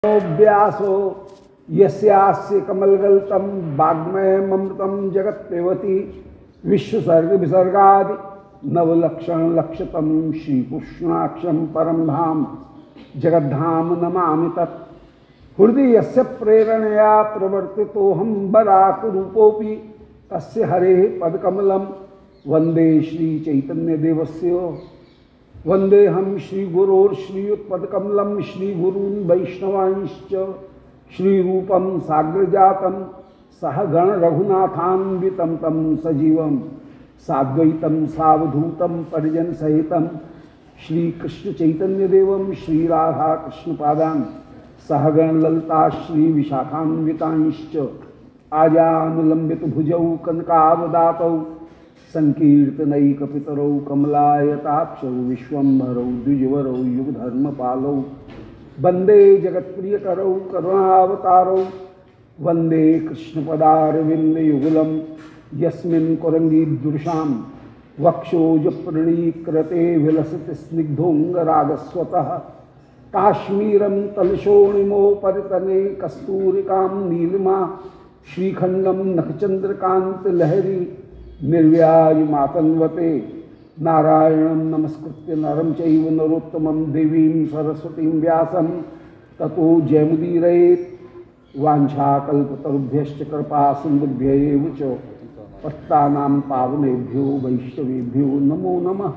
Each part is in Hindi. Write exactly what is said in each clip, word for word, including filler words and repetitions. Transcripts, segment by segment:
व्यासो यस्यास्य कमलगल्तम वाग्मयमृतम जगत्पेवती विश्वसर्ग विसर्गादि नवलक्षण लक्षतम श्रीकृष्णाक्षम परम धाम जगद्धाम नमामि तत् हृदय यस्य प्रेरणया प्रवर्तितोऽहं बराकरूपोऽपि तस्य हरेः पदकमलं वन्दे श्रीचैतन्यदेवस्य वंदे हम श्री गुरोर्श्रीयुत्पदकमलं श्रीगुरून् वैष्णवांश्च श्रीरूपं साग्रजातं सहगण रघुनाथान्वितं तं सजीवं साद्वैतं सावधूतं परिजन सहितं श्रीकृष्ण चैतन्यदेवं श्रीराधा कृष्णपादान् सहगण ललिता श्री विशाखान्वितांश्च आजानुलंबित भुजौ कनकावदातौ संकीर्तनैकपितरौ कमलायताक्षौ विश्वम्भरौ द्विजवरौ युगधर्मपालौ वंदे जगत्प्रियकरौ करुणावतारौ वंदे कृष्णपदारविन्दयुगलं यस्मिन् कुरंगीदृशां वक्षोजप्रणीकृते विलसति स्निग्धोऽङ्गरागस्वतः काश्मीरं तलशोणिमोपरितने कस्तूरिकां नीलिमा श्रीखण्डं नखचन्द्रकान्तलहरी निर्व्याजमातन्वते नारायणं नमस्कृत्य नरं चैव नरोत्तमं देवीं सरस्वतीं व्यासं ततो जयमुदीरयेत् वाञ्छाकल्पतरुभ्यश्च कृपा सिन्धुभ्य एव च पतितानां पावनेभ्यो वैष्णवेभ्यो नमो नमः।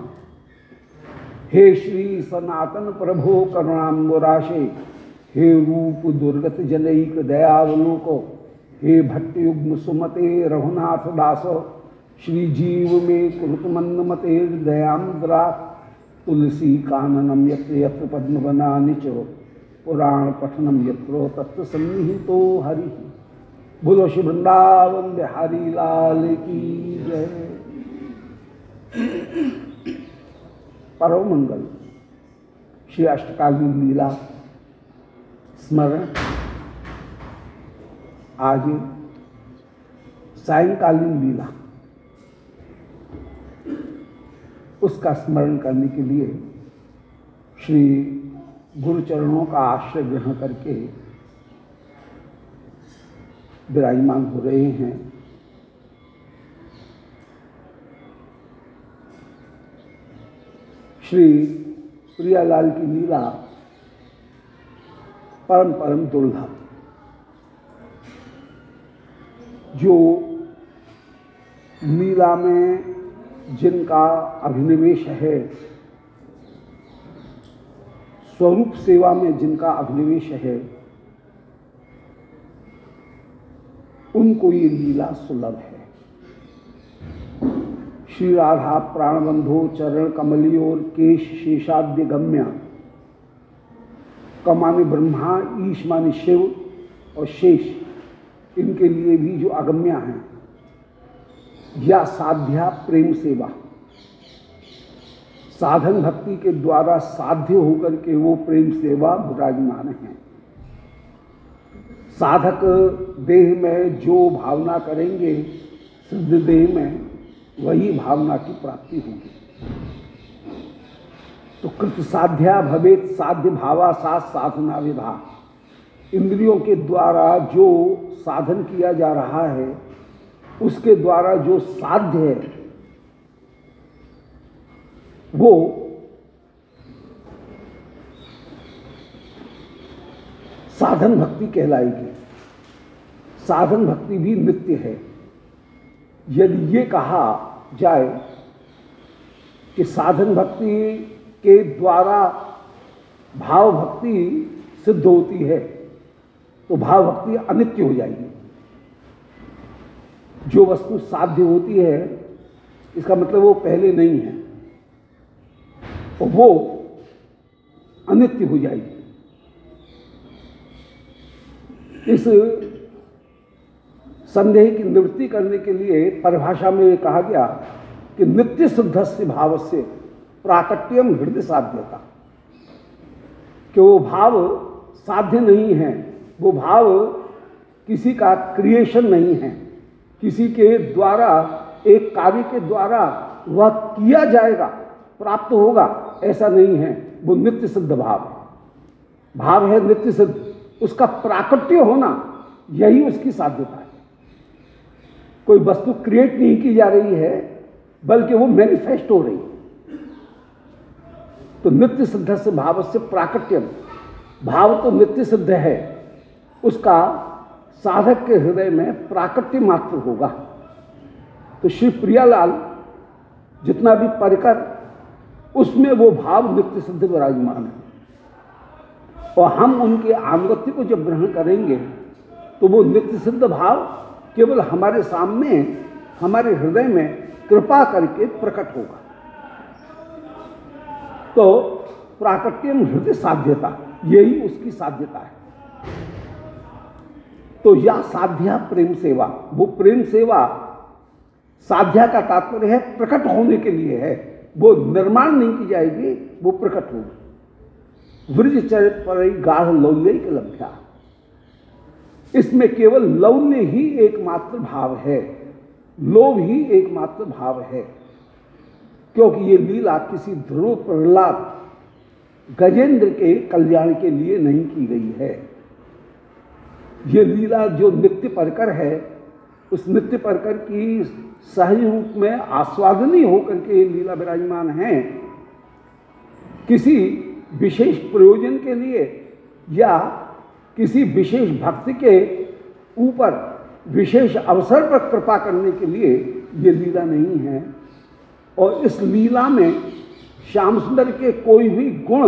हे श्री सनातन प्रभो करुणाम्बुराशे, हे रूप दुर्गत जनैक दयावलोको, हे भट्टयुग्म सुमते रघुनाथ दासो, श्री जीव में कुरुतमन्नमते दयान्द्रा तुलसी काननम यत्र यत्र पद्मवनानि च पुराण पठनम यत्र तत्र सन्निहितो हरि। बोलो श्री वृंदावन बिहारी लाल की जय। परम मंगल श्री अष्टकालीन लीला स्मरण। आज सायंकालीन लीला उसका स्मरण करने के लिए श्री गुरुचरणों का आश्रय ग्रहण करके विराजमान हो रहे हैं। श्री प्रियालाल की लीला परम परम दुर्लभ, जो लीला में जिनका अभिनिवेश है, स्वरूप सेवा में जिनका अभिनिवेश है, उनको ये लीला सुलभ है। श्री राधा प्राणबंधो चरण कमलियोर केश शेषाद्य गम्या, कमाने ब्रह्मा ईश माने शिव और शेष, इनके लिए भी जो अगम्या हैं, या साध्या प्रेम सेवा, साधन भक्ति के द्वारा साध्य होकर के वो प्रेम सेवा विराजमान है। साधक देह में जो भावना करेंगे, सिद्ध देह में वही भावना की प्राप्ति होगी। तो कृत साध्या भवेत साध्य भावा सा साधना विधा। इंद्रियों के द्वारा जो साधन किया जा रहा है, उसके द्वारा जो साध्य है, वो साधन भक्ति कहलाएगी। साधन भक्ति भी नित्य है। यदि ये कहा जाए कि साधन भक्ति के द्वारा भाव भक्ति सिद्ध होती है, तो भाव भक्ति अनित्य हो जाएगी। जो वस्तु साध्य होती है, इसका मतलब वो पहले नहीं है और वो अनित्य हो जाएगी। इस संदेह की निवृत्ति करने के लिए परिभाषा में ये कहा गया कि नित्य सिद्धस्य भावस्य प्राकट्यम हृदय साध्यता, कि वो भाव साध्य नहीं है, वो भाव किसी का क्रिएशन नहीं है, किसी के द्वारा, एक कार्य के द्वारा वह किया जाएगा, प्राप्त होगा, ऐसा नहीं है। वो नित्य सिद्ध भाव है। भाव है नित्य सिद्ध, उसका प्राकट्य होना, यही उसकी साध्यता है। कोई वस्तु क्रिएट नहीं की जा रही है, बल्कि वो मैनिफेस्ट हो रही है। तो नित्य सिद्ध से भाव से प्राकट्यम, भाव तो नित्य सिद्ध है, उसका साधक के हृदय में प्राकट्य मात्र होगा। तो श्री प्रियालाल जितना भी परिकर, उसमें वो भाव नित्य सिद्ध विराजमान है। और हम उनके आनुगत्य को जब ग्रहण करेंगे तो वो नित्य सिद्ध भाव केवल हमारे सामने, हमारे हृदय में कृपा करके प्रकट होगा। तो प्राकट्यम हृदय साध्यता, यही उसकी साध्यता है। तो या साध्या प्रेम सेवा, वो प्रेम सेवा साध्या का तात्पर्य है प्रकट होने के लिए है, वो निर्माण नहीं की जाएगी, वो प्रकट होगी। वृज चरित पर गाढ़ लौल्य के लभ्या, इसमें केवल लौल्य ही एकमात्र भाव है, लोभ ही एकमात्र भाव है। क्योंकि ये लीला किसी ध्रुव प्रहलाद गजेंद्र के कल्याण के लिए नहीं की गई है। ये लीला जो नित्य परकर है, उस नित्य परकर की सहज रूप में आस्वादनी होकर के ये लीला विराजमान है। किसी विशेष प्रयोजन के लिए या किसी विशेष भक्ति के ऊपर विशेष अवसर पर कृपा करने के लिए ये लीला नहीं है। और इस लीला में श्याम सुंदर के कोई भी गुण,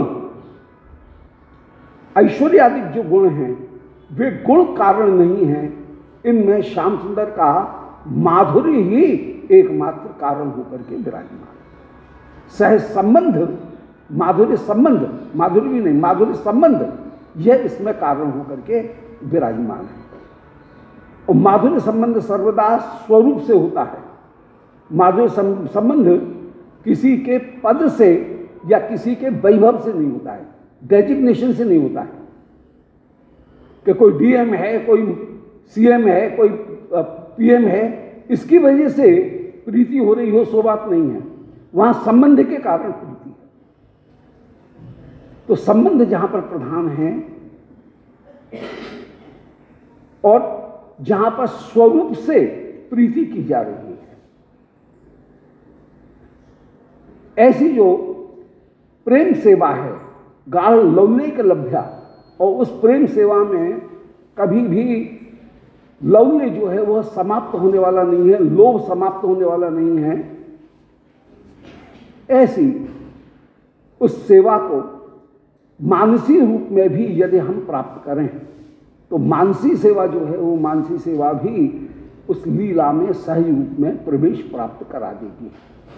ऐश्वर्यादि जो गुण हैं, वे गुण कारण नहीं हैं। इनमें श्याम सुंदर का माधुर्य ही एकमात्र कारण होकर के विराजमान है। सह संबंध, माधुर्य संबंध, माधुर्य भी नहीं, माधुर्य संबंध, यह इसमें कारण होकर के विराजमान है। और माधुर्य संबंध सर्वदा स्वरूप से होता है। माधुर्य संबंध किसी के पद से या किसी के वैभव से नहीं होता है, डेजिग्नेशन से नहीं होता है कि कोई डीएम है, कोई सीएम है, कोई पीएम है, इसकी वजह से प्रीति हो रही हो, सो बात नहीं है। वहां संबंध के कारण प्रीति है। तो संबंध जहां पर प्रधान है और जहां पर स्वरूप से प्रीति की जा रही है, ऐसी जो प्रेम सेवा है, गाढ़ लौल्य के लभ्या, और उस प्रेम सेवा में कभी भी लौल्य जो है वह समाप्त होने वाला नहीं है, लोभ समाप्त होने वाला नहीं है। ऐसी उस सेवा को मानसी रूप में भी यदि हम प्राप्त करें तो मानसी सेवा जो है, वो मानसी सेवा भी उस लीला में सही रूप में प्रवेश प्राप्त करा देगी।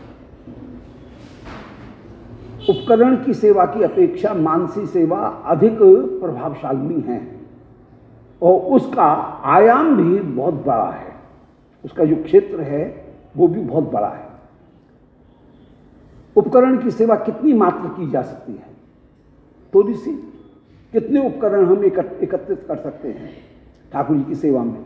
उपकरण की सेवा की अपेक्षा मानसी सेवा अधिक प्रभावशाली है और उसका आयाम भी बहुत बड़ा है, उसका जो क्षेत्र है वो भी बहुत बड़ा है। उपकरण की सेवा कितनी मात्र की जा सकती है? थोड़ी सी। कितने उपकरण हम एकत्रित कर सकते हैं ठाकुर जी की सेवा में?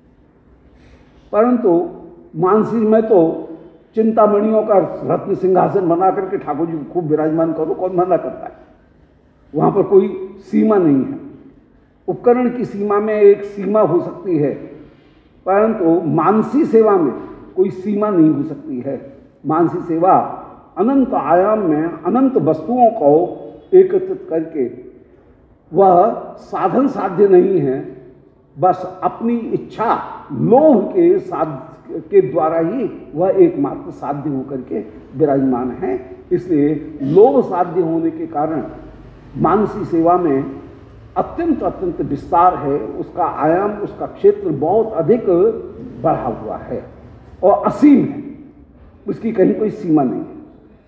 परंतु मानसी में तो चिंतामणियों का रत्न सिंहासन बना करके ठाकुर जी को खूब विराजमान करो, कौन मना करता है? वहां पर कोई सीमा नहीं है। उपकरण की सीमा में एक सीमा हो सकती है, परंतु मानसी सेवा में कोई सीमा नहीं हो सकती है। मानसी सेवा अनंत आयाम में अनंत वस्तुओं को एकत्रित करके, वह साधन साध्य नहीं है, बस अपनी इच्छा लोभ के साध के द्वारा ही वह एकमात्र साध्य होकर के विराजमान है। इसलिए लोभ साध्य होने के कारण मानसी सेवा में अत्यंत अत्यंत विस्तार है, उसका आयाम, उसका क्षेत्र बहुत अधिक बढ़ा हुआ है और असीम है, उसकी कहीं कोई सीमा नहीं है।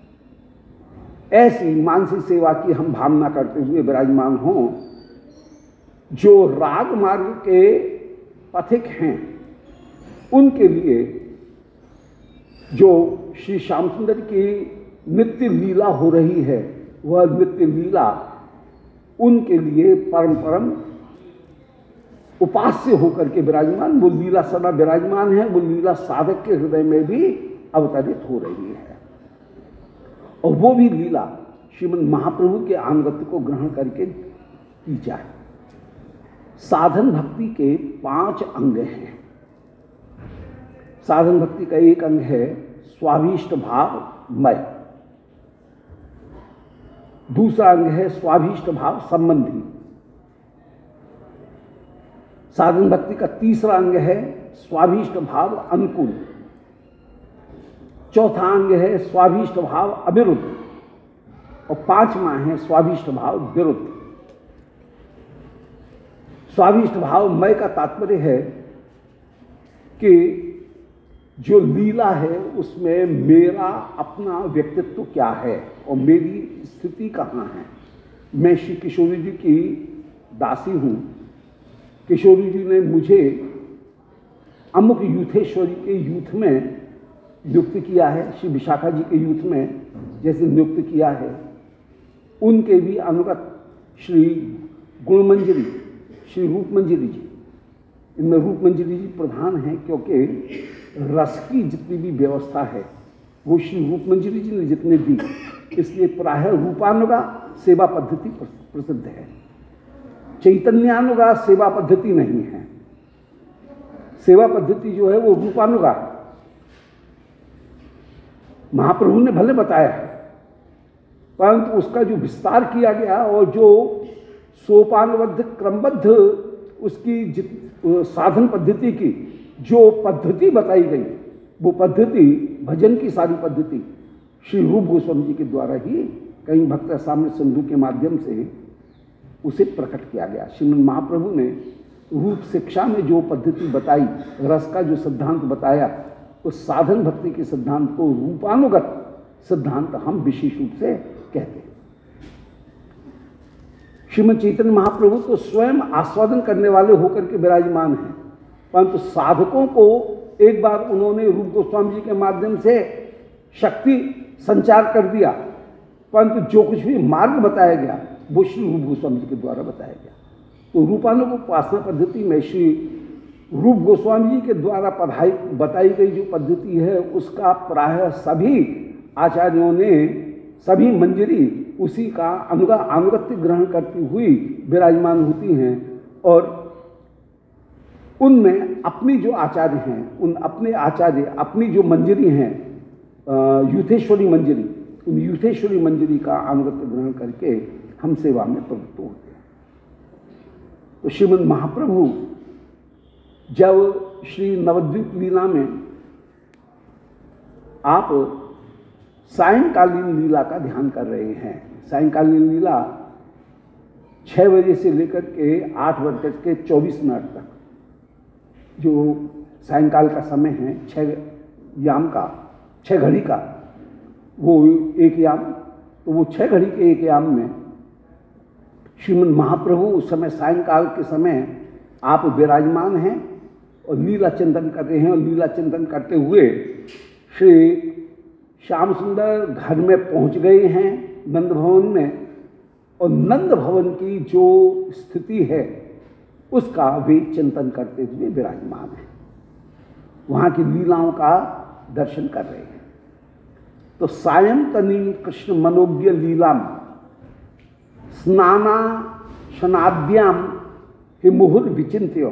ऐसी मानसी सेवा की हम भावना करते हुए विराजमान हों। जो राग मार्ग के पथिक हैं उनके लिए जो श्री श्याम सुंदर की नित्य लीला हो रही है, वह नित्य लीला उनके लिए परम परम उपास्य होकर के विराजमान, वो लीला सदा विराजमान है, वो लीला साधक के हृदय में भी अवतरित हो रही है। और वो भी लीला श्रीमद् महाप्रभु के अनुगत्य को ग्रहण करके की जाए। साधन भक्ति के पांच अंग हैं। साधन भक्ति का एक अंग है स्वाभीष्ट भाव मय, दूसरा अंग है स्वाभीष्ट भाव संबंधी, साधन भक्ति का तीसरा अंग है स्वाभीष्ट भाव अनुकूल, चौथा अंग है स्वाभीष्ट भाव अविरुद्ध और पांचवा है स्वाभीष्ट भाव विरुद्ध। स्वाभीष्ट भाव मय का तात्पर्य है कि जो लीला है उसमें मेरा अपना व्यक्तित्व क्या है और मेरी स्थिति कहाँ है। मैं श्री किशोरी जी की दासी हूँ, किशोरी जी ने मुझे अमुक यूथेश्वरी के यूथ में नियुक्त किया है, श्री विशाखा जी के यूथ में जैसे नियुक्त किया है, उनके भी अनुगत श्री गुणमंजरी, श्री रूपमंजरी जी, इनमें रूपमंजरी जी प्रधान हैं क्योंकि रस की जितनी भी व्यवस्था है वो श्री रूपमंजरी जी ने जितने दी, इसलिए प्रायः रूपानुगा सेवा पद्धति प्रसिद्ध है, चैतन्यानुगा सेवा पद्धति नहीं है। सेवा पद्धति जो है वो रूपानुगा है। महाप्रभु ने भले बताया है परंतु उसका जो विस्तार किया गया और जो सोपानबद्ध क्रमबद्ध उसकी जित साधन पद्धति की जो पद्धति बताई गई वो पद्धति भजन की सारी पद्धति श्री रूप गोस्वामी जी के द्वारा ही कहीं भक्त सामने सिंधु के माध्यम से उसे प्रकट किया गया। श्रीमद् महाप्रभु ने रूप शिक्षा में जो पद्धति बताई, रस का जो सिद्धांत बताया, उस साधन भक्ति के सिद्धांत को रूपानुगत सिद्धांत हम विशेष रूप से कहते हैं। श्रीमद् चैतन्य महाप्रभु तो स्वयं आस्वादन करने वाले होकर के विराजमान हैं, परंतु साधकों को एक बार उन्होंने रूप गोस्वामी जी के माध्यम से शक्ति संचार कर दिया, परंतु जो कुछ भी मार्ग बताया गया वो श्री रूप गोस्वामी जी के द्वारा बताया गया। तो रूपानुग उपासना पद्धति में श्री रूप गोस्वामी जी के द्वारा पढ़ाई बताई गई जो पद्धति है उसका प्रायः सभी आचार्यों ने, सभी मंजरी उसी का अनुगा अनुगत्य ग्रहण करती हुई विराजमान होती हैं और उनमें अपनी जो आचार्य हैं, उन अपने आचार्य अपनी जो मंजरी हैं यूथेश्वरी मंजरी, उन यूथेश्वरी मंजरी का अनुगत्य ग्रहण करके हम सेवा में प्रवृत्त होते हैं। तो श्रीमद् महाप्रभु जब श्री नवद्वीप लीला में आप सायंकालीन लीला का ध्यान कर रहे हैं, सायंकालीन लीला छः बजे से लेकर के आठ बज के चौबीस मिनट तक जो सायंकाल का समय है, छः याम का, छः घड़ी का वो एक याम, तो वो छः घड़ी के एक याम में श्रीमद् महाप्रभु उस समय सायंकाल के समय आप विराजमान हैं और लीला चिंतन कर रहे हैं और लीला चिंतन करते हुए श्री श्याम सुंदर घर में पहुंच गए हैं नंद भवन में और नंद भवन की जो स्थिति है उसका वे चिंतन करते हुए विराजमान हैं, वहाँ की लीलाओं का दर्शन कर रहे हैं। तो सायं तनीम कृष्ण मनोज्ञ लीलाम स्नाना शनाद्याम हि मुहुर विचिन्त्य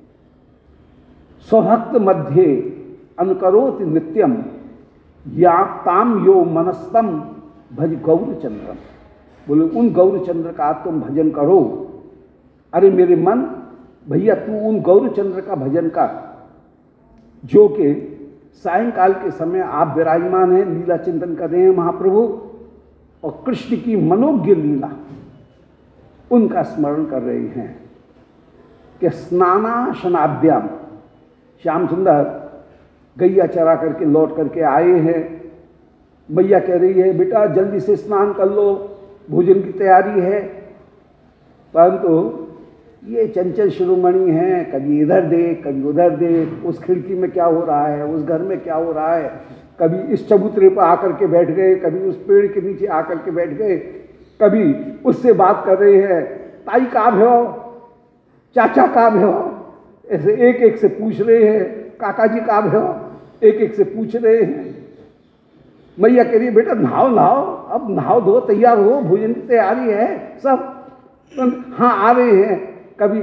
स्वभक्त मध्य अनुकरोति नित्यम या ताम यो मनस्तम भज गौरचंद्रम। बोले उन गौरचंद्र का तुम भजन करो। अरे मेरे मन, भैया तू उन गौरचंद्र का भजन कर जो कि सायंकाल के समय आप विराजमान हैं, लीला चिंतन कर रहे हैं महाप्रभु और कृष्ण की मनोज्ञ लीला उनका स्मरण कर रहे हैं कि स्नाना शनाद्याम, श्याम सुंदर गैया चरा करके लौट करके आए हैं, मैया कह रही है बेटा जल्दी से स्नान कर लो, भोजन की तैयारी है, परंतु ये चंचल शिरोमणि हैं, कभी इधर देख कभी उधर देख, उस खिड़की में क्या हो रहा है, उस घर में क्या हो रहा है, कभी इस चबूतरे पर आकर के बैठ गए, कभी उस पेड़ के नीचे आकर के बैठ गए, कभी उससे बात कर रहे हैं, ताई कहाँ भे हो, चाचा कहाँ भे हो, ऐसे एक एक से पूछ रहे हैं, काका जी कहाँ भे हो, एक एक से पूछ रहे हैं। मैया कह रही है बेटा नहाओ नहाओ, अब नहाओ धो तैयार हो, भोजन की तैयारी है सब। हाँ आ रहे हैं, कभी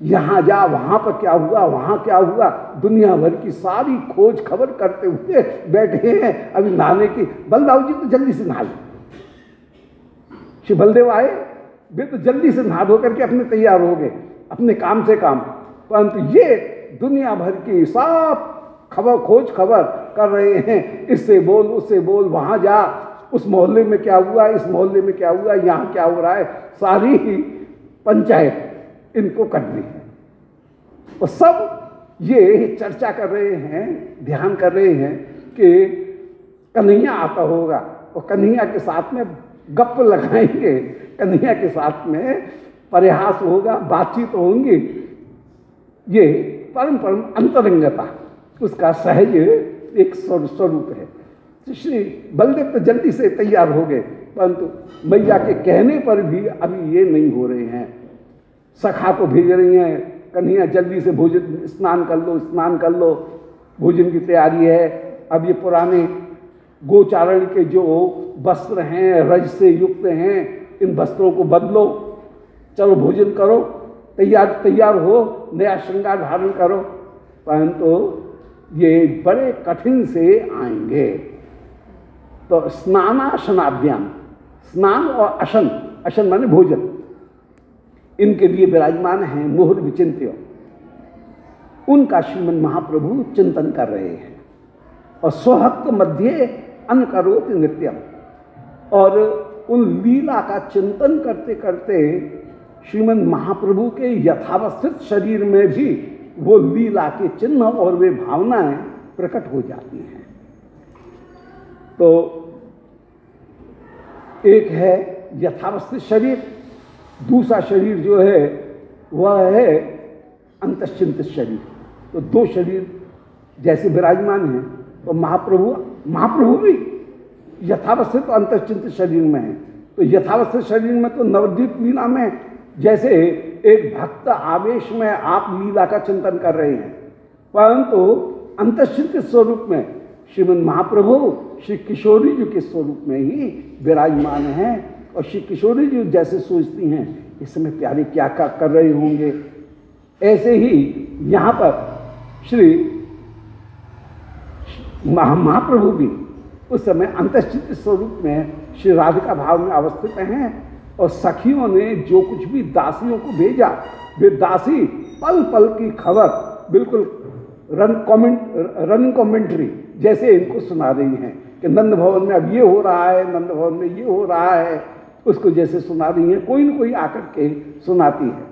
यहाँ जा, वहाँ पर क्या हुआ, वहाँ क्या हुआ, दुनिया भर की सारी खोज खबर करते हुए बैठे हैं। अभी नहाने की, बलदाऊ जी तो जल्दी से नहा ले, श्री बलदेव आए, वे तो जल्दी से नहा धो करके अपने तैयार हो गए अपने काम से काम, परंतु ये दुनिया भर की सब खबर खोज खबर कर रहे हैं, इससे बोल उससे बोल, वहाँ जा, उस मोहल्ले में क्या हुआ, इस मोहल्ले में क्या हुआ, यहाँ क्या हो रहा है, सारी ही पंचायत इनको करनी है। और सब ये चर्चा कर रहे हैं, ध्यान कर रहे हैं कि कन्हैया आता होगा और कन्हैया के साथ में गप लगाएंगे, कन्हैया के साथ में परिहास होगा, बातचीत होंगी। ये परम परम अंतरंगता उसका सहज एक स्वरूप है। तो श्री बलदेव तो जल्दी से तैयार हो गए, परंतु मैया के कहने पर भी अभी ये नहीं हो रहे हैं। सखा को भेज रही हैं, कन्हैया जल्दी से भोजन स्नान कर लो, स्नान कर लो, भोजन की तैयारी है। अब ये पुराने गोचारण के जो वस्त्र हैं, रज से युक्त हैं, इन वस्त्रों को बदलो, चलो भोजन करो, तैयार तैयार हो, नया श्रृंगार धारण करो। परंतु ये बड़े कठिन से आएंगे। तो स्नानाशनाभ्याम, स्नान और अशन, अशन माने भोजन, इनके लिए विराजमान हैं मुहुर विचिंत्य। उनका श्रीमन महाप्रभु चिंतन कर रहे हैं और स्वभक्त मध्य अनकरोत नित्यम, और उन लीला का चिंतन करते करते श्रीमन महाप्रभु के यथावस्थित शरीर में भी वो लीला के चिन्ह और वे भावनाएं प्रकट हो जाती हैं। तो एक है यथावस्थित शरीर, दूसरा शरीर जो है वह है अंतश्चिंतित शरीर। तो दो शरीर जैसे विराजमान हैं, तो महाप्रभु महाप्रभु भी यथावस्थित और अंतश्चिंतित शरीर में है। तो यथावस्थित शरीर में तो नवद्वीप लीला में जैसे एक भक्त आवेश में आप लीला का चिंतन कर रहे हैं, परंतु अंतश्चिंतित स्वरूप में श्रीमन महाप्रभु श्री किशोरी जी के स्वरूप में ही विराजमान हैं। और श्री किशोरी जी जैसे सोचती हैं इस समय प्यारे क्या क्या कर रहे होंगे, ऐसे ही यहाँ पर श्री महाप्रभु भी उस समय अंतश्चित स्वरूप में श्री राधिका भाव में अवस्थित हैं। और सखियों ने जो कुछ भी दासियों को भेजा, वे दासी पल पल की खबर बिल्कुल रन कमेंट रनिंग कमेंट्री जैसे इनको सुना रही हैं कि नंद भवन में अब ये हो रहा है, नंद भवन में ये हो रहा है, उसको जैसे सुना रही हैं, कोई न कोई आकर के सुनाती है।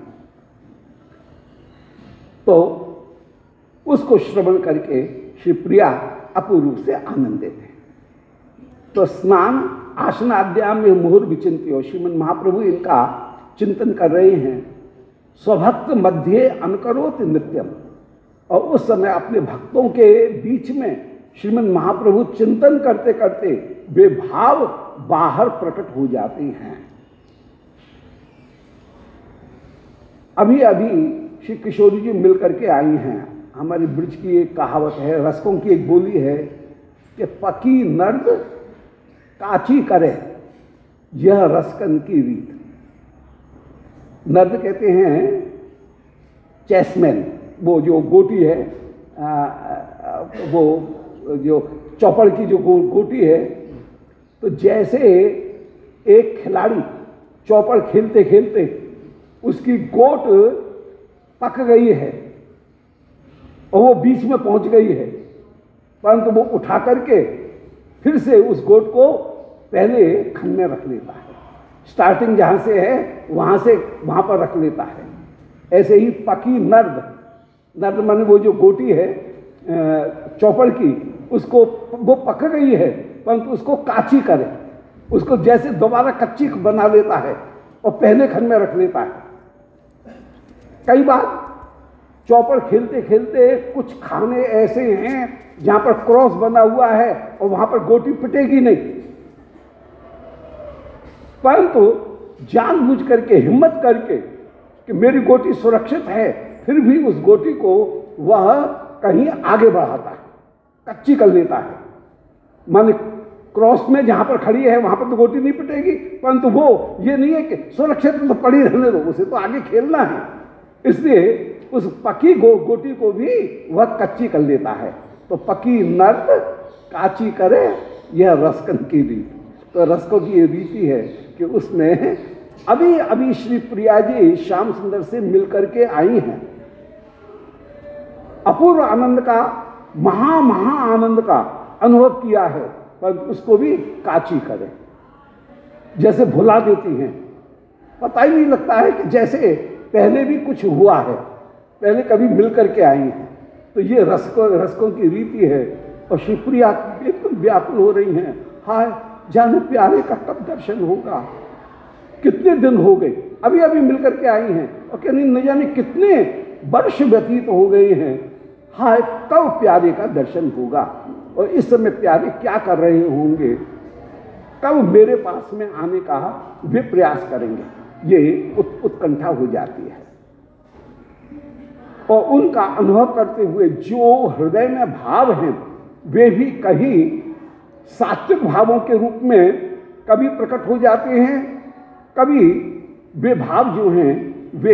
तो उसको श्रवण करके श्री प्रिया अपूर्व से आनंदित है। तो स्नान आसनाद्याम में मुहुर विचिंत्यो, श्रीमन महाप्रभु इनका चिंतन कर रहे हैं। स्वभक्त मध्य अनकरोत नित्यम, और उस समय अपने भक्तों के बीच में श्रीमन महाप्रभु चिंतन करते करते वे भाव बाहर प्रकट हो जाते हैं। अभी अभी श्री किशोरी जी मिल करके आई हैं। हमारी ब्रज की एक कहावत है, रसकों की एक बोली है कि पकी नर्द काची करे, यह रसकन की रीत। नर्द कहते हैं चेसमैन, वो जो गोटी है, आ, वो जो चौपड़ की जो गो, गोटी है। तो जैसे एक खिलाड़ी चौपड़ खेलते खेलते उसकी गोट पक गई है और वो बीच में पहुंच गई है, परंतु वो उठा करके फिर से उस गोट को पहले खन में रख लेता है। स्टार्टिंग जहाँ से है वहाँ से वहाँ पर रख लेता है। ऐसे ही पकी नर्द, नर्द माने वो जो गोटी है चौपड़ की, उसको वो पक गई है परंतु उसको काची करे, उसको जैसे दोबारा कच्ची बना लेता है और पहले खन में रख लेता है। कई बार चौपड़ खेलते खेलते कुछ खाने ऐसे हैं जहाँ पर क्रॉस बना हुआ है और वहाँ पर गोटी पिटेगी नहीं, परंतु जानबूझ करके हिम्मत करके कि मेरी गोटी सुरक्षित है, फिर भी उस गोटी को वह कहीं आगे बढ़ाता है, कच्ची कर लेता है। माने क्रॉस में जहाँ पर खड़ी है वहाँ पर तो गोटी नहीं पिटेगी, परंतु वो ये नहीं है कि सुरक्षित तो पड़ी रहने दो, उसे तो आगे खेलना है। इसलिए उस पकी गो, गोटी को भी वह कच्ची कर लेता है। तो पकी नर्त काची करे, यह रसकन की रीति। तो रसकों की ये रीति है कि उसमें अभी अभी श्री प्रिया जी श्याम सुंदर से मिलकर के आई हैं, अपूर्व आनंद का, महा महा आनंद का अनुभव किया है, पर उसको भी काची करे, जैसे भुला देती हैं। पता ही नहीं लगता है कि जैसे पहले भी कुछ हुआ है, पहले कभी मिल करके आई हैं। तो ये रसकों रसकों की रीति है। और शिवप्रिया एकदम व्याकुल हो रही हैं, हाय जाने प्यारे का कब दर्शन होगा, कितने दिन हो गए, अभी अभी मिल करके आई हैं और कह नहीं न जाने कितने वर्ष व्यतीत हो गए हैं, हाय कब प्यारे का दर्शन होगा, और इस समय प्यारे क्या कर रहे होंगे, कब मेरे पास में आने का वे प्रयास करेंगे, ये उत, उत्कंठा हो जाती है। और उनका अनुभव करते हुए जो हृदय में भाव हैं वे भी कहीं सात्विक भावों के रूप में कभी प्रकट हो जाते हैं, कभी वे भाव जो हैं वे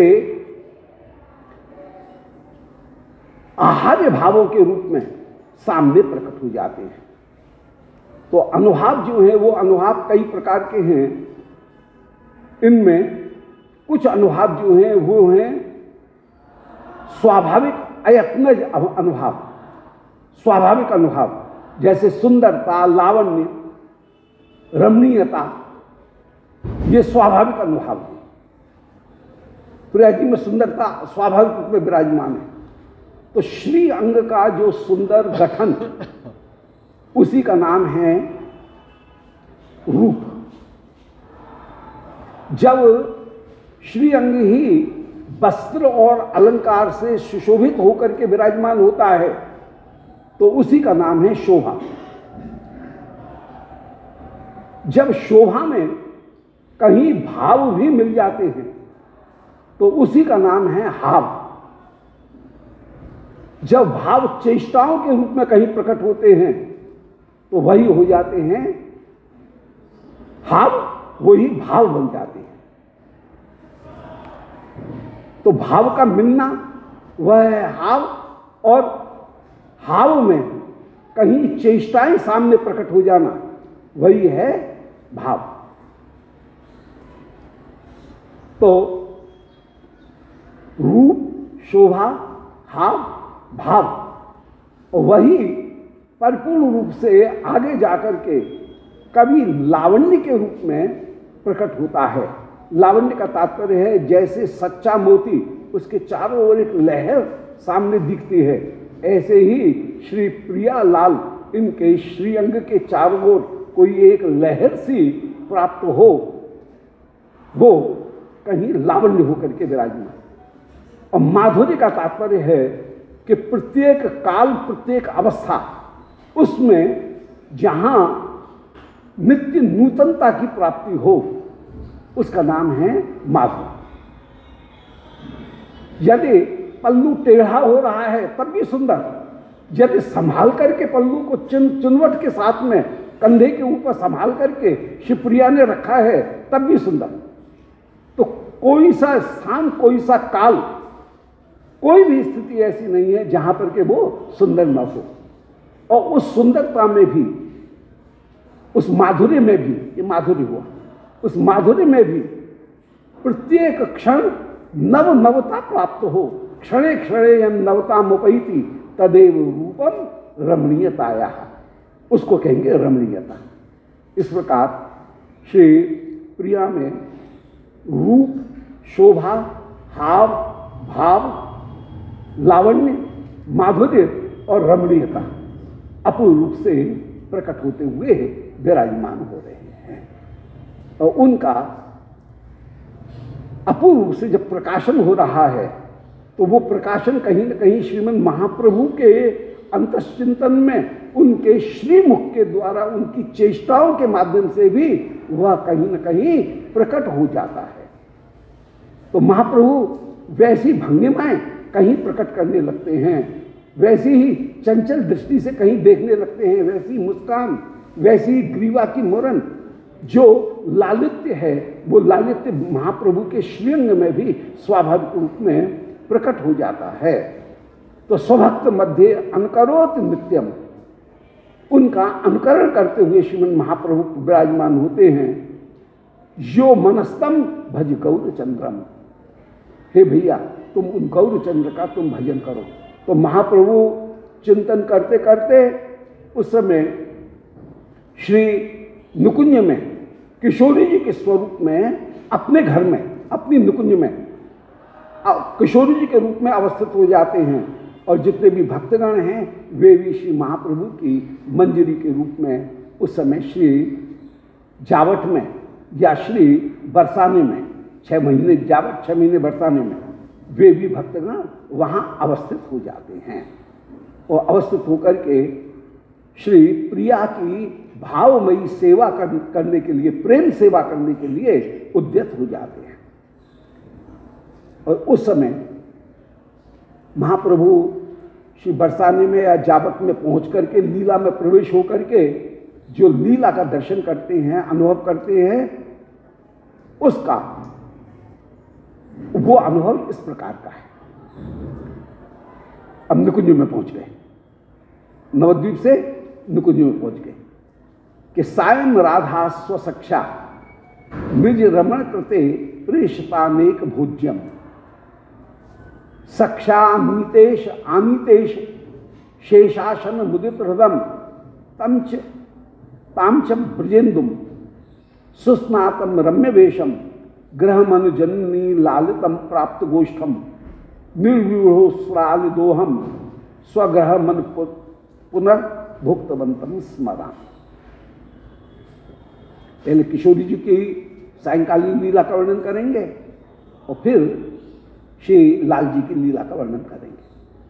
आहार्य भावों के रूप में सामने प्रकट हो जाते हैं। तो अनुभाव जो है वो अनुभाव कई प्रकार के हैं। इनमें कुछ अनुभाव जो हैं वो हैं स्वाभाविक अयत्नज अनुभाव, स्वाभाविक अनुभाव, जैसे सुंदरता, लावण्य, रमणीयता, ये स्वाभाविक अनुभाव। प्रिया जी में सुंदरता स्वाभाविक रूप में विराजमान है। तो श्री अंग का जो सुंदर गठन, उसी का नाम है रूप। जब श्री अंग ही वस्त्र और अलंकार से सुशोभित होकर के विराजमान होता है तो उसी का नाम है शोभा। जब शोभा में कहीं भाव भी मिल जाते हैं तो उसी का नाम है हाव। जब भाव चेष्टाओं के रूप में कहीं प्रकट होते हैं तो वही हो जाते हैं हाव, वही भाव बन जाते हैं। तो भाव का मिलना वह है हाव, और हाव में कहीं चेष्टाएं सामने प्रकट हो जाना वही है भाव। तो रूप, शोभा, हाव, भाव, और वही परिपूर्ण रूप से आगे जाकर के कभी लावण्य के रूप में प्रकट होता है। लावण्य का तात्पर्य है जैसे सच्चा मोती, उसके चारों ओर एक लहर सामने दिखती है, ऐसे ही श्री प्रिया लाल इनके श्रीअंग के चारों ओर कोई एक लहर सी प्राप्त हो, वो कहीं लावण्य होकर के विराजमान। और माधुर्य का तात्पर्य है कि प्रत्येक काल, प्रत्येक अवस्था, उसमें जहां नित्य नूतनता की प्राप्ति हो, उसका नाम है माधुर्य। यदि पल्लू टेढ़ा हो रहा है तब भी सुंदर, यदि संभाल करके पल्लू को चुन चुनवट के साथ में कंधे के ऊपर संभाल करके शिवप्रिया ने रखा है तब भी सुंदर। तो कोई सा स्थान, कोई सा काल, कोई भी स्थिति ऐसी नहीं है जहां पर के वो सुंदर न हो। और उस सुंदरता में भी, उस माधुर्य में भी, ये माधुर्य हुआ, उस माधुर्य में भी प्रत्येक क्षण नव नवता प्राप्त हो। क्षणे क्षणे यम नवता मुपैति तदेव रूपम रमणीयताया, उसको कहेंगे रमणीयता। इस प्रकार श्री प्रिया में रूप, शोभा, हाव, भाव, लावण्य, माधुर्य और रमणीयता अपूर्ण रूप से प्रकट होते हुए विराजमान हो रहे हैं। और उनका अपूर्ण रूप से जब प्रकाशन हो रहा है तो वो प्रकाशन कहीं न कहीं श्रीमद् महाप्रभु के अंतश्चिंतन में उनके श्रीमुख के द्वारा, उनकी चेष्टाओं के माध्यम से भी वह कहीं न कहीं प्रकट हो जाता है। तो महाप्रभु वैसी भंगिमाएं कहीं प्रकट करने लगते हैं, वैसी ही चंचल दृष्टि से कहीं देखने लगते हैं, वैसी मुस्कान, वैसी ग्रीवा की मुरन, जो लालित्य है वो लालित्य महाप्रभु के श्रीअंग में भी स्वाभाविक रूप में प्रकट हो जाता है। तो स्वभक्त मध्य अनुकरोत नित्यम, उनका अनुकरण करते हुए श्रीमन महाप्रभु विराजमान होते हैं। यो मनस्तम भज गौरचंद्रम, हे भैया तुम उन गौरचंद्र का तुम भजन करो। तो महाप्रभु चिंतन करते करते उस समय श्री नुकुंज में किशोरी जी के स्वरूप में अपने घर में, अपनी नुकुंज में किशोरी जी के रूप में अवस्थित हो जाते हैं। और जितने भी भक्तगण हैं वे भी श्री महाप्रभु की मंजरी के रूप में उस समय श्री जावट में या श्री बरसाने में, छह महीने जावट छह महीने बरसाने में, वे भी भक्तगण वहाँ अवस्थित हो जाते हैं। और अवस्थित होकर के श्री प्रिया की भावमयी सेवा करने के लिए, प्रेम सेवा करने के लिए उद्यत हो जाते हैं। और उस समय महाप्रभु श्री बरसाने में या जावट में पहुंच करके लीला में प्रवेश होकर के जो लीला का दर्शन करते हैं, अनुभव करते हैं, उसका वो अनुभव इस प्रकार का है। अब निकुंज में पहुंच गए, नवद्वीप से निकुंज में पहुंच गए कि सायं राधा स्वसक्षा निज रमण कृते प्रेषतानेक भोज्यम सक्षानीतेश आनीतेश शेषासन मुदित हृदम तमच तामच ब्रजेन्दुम सुस्नातम रम्य वेशम ग्रहमनुजननी लालितम प्राप्त गोष्ठम निर्व्यूढ़ो स्रालिदोहम स्वग्रह मन पुनर्भुक्तवंतम स्मरा। पहले किशोरी जी की सायंकालीन लीला का वर्णन करेंगे और फिर श्री लाल जी की लीला का वर्णन करेंगे।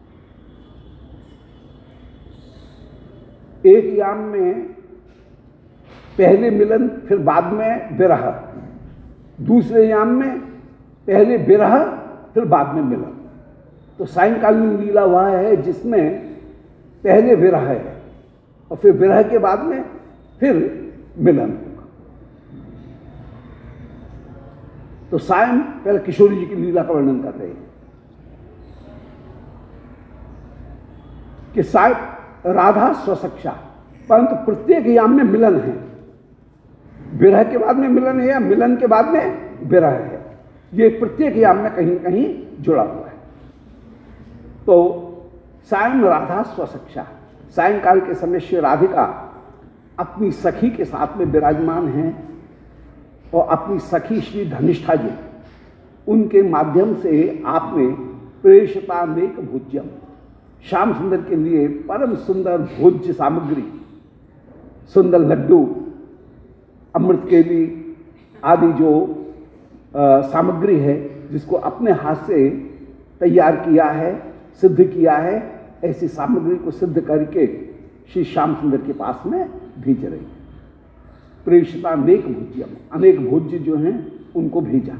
एक याम में पहले मिलन फिर बाद में विरह, दूसरे याम में पहले विरह फिर बाद में मिलन। तो सायंकालीन लीला वह है जिसमें पहले विरह है और फिर विरह के बाद में फिर मिलन होगा। तो सायं पहले किशोरी जी की लीला का वर्णन कर रहे हैं कि साय राधा स्वसक्षा, परंतु प्रत्येक याम में मिलन है। विरह के बाद में मिलन है या मिलन के बाद में विरह है, ये प्रत्येक याम में कहीं कहीं जुड़ा हुआ है। तो सायं राधा स्वसक्षा, सायंकाल के समय श्री राधिका अपनी सखी के साथ में विराजमान हैं और अपनी सखी श्री धनिष्ठा जी, उनके माध्यम से आपने प्रेषतानेक भोज्यम, श्याम सुंदर के लिए परम सुंदर भोज्य सामग्री, सुंदर लड्डू, अमृत केली आदि जो आ, सामग्री है जिसको अपने हाथ से तैयार किया है, सिद्ध किया है, ऐसी सामग्री को सिद्ध करके श्री श्याम सुंदर के पास में भेज रही है। प्रेषिता अनेक भोज्यम, अनेक भोज्य जो हैं उनको भेजा।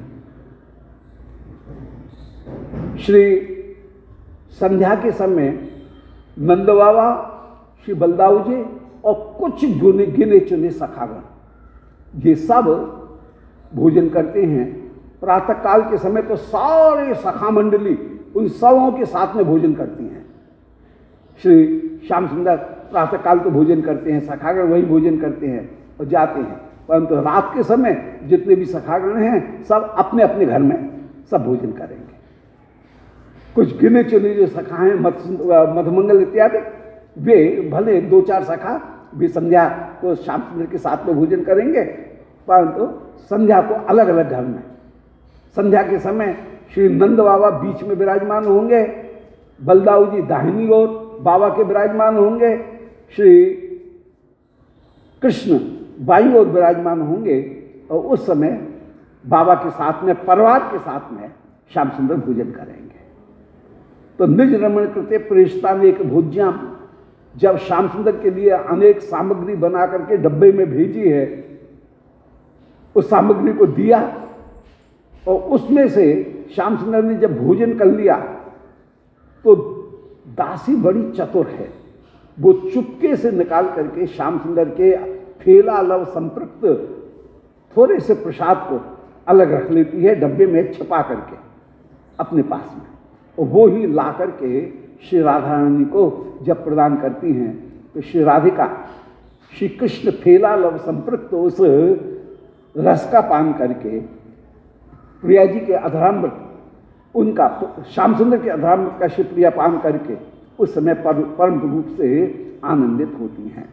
श्री संध्या के समय नंद बाबा, श्री बलदाऊ जी और कुछ गिने गिने चुने सखागण, ये सब भोजन करते हैं। प्रातः काल के समय तो सारे सखा मंडली उन सबों के साथ में भोजन करती हैं। श्री श्याम सुंदर प्रातः काल तो भोजन करते हैं, सखागण वही भोजन करते हैं और जाते हैं, परंतु रात के समय जितने भी सखागण हैं सब अपने अपने घर में सब भोजन करेंगे। कुछ गिने चुने जो सखा हैं, मधुमंगल इत्यादि, वे भले दो चार सखा भी संध्या को श्याम सुंदर के साथ में भोजन करेंगे, परंतु संध्या को अलग अलग घर में। संध्या के समय श्री नंद बाबा बीच में विराजमान होंगे, बलदाऊ जी दाहिनी ओर बाबा के विराजमान होंगे, श्री कृष्ण बाईं ओर विराजमान होंगे और उस समय बाबा के साथ में परिवार के साथ में श्याम सुंदर भोजन करेंगे। तो निज रमण कृते प्रेषतानेक भोज्याम, जब श्याम सुंदर के लिए अनेक सामग्री बना करके डब्बे में भेजी है, उस सामग्री को दिया और उसमें से श्याम सुंदर ने जब भोजन कर लिया तो दासी बड़ी चतुर है, वो चुपके से निकाल करके श्याम सुंदर के फेला लव संपृक्त थोड़े से प्रसाद को अलग रख लेती है, डब्बे में छिपा करके अपने पास में। और वो ही ला करके श्री राधा रानी को जब प्रदान करती हैं तो श्री राधिका श्री कृष्ण फेला लव संपृक्त उस रस का पान करके प्रिया जी के अधरामृत उनका श्याम सुंदर के अधरामृत का श्री प्रिया पान करके उस समय पर, परम रूप से आनंदित होती हैं।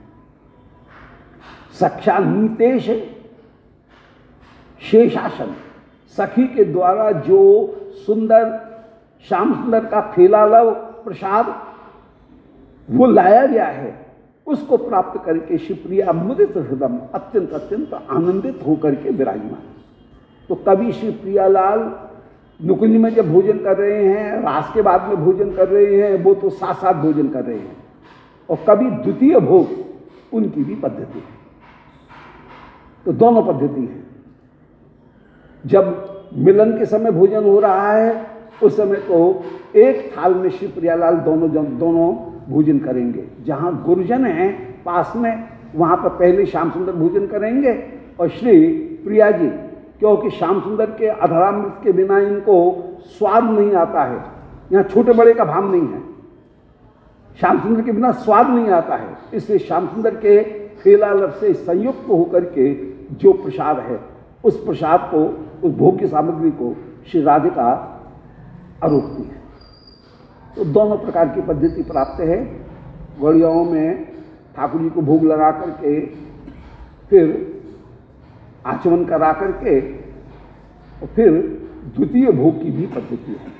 सख्या नीतेश शेषासन, सखी के द्वारा जो सुंदर श्याम सुंदर का फेलालव प्रसाद वो लाया गया है, उसको प्राप्त करके शिवप्रिया मुदित हृदय अत्यंत अत्यंत आनंदित होकर के विराजमान। तो कभी श्री प्रियालाल नुकुंज में जब भोजन कर रहे हैं, रास के बाद में भोजन कर रहे हैं, वो तो साथ साथ भोजन कर रहे हैं, और कभी द्वितीय भोग उनकी भी पद्धति है। तो दोनों पद्धति है। जब मिलन के समय भोजन हो रहा है उस समय तो एक थाल में श्री प्रियालाल दोनों दोनों भोजन करेंगे। जहाँ गुरुजन हैं पास में वहाँ पर पहले श्याम सुंदर भोजन करेंगे और श्री प्रिया जी, क्योंकि श्याम सुंदर के अधरामृत के बिना इनको स्वाद नहीं आता है। यहाँ छोटे बड़े का भाव नहीं है, श्याम सुंदर के बिना स्वाद नहीं आता है। इसलिए श्याम सुंदर के फेलालव से संयुक्त होकर के जो प्रसाद है उस प्रसाद को, उस भोग की सामग्री को श्री राधिका आरोपती है। तो दोनों प्रकार की पद्धति प्राप्त है। गौड़ियाओं में ठाकुर जी को भोग लगा करके फिर आचमन करा करके और फिर द्वितीय भोग की भी पद्धति है।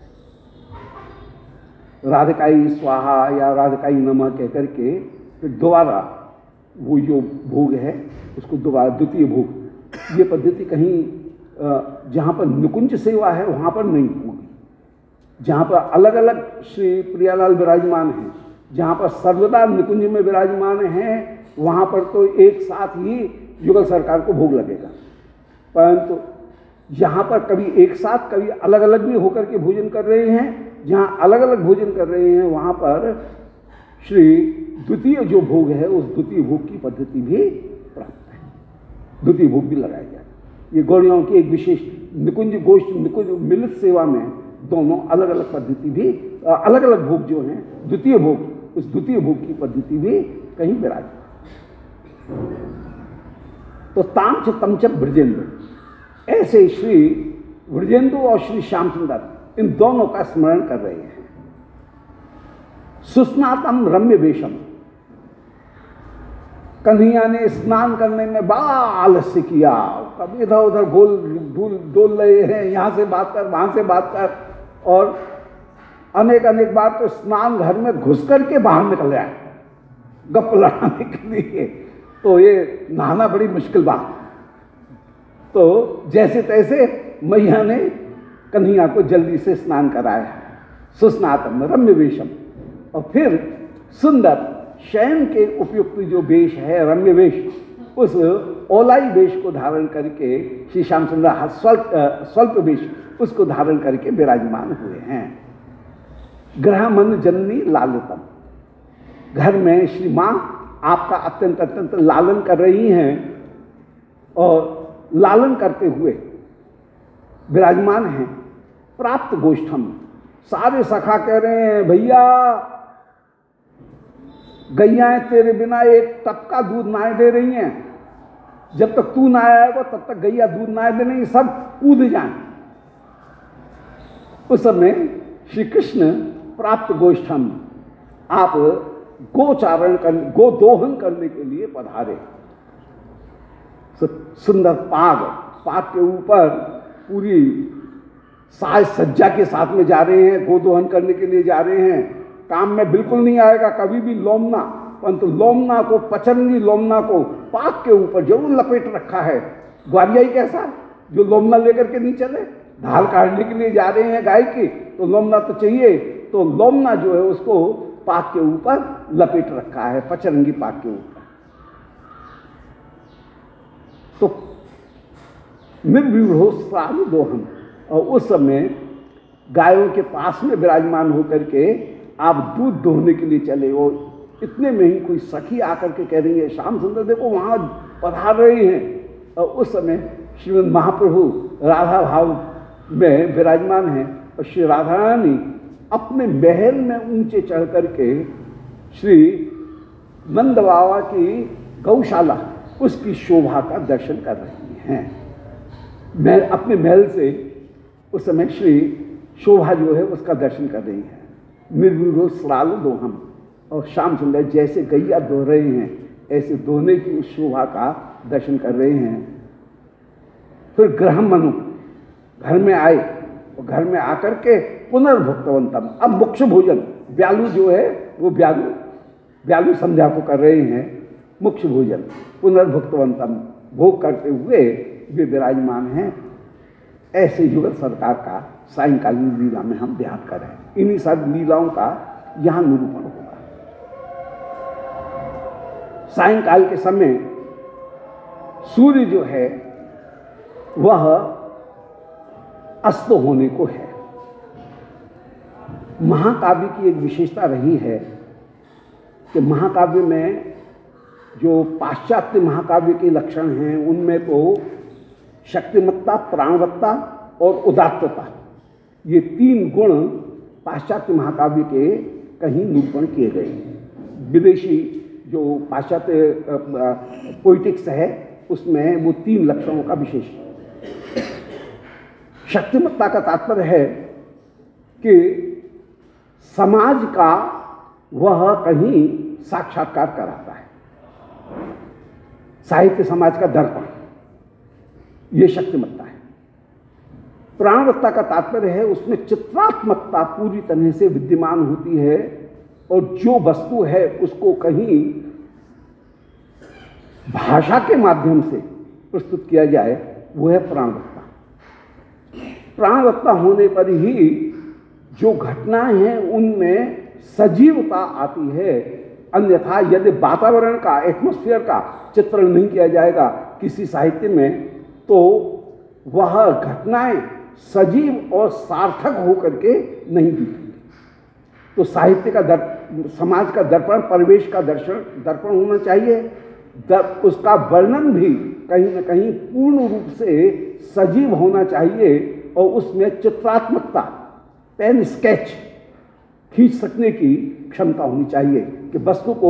राधिकाई स्वाहा या राधिकाई नमः कह करके फिर दोबारा वो जो भोग है उसको दोबारा द्वितीय भोग, ये पद्धति कहीं जहाँ पर निकुंज सेवा है वहाँ पर नहीं होगी। जहाँ पर अलग अलग श्री प्रियालाल विराजमान हैं, जहाँ पर सर्वदा निकुंज में विराजमान हैं, वहाँ पर तो एक साथ ही युगल सरकार को भोग लगेगा। परंतु यहाँ पर कभी एक साथ कभी अलग अलग भी होकर के भोजन कर रहे हैं, जहाँ अलग अलग भोजन कर रहे हैं वहाँ पर श्री द्वितीय जो भोग है उस द्वितीय भोग की पद्धति भी प्राप्त है, द्वितीय भोग भी लगाया जाए। ये गौड़ियों की एक विशेष निकुंज गोष्ठ निकुंज मिलित सेवा में दोनों अलग अलग पद्धति भी, अलग अलग भोग जो हैं द्वितीय भोग, उस द्वितीय भोग की पद्धति भी कहीं विराजमान। तो तामच तमच ब्रजेंद्र, ऐसे श्री ब्रजेंद्र और श्री श्याम सुंदर इन दोनों का स्मरण कर रहे हैं। सुस्नातम रम्य वेशम, कन्हैया ने स्नान करने में बड़ा आलस्य किया, कभी इधर उधर गोल डूल डोल रहे हैं, यहाँ से बात कर वहाँ से बात कर, और अनेक अनेक बार तो स्नान घर में घुस करके बाहर निकल जाए गप लड़ाने के लिए। तो ये नहाना बड़ी मुश्किल बात। तो जैसे तैसे मैया ने कन्हैया को जल्दी से स्नान कराया। सुस्नातम रम्य वेशम, और फिर सुंदर शयन के उपयुक्त जो वेश है रम्य वेश, उस ओलाई वेश को धारण करके श्री श्याम सुंदर स्वल्प स्वल्प वेश उसको धारण करके विराजमान हुए हैं। ग्रह मन जननी लालितम, घर में श्री माँ आपका अत्यंत अत्यंत लालन कर रही हैं और लालन करते हुए विराजमान हैं। प्राप्त गोष्ठम, सारे सखा कह रहे हैं भैया गैयाएं तेरे बिना एक टप का दूध ना दे रही हैं, जब तक तू ना आएगा तब तक गैया दूध ना दे नहीं, सब कूद जाएं। उस समय श्री कृष्ण प्राप्त गोष्ठम, आप गोचारण कर गो दोहन करने के लिए पधारे। सुंदर पाग, पाग के ऊपर पूरी साज सज्जा के साथ में जा रहे हैं, गोदोहन करने के लिए जा रहे हैं। काम में बिल्कुल नहीं आएगा कभी भी लोमना, परंतु लोमना को, पचरंगी लोमना को पाग के ऊपर जरूर लपेट रखा है। ग्वालियाई कैसा जो लोमना लेकर के नहीं चले, ढाल काटने के लिए जा रहे हैं गाय की तो लोमना तो चाहिए, तो लोमना जो है उसको पाग के ऊपर लपेट रखा है, पचरंगी पाग के ऊपर। तो निर्व्यूढ़ प्राणु दोहन, और उस समय गायों के पास में विराजमान होकर के आप दूध दोहने के लिए चले हो। इतने में ही कोई सखी आकर के कह रही है श्याम सुंदर देखो वहाँ पधार रहे हैं, और उस समय श्रीमद महाप्रभु राधा भाव में विराजमान हैं और श्री राधा रानी अपने महल में ऊंचे चढ़ करके श्री नंद बाबा की गौशाला उसकी शोभा का दर्शन कर रही हैं। मैं अपने महल से उस समय श्री शोभा जो है उसका दर्शन कर रही हैं। निर्विरोध स्राल दो हम, और श्याम सुंदर जैसे गैया दो रहे हैं ऐसे दोने की उस शोभा का दर्शन कर रहे हैं। फिर ग्रह मनु घर में आए और घर में आकर के पुनर्भुक्तवंतम, अब मुख्य भोजन ब्यालू जो है वो ब्यालू ब्यालू संध्या को कर रहे हैं मुख्य भोजन। पुनर्भुक्तवंतम भोग करते हुए वे विराजमान हैं। ऐसे युगल सरकार का सायंकालीन लीला में हम ध्यान करें। इन्हीं सब लीलाओं का यहाँ निरूपण होगा। सायंकाल के समय सूर्य जो है वह अस्त होने को है। महाकाव्य की एक विशेषता रही है कि महाकाव्य में जो पाश्चात्य महाकाव्य के लक्षण हैं उनमें तो शक्तिमत्ता, प्राणवत्ता और उदात्तता, ये तीन गुण पाश्चात्य महाकाव्य के कहीं निरूपण किए गए हैं। विदेशी जो पाश्चात्य पोइटिक्स है उसमें वो तीन लक्षणों का विशेष। शक्तिमत्ता का तात्पर्य है कि समाज का वह कहीं साक्षात्कार कराता है। साहित्य समाज का दर्पण, ये शक्तिमत्ता है। प्राणवत्ता का तात्पर्य है उसमें चित्रात्मकता पूरी तरह से विद्यमान होती है और जो वस्तु है उसको कहीं भाषा के माध्यम से प्रस्तुत किया जाए, वो है प्राणवत्ता। प्राणवत्ता होने पर ही जो घटनाएं हैं उनमें सजीवता आती है। अन्यथा यदि वातावरण का, एटमॉस्फेयर का चित्रण नहीं किया जाएगा किसी साहित्य में, तो वह घटनाएं सजीव और सार्थक होकर के नहीं दिखेंगी। तो साहित्य का दर, समाज का दर्पण, परिवेश का दर्शन दर्पण होना चाहिए। दर, उसका वर्णन भी कहीं न कहीं पूर्ण रूप से सजीव होना चाहिए और उसमें चित्रात्मकता, पेन स्केच खींच सकने की क्षमता होनी चाहिए कि वस्तु को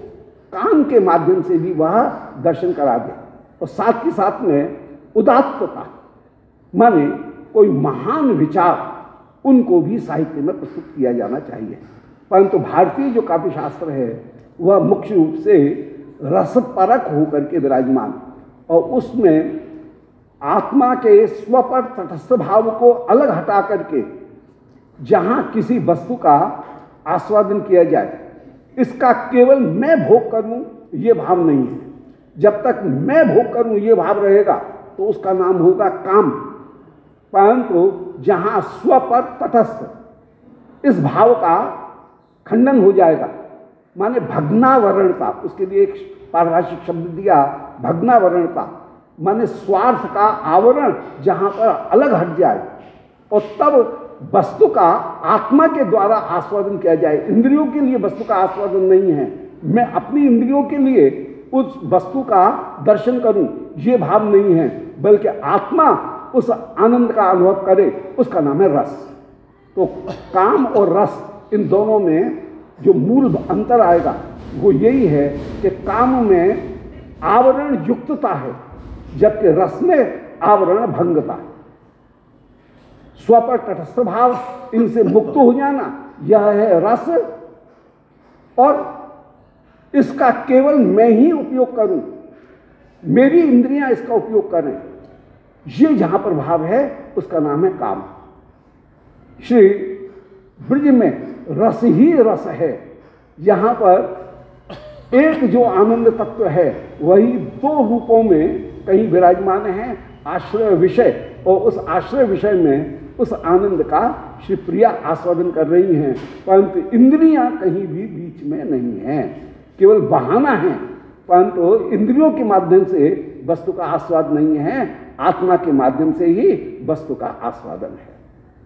कान के माध्यम से भी वह दर्शन करा दे। और साथ ही साथ में उदात्तता, माने कोई महान विचार, उनको भी साहित्य में प्रस्तुत किया जाना चाहिए। परंतु भारतीय जो काव्य शास्त्र है वह मुख्य रूप से रसपरक होकर के विराजमान, और उसमें आत्मा के स्व पर तटस्थ भाव को अलग हटा करके जहां किसी वस्तु का आस्वादन किया जाए, इसका केवल मैं भोग करूं ये भाव नहीं है। जब तक मैं भोग करूं ये भाव रहेगा तो उसका नाम होगा काम। परंतु जहां स्व पर तटस्थ इस भाव का खंडन हो जाएगा, माने भग्नावरणता, उसके लिए एक पारिभाषिक शब्द दिया भग्नावरणता, माने स्वार्थ का आवरण जहां पर अलग हट जाए और तब वस्तु का आत्मा के द्वारा आस्वादन किया जाए। इंद्रियों के लिए वस्तु का आस्वादन नहीं है, मैं अपनी इंद्रियों के लिए उस वस्तु का दर्शन करूं ये भाव नहीं है, बल्कि आत्मा उस आनंद का अनुभव करे, उसका नाम है रस। तो काम और रस, इन दोनों में जो मूल अंतर आएगा वो यही है कि काम में आवरण युक्तता है, जबकि रस में आवरण भंगता है। स्व पर तटस्थ भाव, इनसे मुक्त हो जाना, यह है रस। और इसका केवल मैं ही उपयोग करूं, मेरी इंद्रियां इसका उपयोग करें, ये जहां पर भाव है उसका नाम है काम। श्री ब्रज में रस ही रस है। यहां पर एक जो आनंद तत्व है वही दो रूपों में कहीं विराजमान है, आश्रय विषय, और उस आश्रय विषय में उस आनंद का श्री प्रिया आस्वादन कर रही हैं, परंतु इंद्रियां कहीं भी बीच में नहीं हैं, केवल बहाना है। परंतु इंद्रियों के माध्यम से वस्तु का आस्वाद नहीं है, आत्मा के माध्यम से ही वस्तु का आस्वादन है।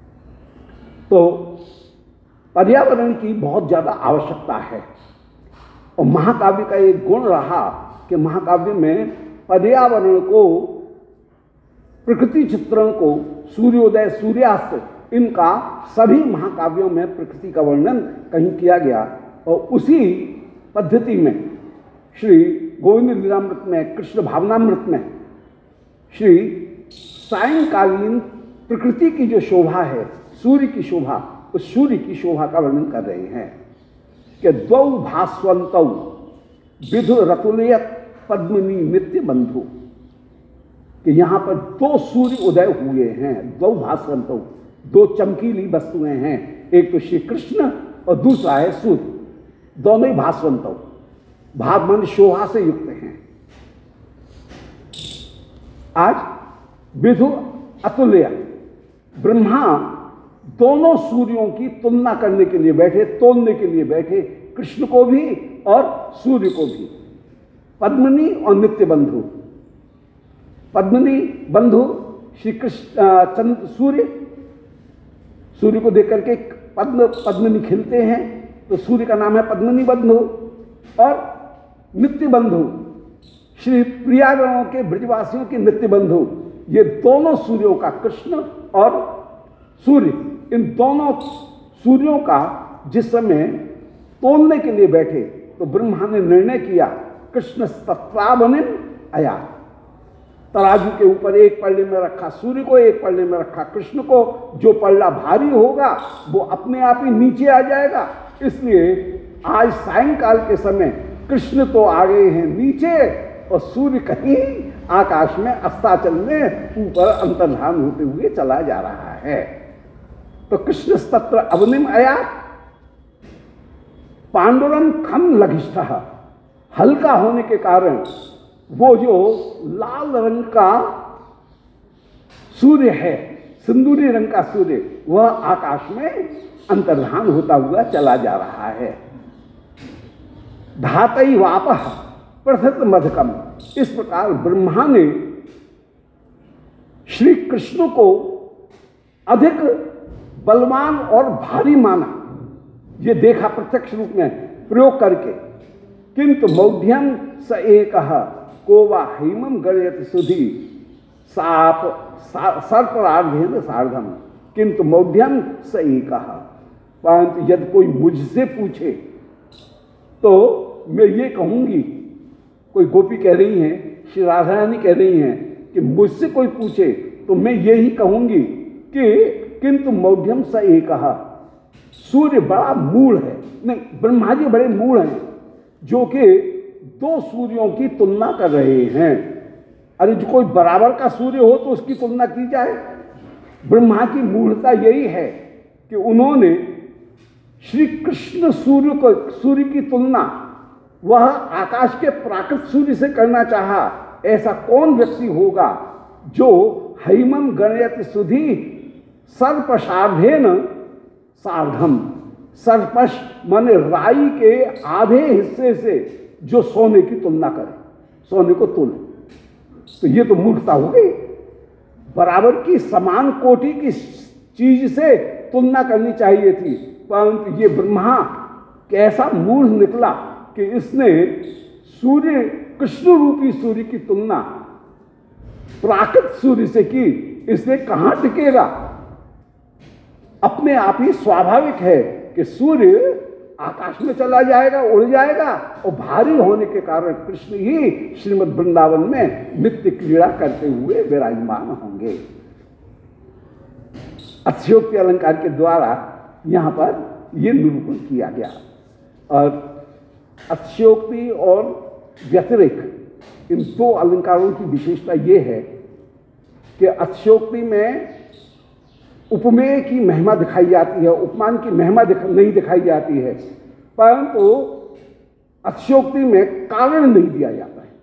तो पर्यावरण की बहुत ज्यादा आवश्यकता है, और महाकाव्य का एक गुण रहा कि महाकाव्य में पर्यावरण को, प्रकृति चित्रण को, सूर्योदय सूर्यास्त इनका सभी महाकाव्यों में प्रकृति का वर्णन कहीं किया गया। और उसी पद्धति में श्री गोविंद लीलामृत में, कृष्ण भावनामृत में श्री सायंकालीन प्रकृति की जो शोभा है, सूर्य की शोभा, उस सूर्य की शोभा का वर्णन कर रहे हैं कि द्वौ भास्वन्तौ विधु रतुलयत पद्मिनी नित्य बंधु, कि यहाँ पर दो सूर्य उदय हुए हैं। द्वौ भास्वन्तौ, दो चमकीली वस्तुएं हैं, एक तो श्री कृष्ण और दूसरा है सूर्य। दोनों ही भास्वन्तौ, भाव मन शोभा से युक्त हैं। आज विधु अतुल्य, ब्रह्मा दोनों सूर्यों की तुलना करने के लिए बैठे, तोलने के लिए बैठे, कृष्ण को भी और सूर्य को भी। पद्मिनी और नित्य बंधु, पद्मिनी बंधु श्री कृष्ण चंद्र सूर्य, सूर्य को देख करके पद्म पद्मिनी खिलते हैं, तो सूर्य का नाम है पद्मिनी बंधु। और नित्य बंधु श्री प्रियागणों के ब्रजवासियों के नित्य बंधु, ये दोनों सूर्यों का, कृष्ण और सूर्य, इन दोनों सूर्यों का जिस समय तोलने के लिए बैठे तो ब्रह्मा ने निर्णय किया कृष्ण तत्रावनिम आया, तराजू के ऊपर एक पल्ले में रखा सूर्य को, एक पल्ले में रखा कृष्ण को। जो पल्ला भारी होगा वो अपने आप ही नीचे आ जाएगा। इसलिए आज सायंकाल के समय कृष्ण तो आ गए हैं नीचे और सूर्य कहीं आकाश में अस्ताचल में ऊपर अंतर्धान होते हुए चला जा रहा है। तो कृष्ण तत्र अवनिम आया, पांडुरम खम लघिष्ठ, हल्का होने के कारण वो जो लाल रंग का सूर्य है, सिंदूरी रंग का सूर्य, वह आकाश में अंतर्धान होता हुआ चला जा रहा है। धातई वापह प्रथित मधकम, इस प्रकार ब्रह्मा ने श्री कृष्ण को अधिक बलवान और भारी माना, ये देखा प्रत्यक्ष रूप में प्रयोग करके। किंतु मौध्यम स एक को वा हेमम गणयति सुधी साप सर्परार्धेन सार्धम, किंतु मौध्यम स एक, परंतु यदि कोई मुझसे पूछे तो मैं ये कहूंगी, कोई गोपी कह रही हैं, श्री राधा रानी कह रही हैं कि मुझसे कोई पूछे तो मैं यही कहूंगी कि किंतु मौध्यम स एक, सूर्य बड़ा मूढ़ है। नहीं, ब्रह्मा जी बड़े मूढ़ हैं जो कि दो सूर्यों की तुलना कर रहे हैं। अरे जो कोई बराबर का सूर्य हो तो उसकी तुलना की जाए। ब्रह्मा की मूढ़ता यही है कि उन्होंने श्री कृष्ण सूर्य को, सूर्य की तुलना वह आकाश के प्राकृत सूर्य से करना चाहा। ऐसा कौन व्यक्ति होगा जो हैमम गणयति सुधी सर्पशार्धेन सार्धम, सर्पश माने राई के आधे हिस्से से जो सोने की तुलना करे, सोने को तुले, तो ये तो मूर्खता हो गई। बराबर की समान कोटि की चीज से तुलना करनी चाहिए थी, परंतु ये ब्रह्मा कैसा मूर्ख निकला कि इसने सूर्य, कृष्ण रूपी सूर्य की तुलना प्राकृत सूर्य से की। इसलिए कहां टिकेगा? अपने आप ही स्वाभाविक है कि सूर्य आकाश में चला जाएगा, उड़ जाएगा, और भारी होने के कारण कृष्ण ही श्रीमद् वृंदावन में नित्य क्रीड़ा करते हुए विराजमान होंगे। अतिशयोक्ति अलंकार के द्वारा यहाँ पर यह निरूपण किया गया। और अतिशयोक्ति और व्यतिरेक, इन दो अलंकारों की विशेषता यह है कि अतिशयोक्ति में उपमेय की महिमा दिखाई जाती है, उपमान की महिमा दिख, नहीं दिखाई जाती है, परंतु अतिशयोक्ति में कारण नहीं दिया जाता है,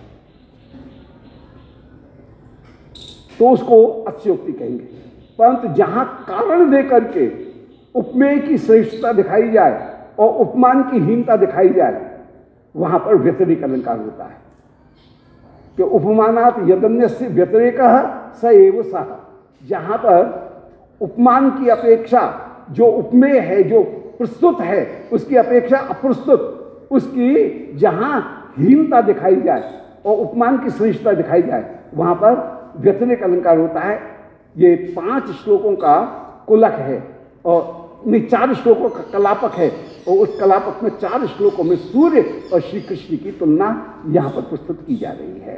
तो उसको अतिशयोक्ति कहेंगे। परंतु जहां कारण दे करके उपमेय की श्रेष्ठता दिखाई जाए और उपमान की हीनता दिखाई जाए, वहां पर व्यतिरेक अलंकार होता है कि उपमानात यदन्यस्य व्यतिरेकः स एव सः। जहां पर उपमान की अपेक्षा जो उपमेय है, जो प्रस्तुत है, उसकी अपेक्षा अप्रस्तुत, उसकी जहां हीनता दिखाई जाए और उपमान की श्रेष्ठता दिखाई जाए, वहां पर व्यतिरेक अलंकार होता है। ये पांच श्लोकों का कुलक है और नहीं चार श्लोकों का कलापक है, और उस कलापक में चार श्लोकों में सूर्य और श्री कृष्ण की तुलना यहां पर प्रस्तुत की जा रही है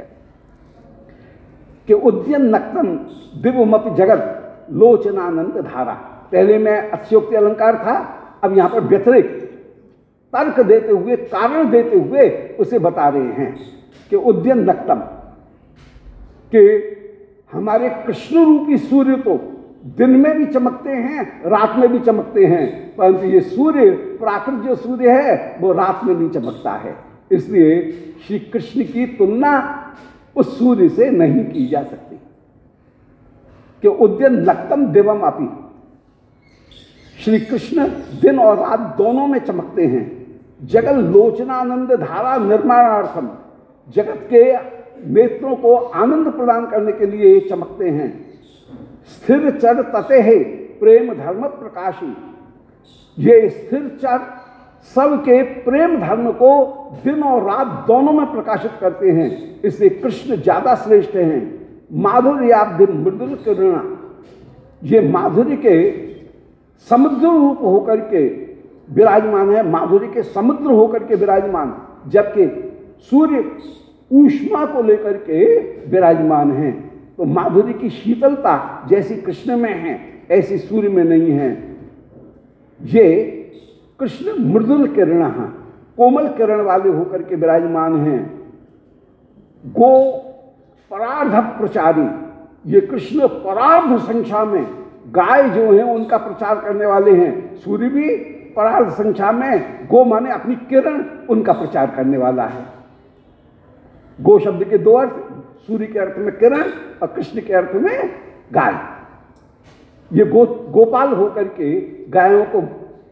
कि उद्यन नक्तम दिवमपि जगत लोचनानंद धारा। पहले में अतिशयोक्ति अलंकार था, अब यहां पर व्यतिरिक्त तर्क देते हुए, कारण देते हुए उसे बता रहे हैं कि उद्यन नक्तम कि हमारे कृष्ण रूपी सूर्य तो दिन में भी चमकते हैं, रात में भी चमकते हैं, परंतु ये सूर्य, प्राकृत जो सूर्य है वो रात में नहीं चमकता है। इसलिए श्री कृष्ण की तुलना उस सूर्य से नहीं की जा सकती कि उद्यन नक्तम दिवम अपि, श्री कृष्ण दिन और रात दोनों में चमकते हैं। जगत लोचनानंद धारा निर्माणार्थम, जगत के नेत्रों को आनंद प्रदान करने के लिए चमकते हैं। स्थिर चर तते है प्रेम धर्म प्रकाशी, ये स्थिर चर सबके प्रेम धर्म को दिन और रात दोनों में प्रकाशित करते हैं, इसलिए कृष्ण ज्यादा श्रेष्ठ हैं। माधुर्याब्धि मृदुल किरणा, ये माधुर्य के समुद्र रूप होकर के विराजमान है, माधुर्य के समुद्र होकर के विराजमान, जबकि सूर्य ऊष्मा को लेकर के विराजमान है। तो माधुर्य की शीतलता जैसी कृष्ण में है ऐसी सूर्य में नहीं है। ये कृष्ण मृदुल किरण, कोमल किरण वाले होकर के विराजमान हैं। गो परार्ध प्रचारी, ये कृष्ण परार्ध संख्या में गाय जो हैं उनका प्रचार करने वाले हैं। सूर्य भी परार्ध संख्या में, गो माने अपनी किरण, उनका प्रचार करने वाला है। गो शब्द के दो अर्थ, सूर्य के अर्थ में किरण और कृष्ण के अर्थ में गाय। ये गो गोपाल होकर के गायों को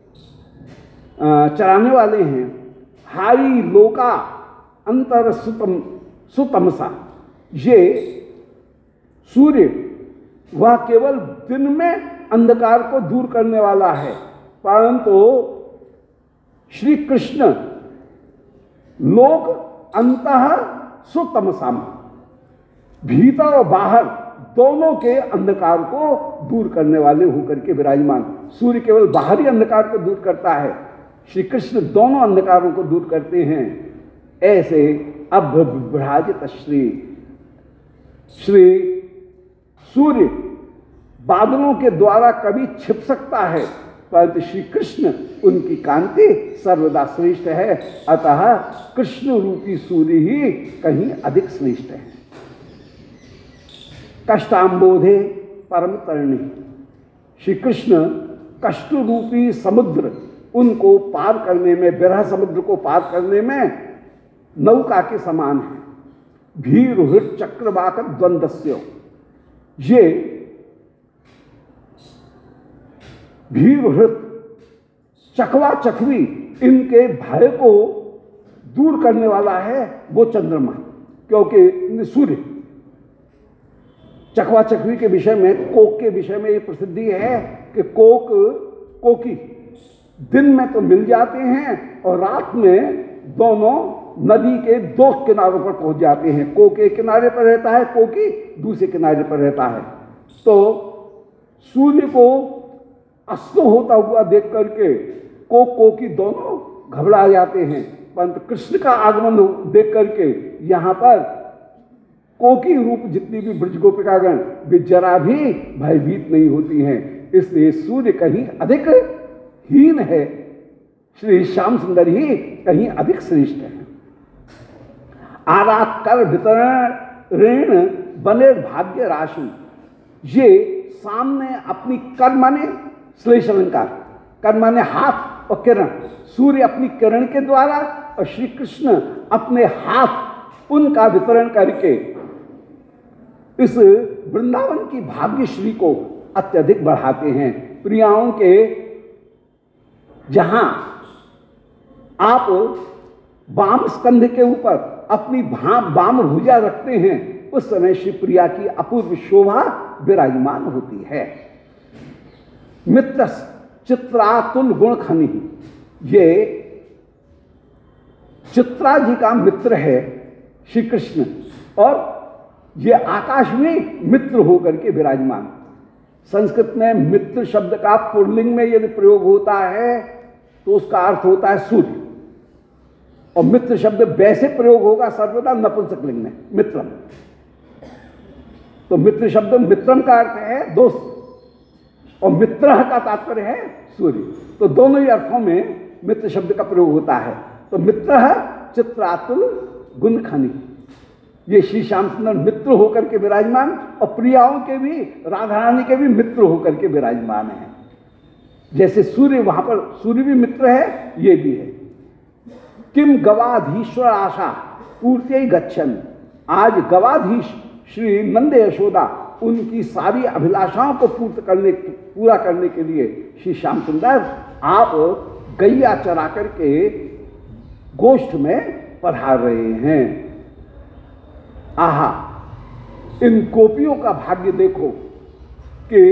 चराने वाले हैं। हारी लोका अंतर सुतम सुतमसा, ये सूर्य वह केवल दिन में अंधकार को दूर करने वाला है, परंतु श्री कृष्ण लोक अंतः सुतमसाम, भीतर और बाहर दोनों के अंधकार को दूर करने वाले होकर के विराजमान। सूर्य केवल बाहरी अंधकार को दूर करता है, श्री कृष्ण दोनों अंधकारों को दूर करते हैं। ऐसे अभ्रभ्राजित श्री श्री सूर्य बादलों के द्वारा कभी छिप सकता है, परंतु श्री कृष्ण उनकी कांति सर्वदा श्रेष्ठ है। अतः कृष्ण रूपी सूर्य ही कहीं अधिक श्रेष्ठ है। कष्टांबोधे परम तरणी, श्री कृष्ण कष्ट रूपी समुद्र उनको पार करने में, विरह समुद्र को पार करने में नौका के समान है। भीर हृत चक्रवाक द्वंद्वस्य, ये भीर हृत चकवा चकवी इनके भय को दूर करने वाला है वो चंद्रमा, क्योंकि सूर्य चकवा चकवी के विषय में, कोक के विषय में ये प्रसिद्धि है कि कोक कोकी दिन में तो मिल जाते हैं और रात में दोनों नदी के दो किनारों पर पहुंच जाते हैं। कोक एक किनारे पर रहता है, कोकी दूसरे किनारे पर रहता है। तो सूर्य को अस्त होता हुआ देख करके कोक कोकी दोनों घबरा जाते हैं, परंतु कृष्ण का आगमन देख करके यहाँ पर कोकी रूप जितनी भी ब्रज गोपिकागण वे जरा भी भयभीत नहीं होती हैं। इसलिए सूर्य कहीं अधिक हीन है, श्री श्याम सुंदर ही कहीं अधिक श्रेष्ठ है। आरात कर वितरण ऋण बने भाग्य राशि, ये सामने अपनी कर माने श्लेष अलंकार, कर माने हाथ और किरण, सूर्य अपनी किरण के द्वारा और श्री कृष्ण अपने हाथ उनका वितरण करके इस वृंदावन की भाग्यश्री को अत्यधिक बढ़ाते हैं। प्रियाओं के जहां आप वाम स्कंध के ऊपर अपनी वाम भुजा रखते हैं, उस समय श्री प्रिया की अपूर्व शोभा विराजमान होती है। मित्र चित्रातुल गुण खनि, ये चित्रा जी का मित्र है श्री कृष्ण, और ये आकाश में मित्र होकर के विराजमान। संस्कृत में मित्र शब्द का पुल्लिंग में यदि प्रयोग होता है तो उसका अर्थ होता है सूर्य, और मित्र शब्द वैसे प्रयोग होगा सर्वदा नपुंसकलिंग में मित्रम। तो मित्र शब्द मित्रम का अर्थ है दोस्त, और मित्र का तात्पर्य है सूर्य। तो दोनों ही अर्थों में मित्र शब्द का प्रयोग होता है। तो मित्र चित्रातुल गुणखनि, ये श्री श्याम सुंदर मित्र होकर के विराजमान, और प्रियाओं के भी, राधा रानी के भी मित्र होकर के विराजमान हैं। जैसे सूर्य, वहां पर सूर्य भी मित्र है, ये भी है। किम गवाधीश्वर आशा पूर्ति गच्छन, आज गवाधीश श्री नंद यशोदा उनकी सारी अभिलाषाओं को पूर्ण करने पूरा करने के लिए श्री श्याम सुंदर आप गैया चरा करके गोष्ठ में पधार रहे हैं। आहा, इन गोपियों का भाग्य देखो कि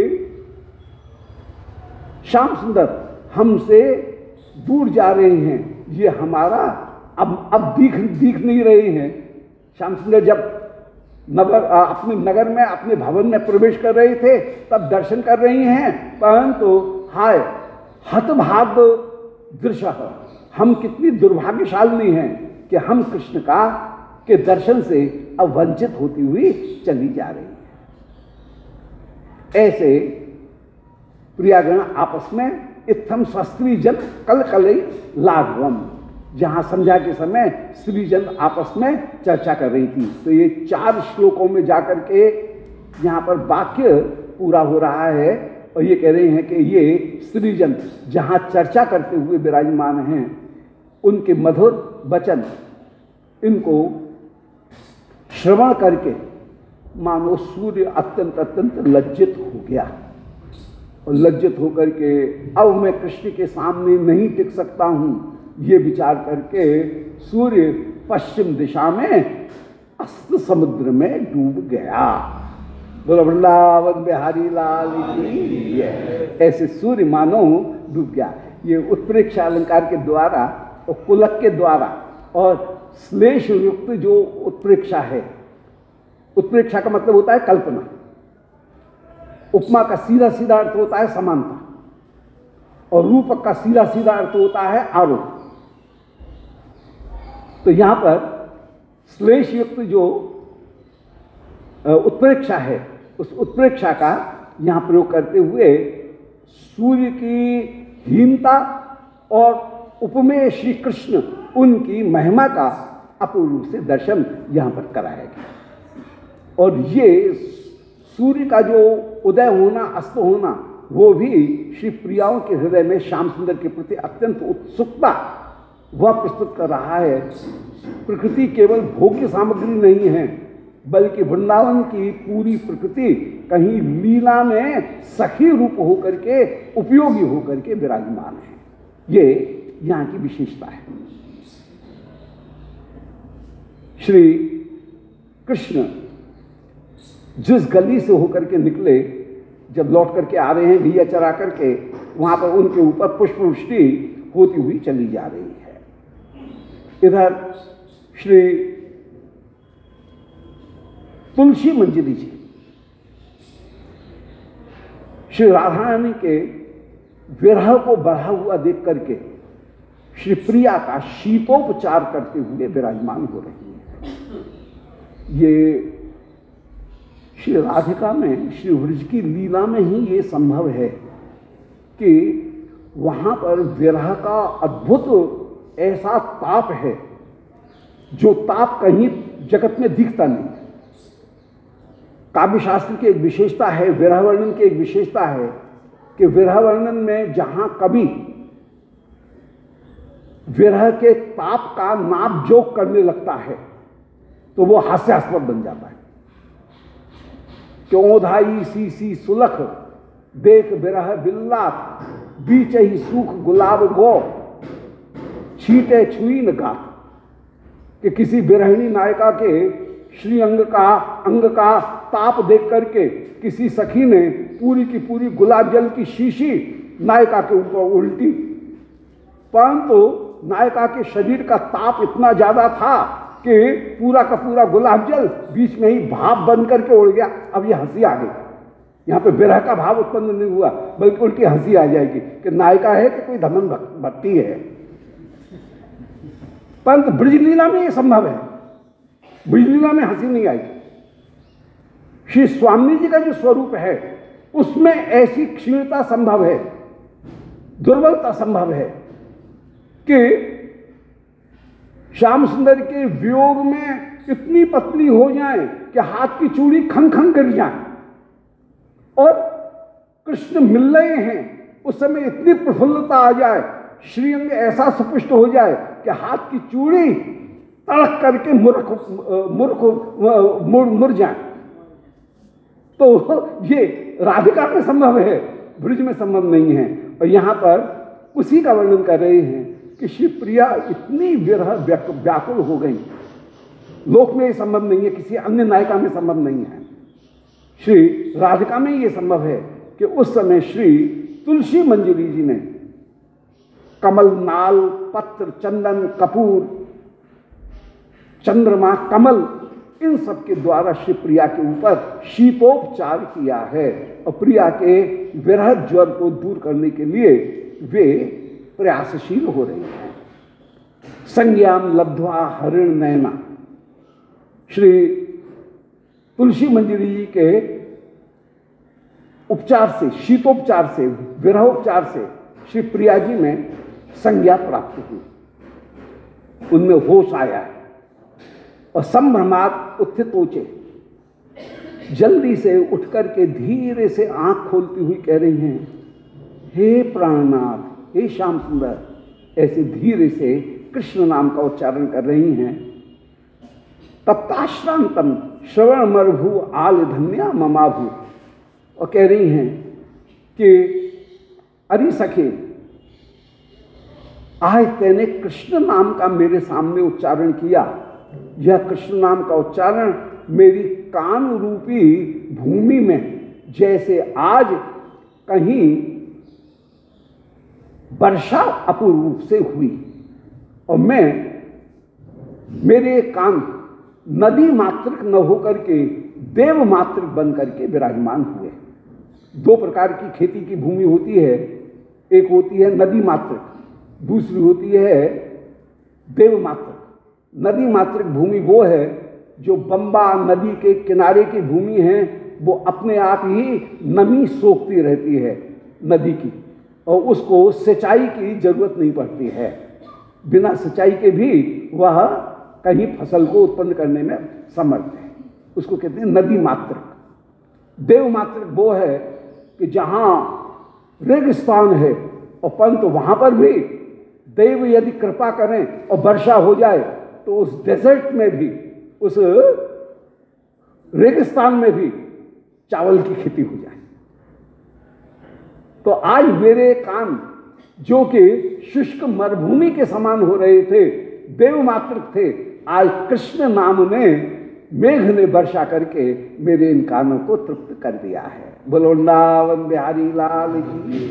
श्याम सुंदर हमसे दूर जा रहे हैं, ये हमारा अब अब दिख दिख नहीं रहे हैं। श्याम सुंदर जब नगर अपने नगर में अपने भवन में प्रवेश कर रहे थे तब दर्शन कर रही हैं, परंतु हाय हतभाग दृश्य, हम कितनी दुर्भाग्यशाली हैं कि हम कृष्ण का के दर्शन से अब वंचित होती हुई चली जा रही है। ऐसे प्रियागण आपस में इत्थम स्त्री जन कल कलई लाघवम, जहां संध्या के समय स्त्री जन आपस में चर्चा कर रही थी। तो ये चार श्लोकों में जाकर के यहाँ पर वाक्य पूरा हो रहा है, और ये कह रहे हैं कि ये स्त्री जन जहाँ चर्चा करते हुए विराजमान हैं, उनके मधुर वचन इनको श्रवण करके मानो सूर्य अत्यंत अत्यंत लज्जित हो गया, और लज्जित होकर के अब मैं कृष्ण के सामने नहीं टिक सकता हूँ, ये विचार करके सूर्य पश्चिम दिशा में अस्त समुद्र में डूब गया। बोलो वृंदावन बिहारी लाल की। ऐसे सूर्य मानो डूब गया। ये उत्प्रेक्षा अलंकार के द्वारा और कुलक के द्वारा और श्लेष युक्त जो उत्प्रेक्षा है, उत्प्रेक्षा का मतलब होता है कल्पना, उपमा का सीधा सीधा अर्थ होता है समानता, और रूपक का सीधा सीधा अर्थ होता है आरोप। तो यहां पर श्लेष युक्त जो उत्प्रेक्षा है, उस उत्प्रेक्षा का यहां प्रयोग करते हुए सूर्य की हीनता और उपमेय श्री कृष्ण उनकी महिमा का अपूर्व रूप से दर्शन यहां पर कराया गया। और ये सूर्य का जो उदय होना अस्त होना, वो भी श्री प्रियाओं के हृदय में श्याम सुंदर के प्रति अत्यंत उत्सुकता वह प्रस्तुत कर रहा है। प्रकृति केवल भोग्य सामग्री नहीं है, बल्कि वृंदावन की पूरी प्रकृति कहीं लीला में सखी रूप होकर के, उपयोगी होकर के विराजमान है। ये यहाँ की विशेषता है। श्री कृष्ण जिस गली से होकर के निकले, जब लौट करके आ रहे हैं गैया चरा करके, वहां पर उनके ऊपर पुष्पवृष्टि होती हुई चली जा रही है। इधर श्री तुलसी मंजरी जी श्री राधा रानी के विरह को बढ़ा हुआ देख करके श्री प्रिया का शीतोपचार करते हुए विराजमान हो रही है। ये श्री राधिका में, श्री व्रज की लीला में ही ये संभव है कि वहां पर विरह का अद्भुत ऐसा ताप है जो ताप कहीं जगत में दिखता नहीं। काव्य शास्त्र की एक विशेषता है, विरह वर्णन की एक विशेषता है कि विरह वर्णन में जहां कभी विरह के ताप का नाप जोक करने लगता है तो वो हास्यास्पद बन जाता है। क्यों धाई सी सी सुलख देख विरह बिल्ला, बीच ही सूख गुलाब गो छीटे छुई न गात, कि किसी विरहिणी नायिका के श्री अंग का अंग का ताप देख करके किसी सखी ने पूरी की पूरी गुलाब जल की शीशी नायिका के ऊपर उल्टी, परंतु नायिका के शरीर का ताप इतना ज्यादा था कि पूरा का पूरा गुलाब जल बीच में ही भाप बन करके उड़ गया। अब ये हंसी आ गई, यहाँ पे विरह का भाव उत्पन्न नहीं हुआ, बल्कि उल्टी हंसी आ जाएगी कि नायिका है कि कोई धमन भक्ति है। परंतु ब्रजलीला में ये संभव है, ब्रजलीला में हंसी नहीं आएगी। श्री स्वामी जी का जो स्वरूप है उसमें ऐसी क्षीणता संभव है, दुर्बलता संभव है कि श्याम सुंदर के वियोग में इतनी पतली हो जाए कि हाथ की चूड़ी खंग खंग गिर जाए, और कृष्ण मिल रहे हैं उस समय इतनी प्रफुल्लता आ जाए, श्रीअंग ऐसा सुपुष्ट हो जाए कि हाथ की चूड़ी तड़क करके मूर्ख मूर्ख मुड़ मुड़ जाए। तो ये राधिका में संभव है, ब्रज में संभव नहीं है। और यहाँ पर उसी का वर्णन कर रहे हैं कि श्री प्रिया इतनी विरह व्याकुल हो गई, लोक में ये संभव नहीं है, किसी अन्य नायिका में संभव नहीं है, श्री राधिका में ये संभव है कि उस समय श्री तुलसी मंजरी जी ने कमल, नाल, पत्र, चंदन, कपूर, चंद्रमा, कमल, इन सब के द्वारा श्री प्रिया के ऊपर शीतोपचार किया है, और प्रिया के विरह ज्वर को दूर करने के लिए वे प्रयासशील हो रही हैं। संज्ञाम लब्ध्वा हरिण नयना, श्री तुलसी मंजरी जी के उपचार से, शीतोपचार से, विरहोपचार से श्री प्रिया जी में संज्ञा प्राप्त हुई, उनमें होश आया है, और संभ्रमात उत्थितोचे, जल्दी से उठ करके धीरे से आंख खोलती हुई कह रही हैं, हे प्राणनाथ, हे श्याम सुंदर, ऐसे धीरे से कृष्ण नाम का उच्चारण कर रही हैं। तप्ताश्रांतम श्रवण मरभू आल धन्या ममाभू, और कह रही हैं कि अरे सखे, आज तेने कृष्ण नाम का मेरे सामने उच्चारण किया, यह कृष्ण नाम का उच्चारण मेरी कान रूपी भूमि में जैसे आज कहीं वर्षा अपूर्व रूप से हुई, और मैं, मेरे कान नदी मात्रक न होकर के देव मात्रक बन करके विराजमान हुए। दो प्रकार की खेती की भूमि होती है, एक होती है नदी मात्रक, दूसरी होती है देव मात्रक। नदी मात्रक भूमि वो है जो बंबा नदी के किनारे की भूमि है, वो अपने आप ही नमी सोखती रहती है नदी की, और उसको सिंचाई की जरूरत नहीं पड़ती है, बिना सिंचाई के भी वह कहीं फसल को उत्पन्न करने में समर्थ है, उसको कहते हैं नदी मात्रक। देव मात्रक वो है कि जहाँ रेगिस्तान है और परंतु वहाँ पर भी देव यदि कृपा करें और वर्षा हो जाए तो उस डेजर्ट में भी, उस रेगिस्तान में भी चावल की खेती हो जाए। तो आज मेरे कान जो कि शुष्क मरुभूमि के समान हो रहे थे, देव मात्रक थे, आज कृष्ण नाम ने, मेघ ने वर्षा करके मेरे इन कानों को तृप्त कर दिया है। बोलो वृंदावन बिहारी लाल की।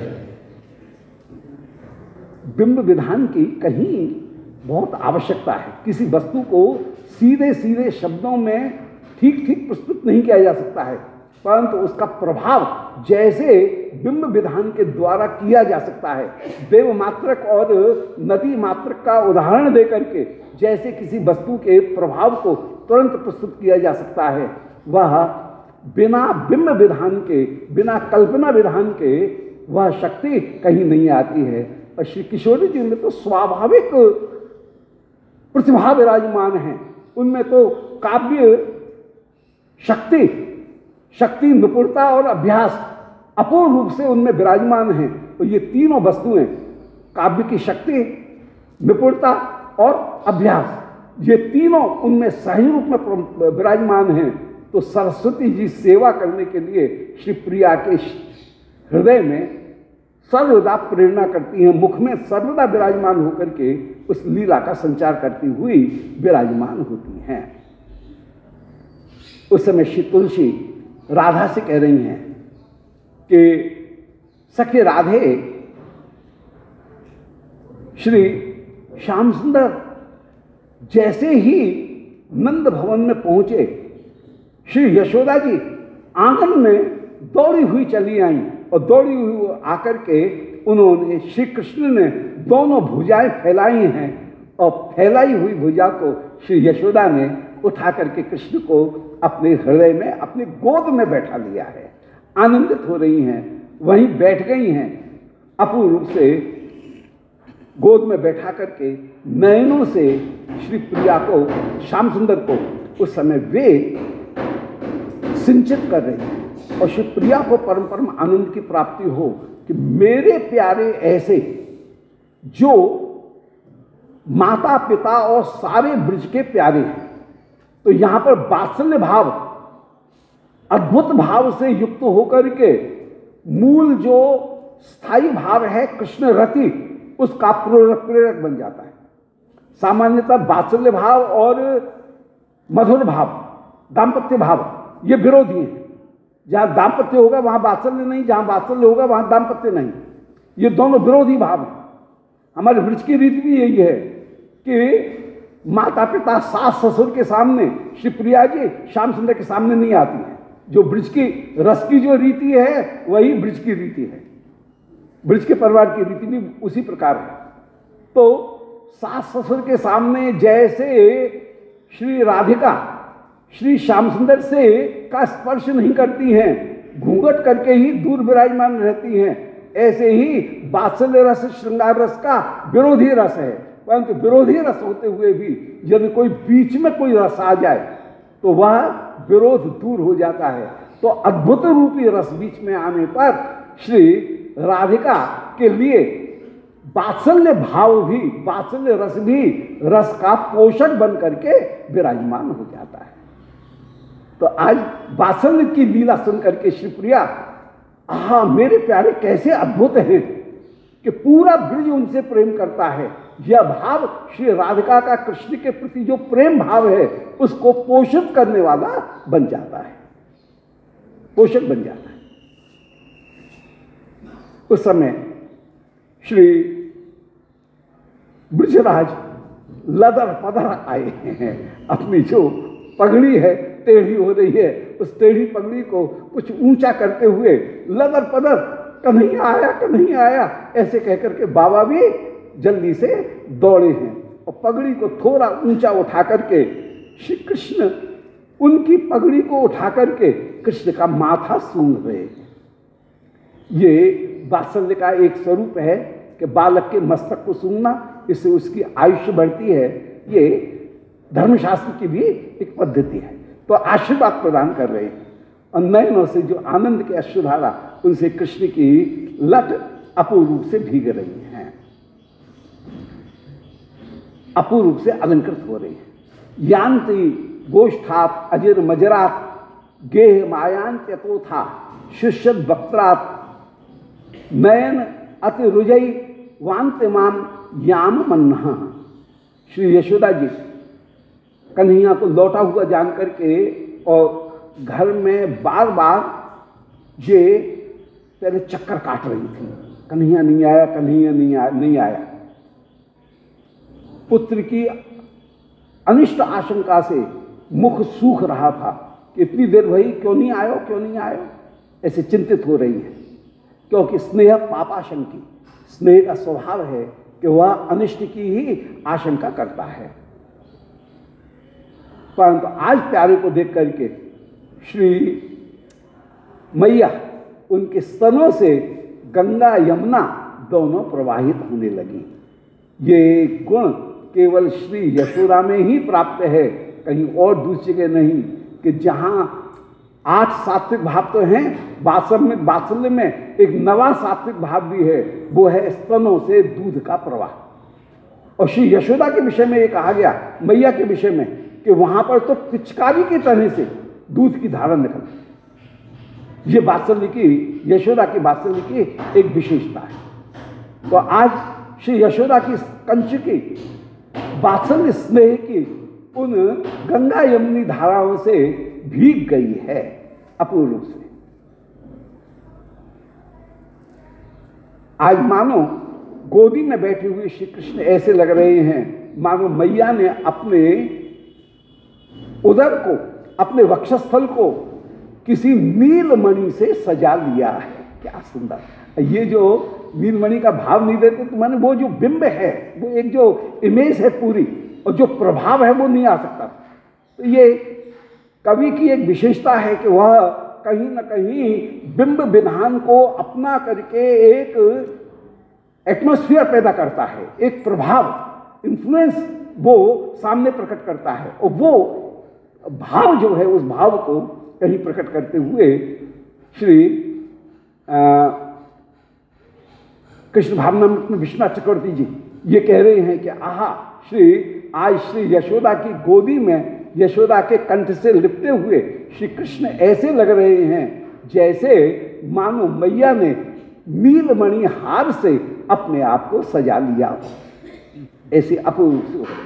बिंब विधान की कहीं बहुत आवश्यकता है। किसी वस्तु को सीधे सीधे शब्दों में ठीक ठीक प्रस्तुत नहीं किया जा सकता है, परंतु उसका प्रभाव जैसे बिंब विधान के द्वारा किया जा सकता है। देव मात्रक और नदी मात्रक का उदाहरण देकर के जैसे किसी वस्तु के प्रभाव को तुरंत प्रस्तुत किया जा सकता है, वह बिना बिंब विधान के, बिना कल्पना विधान के वह शक्ति कहीं नहीं आती है। और श्री किशोरी जी में तो स्वाभाविक प्रतिभा विराजमान है, उनमें तो काव्य शक्ति शक्ति निपुणता और अभ्यास अपूर्ण रूप से उनमें विराजमान है। तो ये तीनों वस्तुएं, काव्य की शक्ति, निपुणता और अभ्यास, ये तीनों उनमें सही रूप में विराजमान हैं। तो सरस्वती जी सेवा करने के लिए श्री प्रिया के हृदय में सर्वदा प्रेरणा करती हैं, मुख में सर्वदा विराजमान होकर के उस लीला का संचार करती हुई विराजमान होती हैं। उस समय श्री तुलसी राधा से कह रही हैं कि सखे राधे, श्री श्याम सुंदर जैसे ही नंद भवन में पहुंचे, श्री यशोदा जी आंगन में दौड़ी हुई चली आई और दौड़ी हुई आकर के उन्होंने, श्री कृष्ण ने दोनों भुजाएं फैलाई हैं और फैलाई हुई भुजा को श्री यशोदा ने उठा करके कृष्ण को अपने हृदय में, अपनी गोद में बैठा लिया है। आनंदित हो रही हैं, वहीं बैठ गई हैं, अपूर्ण रूप से गोद में बैठा करके नयनों से श्री प्रिया को, श्याम सुंदर को उस समय वे सिंचित कर रही हैं और श्री प्रिया को परम परम आनंद की प्राप्ति हो कि मेरे प्यारे ऐसे जो माता पिता और सारे ब्रज के प्यारे हैं। तो यहां पर वात्सल्य भाव अद्भुत भाव से युक्त होकर के मूल जो स्थायी भाव है कृष्ण रति, उसका प्रेरक बन जाता है। सामान्यतः वात्सल्य भाव और मधुर भाव, दाम्पत्य भाव, ये विरोधी हैं। जहां दाम्पत्य होगा वहां वात्सल्य नहीं, जहां वात्सल्य होगा वहां दाम्पत्य नहीं। ये दोनों विरोधी भाव हैं। हमारे ब्रज की रीति भी यही है कि माता पिता सास ससुर के सामने श्री प्रिया जी श्याम सुंदर के सामने नहीं आती है। जो ब्रज की रस की जो रीति है वही ब्रज की रीति है। ब्रज के परिवार की रीति भी उसी प्रकार है। तो सास ससुर के सामने जैसे श्री राधिका श्री श्याम सुंदर से का स्पर्श नहीं करती हैं, घूंघट करके ही दूर विराजमान रहती हैं, ऐसे ही वात्सल्य रस श्रृंगार रस का विरोधी रस है। परंतु विरोधी रस होते हुए भी यदि कोई बीच में कोई रस आ जाए तो वह विरोध दूर हो जाता है। तो अद्भुत रूपी रस बीच में आने पर श्री राधिका के लिए वात्सल्य भाव भी, वात्सल्य रस भी रस का पोषक बन करके विराजमान हो जाता है। तो आज वात्सल्य की लीला सुन करके श्री प्रिया, आहा मेरे प्यारे कैसे अद्भुत हैं कि पूरा ब्रज उनसे प्रेम करता है। यह भाव श्री राधिका का कृष्ण के प्रति जो प्रेम भाव है उसको पोषित करने वाला बन जाता है, पोषक बन जाता है। उस समय श्री ब्रजराज लदर पदर आए हैं। अपनी जो पगड़ी है टेढ़ी हो रही है, उस टेढ़ी पगड़ी को कुछ ऊंचा करते हुए लदर पदर, कन्हैया आया कन्हैया आया ऐसे कहकर के बाबा भी जल्दी से दौड़े हैं और पगड़ी को थोड़ा ऊंचा उठा करके श्री कृष्ण उनकी पगड़ी को उठा करके कृष्ण का माथा सूंघ रहे हैं। ये वात्सल्य का एक स्वरूप है कि बालक के मस्तक को सूंघना, इससे उसकी आयुष्य बढ़ती है। ये धर्मशास्त्र की भी एक पद्धति है। तो आशीर्वाद प्रदान कर रहे हैं और नयनों से जो आनंद के अश्रुधारा उनसे कृष्ण की लट अपूर्व रूप से भीग रही हैं, अपूर्व रूप से अलंकृत हो रही है। यांति गोष्ठात अजिर मजरात गेह मायांत यथोथा शिष्यत वक्त्रात नयन अति रुजई वांतिमाम याम मन्ना। श्री यशोदा जी कन्हैया को लौटा हुआ जान करके और घर में बार बार ये पहले चक्कर काट रही थी, कन्हैया नहीं आया कन्हैया नहीं आया नहीं आया। पुत्र की अनिष्ट आशंका से मुख सूख रहा था कि इतनी देर भई क्यों नहीं आयो क्यों नहीं आयो, ऐसे चिंतित हो रही है। क्योंकि स्नेह पापाशंकी, स्नेह का स्वभाव है कि वह अनिष्ट की ही आशंका करता है। परंतु आज प्यारे को देख करके श्री मैया उनके स्तनों से गंगा यमुना दोनों प्रवाहित होने लगी। ये गुण केवल श्री यशोदा में ही प्राप्त है, कहीं और दूसरी जगह नहीं। कि जहाँ आठ सात्विक भाव तो हैं, वात्सल्य में वात्सल्य में एक नवा सात्विक भाव भी है, वो है स्तनों से दूध का प्रवाह। और श्री यशोदा के विषय में ये कहा गया, मैया के विषय में, कि वहां पर तो पिचकारी की तरह से दूध की धारा निकलती। ये वात्सल्य की, यशोदा की वात्सल्य की एक विशेषता है। तो आज श्री यशोदा की कंच की वात्सल्य स्नेह की उन गंगा यमुनी धाराओं से भीग गई है अपूर्व रूप से। आज मानो गोदी में बैठे हुए श्री कृष्ण ऐसे लग रहे हैं मानो मैया ने अपने उदर को, अपने वक्षस्थल को किसी नीलमणि से सजा लिया है। क्या सुंदर! ये जो नीलमणि का भाव नहीं देते तो माने वो जो बिंब है, वो एक जो इमेज है पूरी, और जो प्रभाव है वो नहीं आ सकता। तो ये कवि की एक विशेषता है कि वह कहीं ना कहीं बिंब विधान को अपना करके एक एटमॉस्फेयर पैदा करता है, एक प्रभाव, इन्फ्लुएंस वो सामने प्रकट करता है, और वो भाव जो है उस भाव को कहीं प्रकट करते हुए श्री कृष्ण भावनामृत में विश्वनाथ चक्रवर्ती जी ये कह रहे हैं कि आहा, श्री आज श्री यशोदा की गोदी में यशोदा के कंठ से लिपटे हुए श्री कृष्ण ऐसे लग रहे हैं जैसे मानो मैया ने नीलमणि हार से अपने आप को सजा लिया, ऐसे अपूर्व से हो रहे।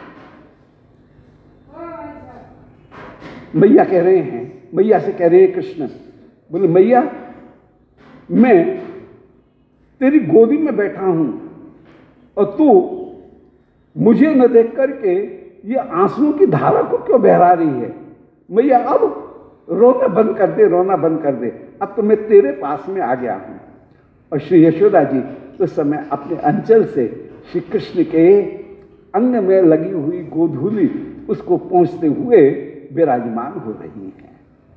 मैया कह रहे हैं, मैया से कह रहे हैं कृष्ण, बोले मैया मैं तेरी गोदी में बैठा हूं और तू मुझे न देख करके ये आंसुओं की धारा को क्यों बहरा रही है? मैया अब रोना बंद कर दे, रोना बंद कर दे, अब तो मैं तेरे पास में आ गया हूं। और श्री यशोदा जी उस समय अपने अंचल से श्री कृष्ण के अंग में लगी हुई गोधूली उसको पहुंचते हुए विराजमान हो रही है।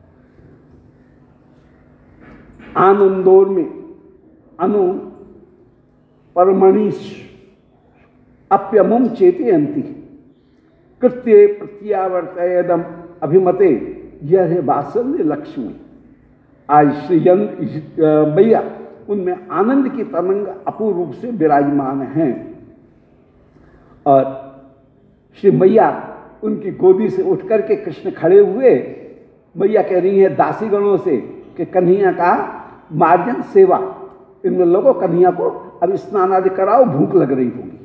आनंदोर में अनु परमणीश अप्यमुम चेतयंती कृत्य प्रत्यावर्तयदम अभिमते यह वात्सल्य लक्ष्मी। आज श्री मैया उनमें आनंद की तरंग अपूर्व रूप से विराजमान हैं और श्री मैया उनकी गोदी से उठ करके कृष्ण खड़े हुए मैया कह रही हैं दासीगणों से कि कन्हैया का मार्जन सेवा, इनमें लोगों कन्हैया को अब स्नान आदि कराओ, भूख लग रही होगी।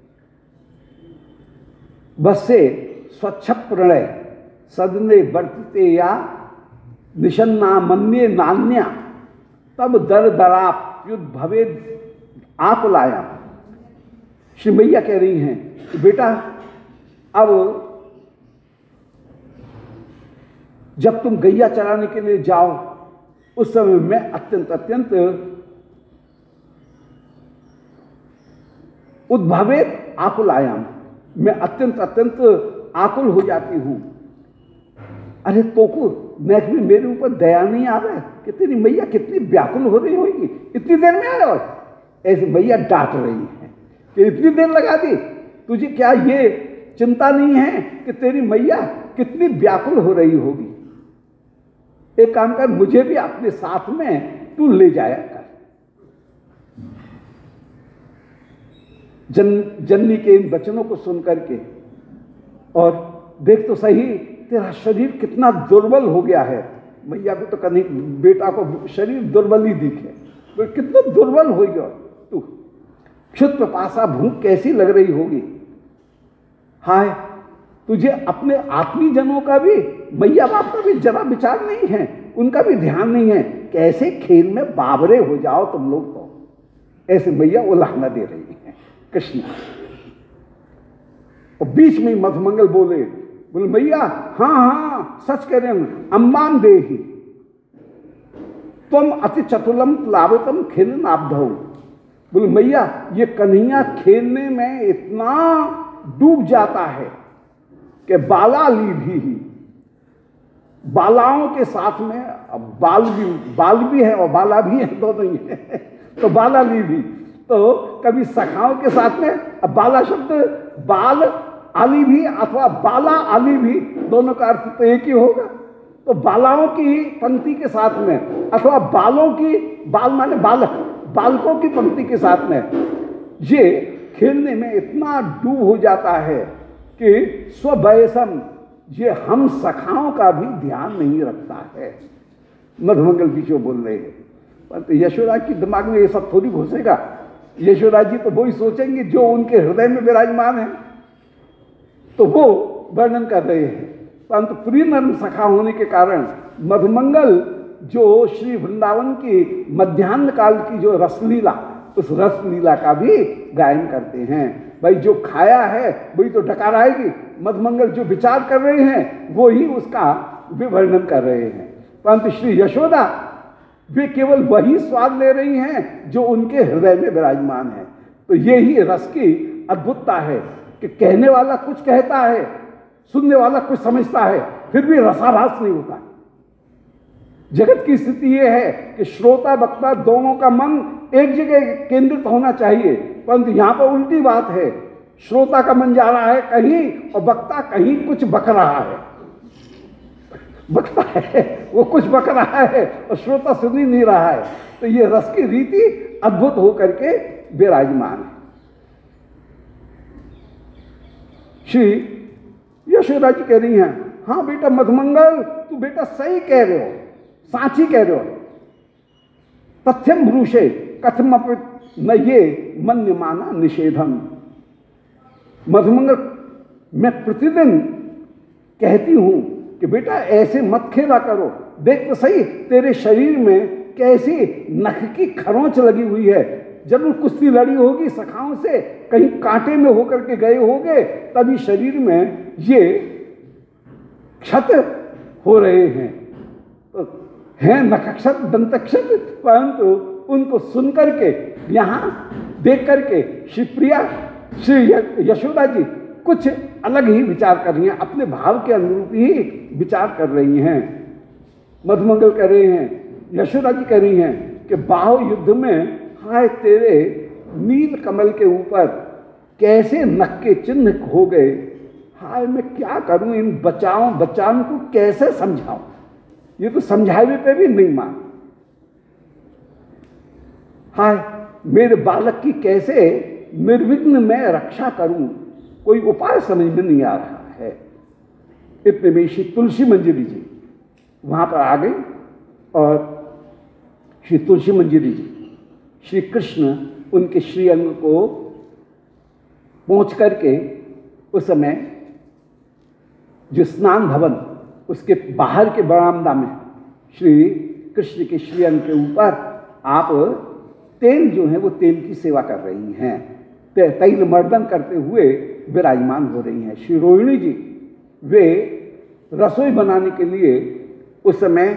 बस से स्वच्छ प्रणय सदने वर्तते या निशन्ना मन्ये नान्या तब दर दराप युद्ध भवेद आकुलाया। श्री मैया कह रही हैं कि बेटा अब जब तुम गैया चराने के लिए जाओ उस समय मैं अत्यंत अत्यंत उद्भवेद आकुलायाम, मैं अत्यंत अत्यंत आकुल हो जाती हूं। अरे तोकू मैं भी मेरे ऊपर दया नहीं आ रहा है कि तेरी मैया कितनी व्याकुल हो रही होगी, इतनी देर में आए। और ऐसे मैया डांट रही है कि इतनी देर लगा दी, तुझे क्या ये चिंता नहीं है कि तेरी मैया कितनी व्याकुल हो रही होगी? एक काम कर, मुझे भी अपने साथ में तू ले जाया कर। जन जननी के इन वचनों को सुन करके, और देख तो सही तेरा शरीर कितना दुर्बल हो गया है। मैया को तो कहीं बेटा को शरीर दुर्बल ही दिखे, तो कितना दुर्बल हो गया तू, क्षुत पासा भूख कैसी लग रही होगी। हाय, तुझे अपने आत्मीय जनों का भी, मैया बाप का भी जरा विचार नहीं है, उनका भी ध्यान नहीं है। कैसे खेल में बाबरे हो जाओ तुम लोग तो, ऐसे मैया उलाहना दे रही है कृष्ण। और बीच में मधुमंगल बोले, बोले मैया हाँ हाँ सच कह रहे हैं, अम्बान दे ही तुम अति चतुलम प्लावितम खेल नाब्धौ। बोले मैया ये कन्हैया खेलने में इतना डूब जाता है कि बाला ली भी ही, बालाओं के साथ में बाल भी, बाल भी है और बाला भी है, दोनों ही है। तो बाला ली भी, तो कभी सखाओं के साथ में, अब बाला शब्द बाल आली भी अथवा बाला आली भी, दोनों का अर्थ तो एक ही होगा। तो बालाओं की पंक्ति के साथ में अथवा बालों की, बाल माने बालक, बालकों की पंक्ति के साथ में ये खेलने में इतना डूब हो जाता है कि स्ववयसम, ये हम सखाओं का भी ध्यान नहीं रखता है। मधुमंगल पीछे बोल रहे हैं, परंतु यशोदा की दिमाग में ये सब थोड़ी घुसेगा। यशोदा जी तो वही सोचेंगे जो उनके हृदय में विराजमान है, तो वो वर्णन कर रहे हैं। परंतु प्रिय नर्म सखा होने के कारण मधुमंगल जो श्री वृंदावन की मध्याह्न काल की जो रसलीला, उस रसलीला का भी गायन करते हैं। भाई जो खाया है वही तो डकार आएगी, मधुमंगल जो विचार कर रहे हैं वो ही उसका विवर्णन कर रहे हैं। परंतु श्री यशोदा वे केवल वही स्वाद ले रही हैं जो उनके हृदय में विराजमान है। तो ये ही रस की अद्भुतता है कि कहने वाला कुछ कहता है, सुनने वाला कुछ समझता है, फिर भी रसाभास नहीं होता। जगत की स्थिति यह है कि श्रोता वक्ता दोनों का मन एक जगह केंद्रित होना चाहिए, परंतु यहां पर उल्टी बात है। श्रोता का मन जा रहा है कहीं और वक्ता कहीं कुछ बक रहा है, बकता है, वो कुछ बक रहा है और श्रोता सुन ही नहीं रहा है। तो ये रस की रीति अद्भुत होकर के विराजमान है। श्री यशोदा जी कह रही हैं, हाँ बेटा मधुमंगल, तू बेटा सही कह रहे हो, साची कह रहे हो। तथ्यम ब्रूषे कथम न ये मन्य माना निषेधम। मधुमंगल, मैं प्रतिदिन कहती हूं कि बेटा ऐसे मत खेला करो। देख तो सही तेरे शरीर में कैसी नख की खरोंच लगी हुई है। जरूर कुश्ती लड़ी होगी सखाओं से, कहीं कांटे में होकर के गए होंगे, तभी शरीर में ये क्षत हो रहे हैं। तो हैं नखक्षत दंतक्षत, परंतु उनको सुन करके यहाँ देख करके श्री प्रिया श्री यशोदा जी कुछ अलग ही विचार कर रही हैं, अपने भाव के अनुरूप ही विचार कर रही हैं। मधुमंगल कह रहे हैं, यशोदा जी कह रही हैं कि बाहु युद्ध में हाय तेरे नील कमल के ऊपर कैसे नख के चिन्ह हो गए। हाय मैं क्या करूं, इन बच्चाओं बच्चाओं को कैसे समझाऊं, ये तो समझावे पे भी नहीं मान। हाय मेरे बालक की कैसे निर्विघ्न मैं रक्षा करूं, कोई उपाय समझ में नहीं आ रहा है। इतने में श्री तुलसी मंजरी जी वहां पर आ गई और श्री तुलसी मंजरी जी श्री कृष्ण उनके श्रीअंग को पहुंच करके उस समय जो स्नान भवन उसके बाहर के बरामदा में श्री कृष्ण के श्रीअंग के ऊपर आप तेल जो है वो तेल की सेवा कर रही हैं, तैल मर्दन करते हुए विराजमान हो रही हैं। श्री रोहिणी जी वे रसोई बनाने के लिए उस समय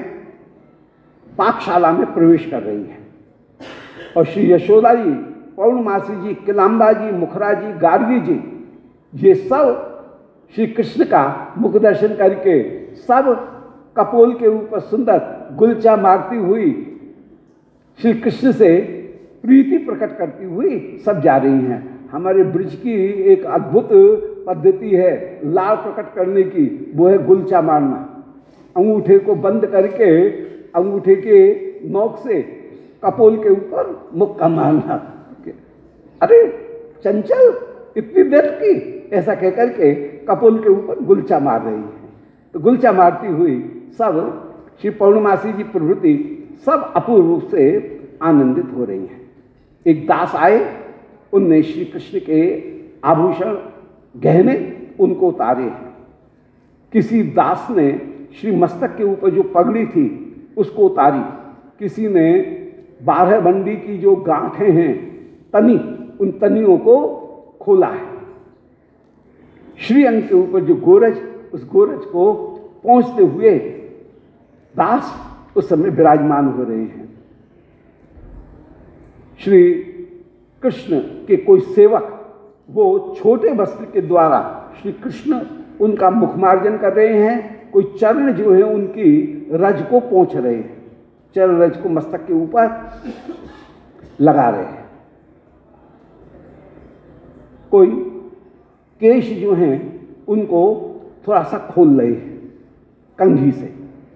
पाकशाला में प्रवेश कर रही हैं और श्री यशोदा जी, पौर्णमासी जी, किलाम्बा जी, मुखरा जी, गार्गी जी, ये सब श्री कृष्ण का मुख दर्शन करके सब कपोल के ऊपर सुंदर गुलचा मारती हुई श्री कृष्ण से प्रीति प्रकट करती हुई सब जा रही हैं। हमारे ब्रज की एक अद्भुत पद्धति है लाल प्रकट करने की, वो है गुलचा मारना। अंगूठे को बंद करके अंगूठे के नोक से कपोल के ऊपर मुक्का मारना। अरे चंचल इतनी देर की, ऐसा कहकर के कपोल के ऊपर गुलचा मार रही है। तो गुलचा मारती हुई सब श्री पौर्णमासी जी प्रभृति सब अपूर्व रूप से आनंदित हो रही हैं। एक दास आए, उनने श्री कृष्ण के आभूषण गहने उनको उतारे हैं। किसी दास ने श्री मस्तक के ऊपर जो पगड़ी थी उसको उतारी, किसी ने बारह बंडी की जो गांठें हैं तनी, उन तनियों को खोला है। श्रीअंग के ऊपर जो गोरज, उस गोरज को पहुंचते हुए दास उस समय विराजमान हो रहे हैं। श्री कृष्ण के कोई सेवक वो छोटे वस्त्र के द्वारा श्री कृष्ण उनका मुखमार्जन कर रहे हैं, कोई चरण जो है उनकी रज को पोंछ रहे हैं, चरण रज को मस्तक के ऊपर लगा रहे हैं। कोई केश जो हैं उनको थोड़ा सा खोल रहे हैं कंघी से।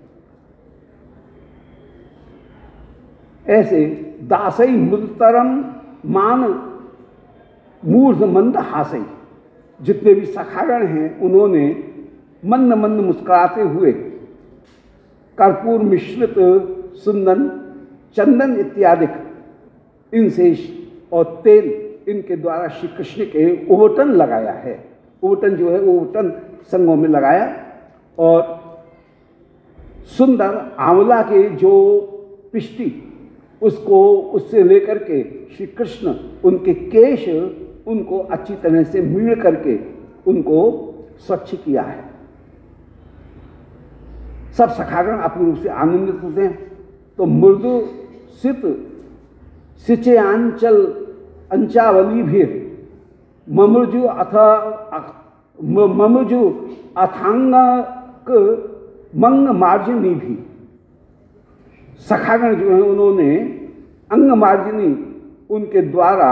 ऐसे दासई मुदतरम मान मूर्ध मंद हासई, जितने भी सखागण हैं उन्होंने मंद मंद मुस्कुराते हुए कर्पूर मिश्रित सुंदन चंदन इत्यादि इनसे और तेल इनके द्वारा श्री कृष्ण के ओवटन लगाया है। ओवटन जो है ओवटन संगों में लगाया और सुंदर आंवला के जो पिष्टी उसको उससे लेकर के श्री कृष्ण उनके केश उनको अच्छी तरह से मीड़ करके उनको स्वच्छ किया है। सब सखागण अपने रूप से आनंदित होते हैं। तो मृदु सित सिचे आंचल अंचावली भी ममृजु अथ ममृजु अथांगक मंग मार्जनी भी। सखागण जो है उन्होंने अंग मार्जनी उनके द्वारा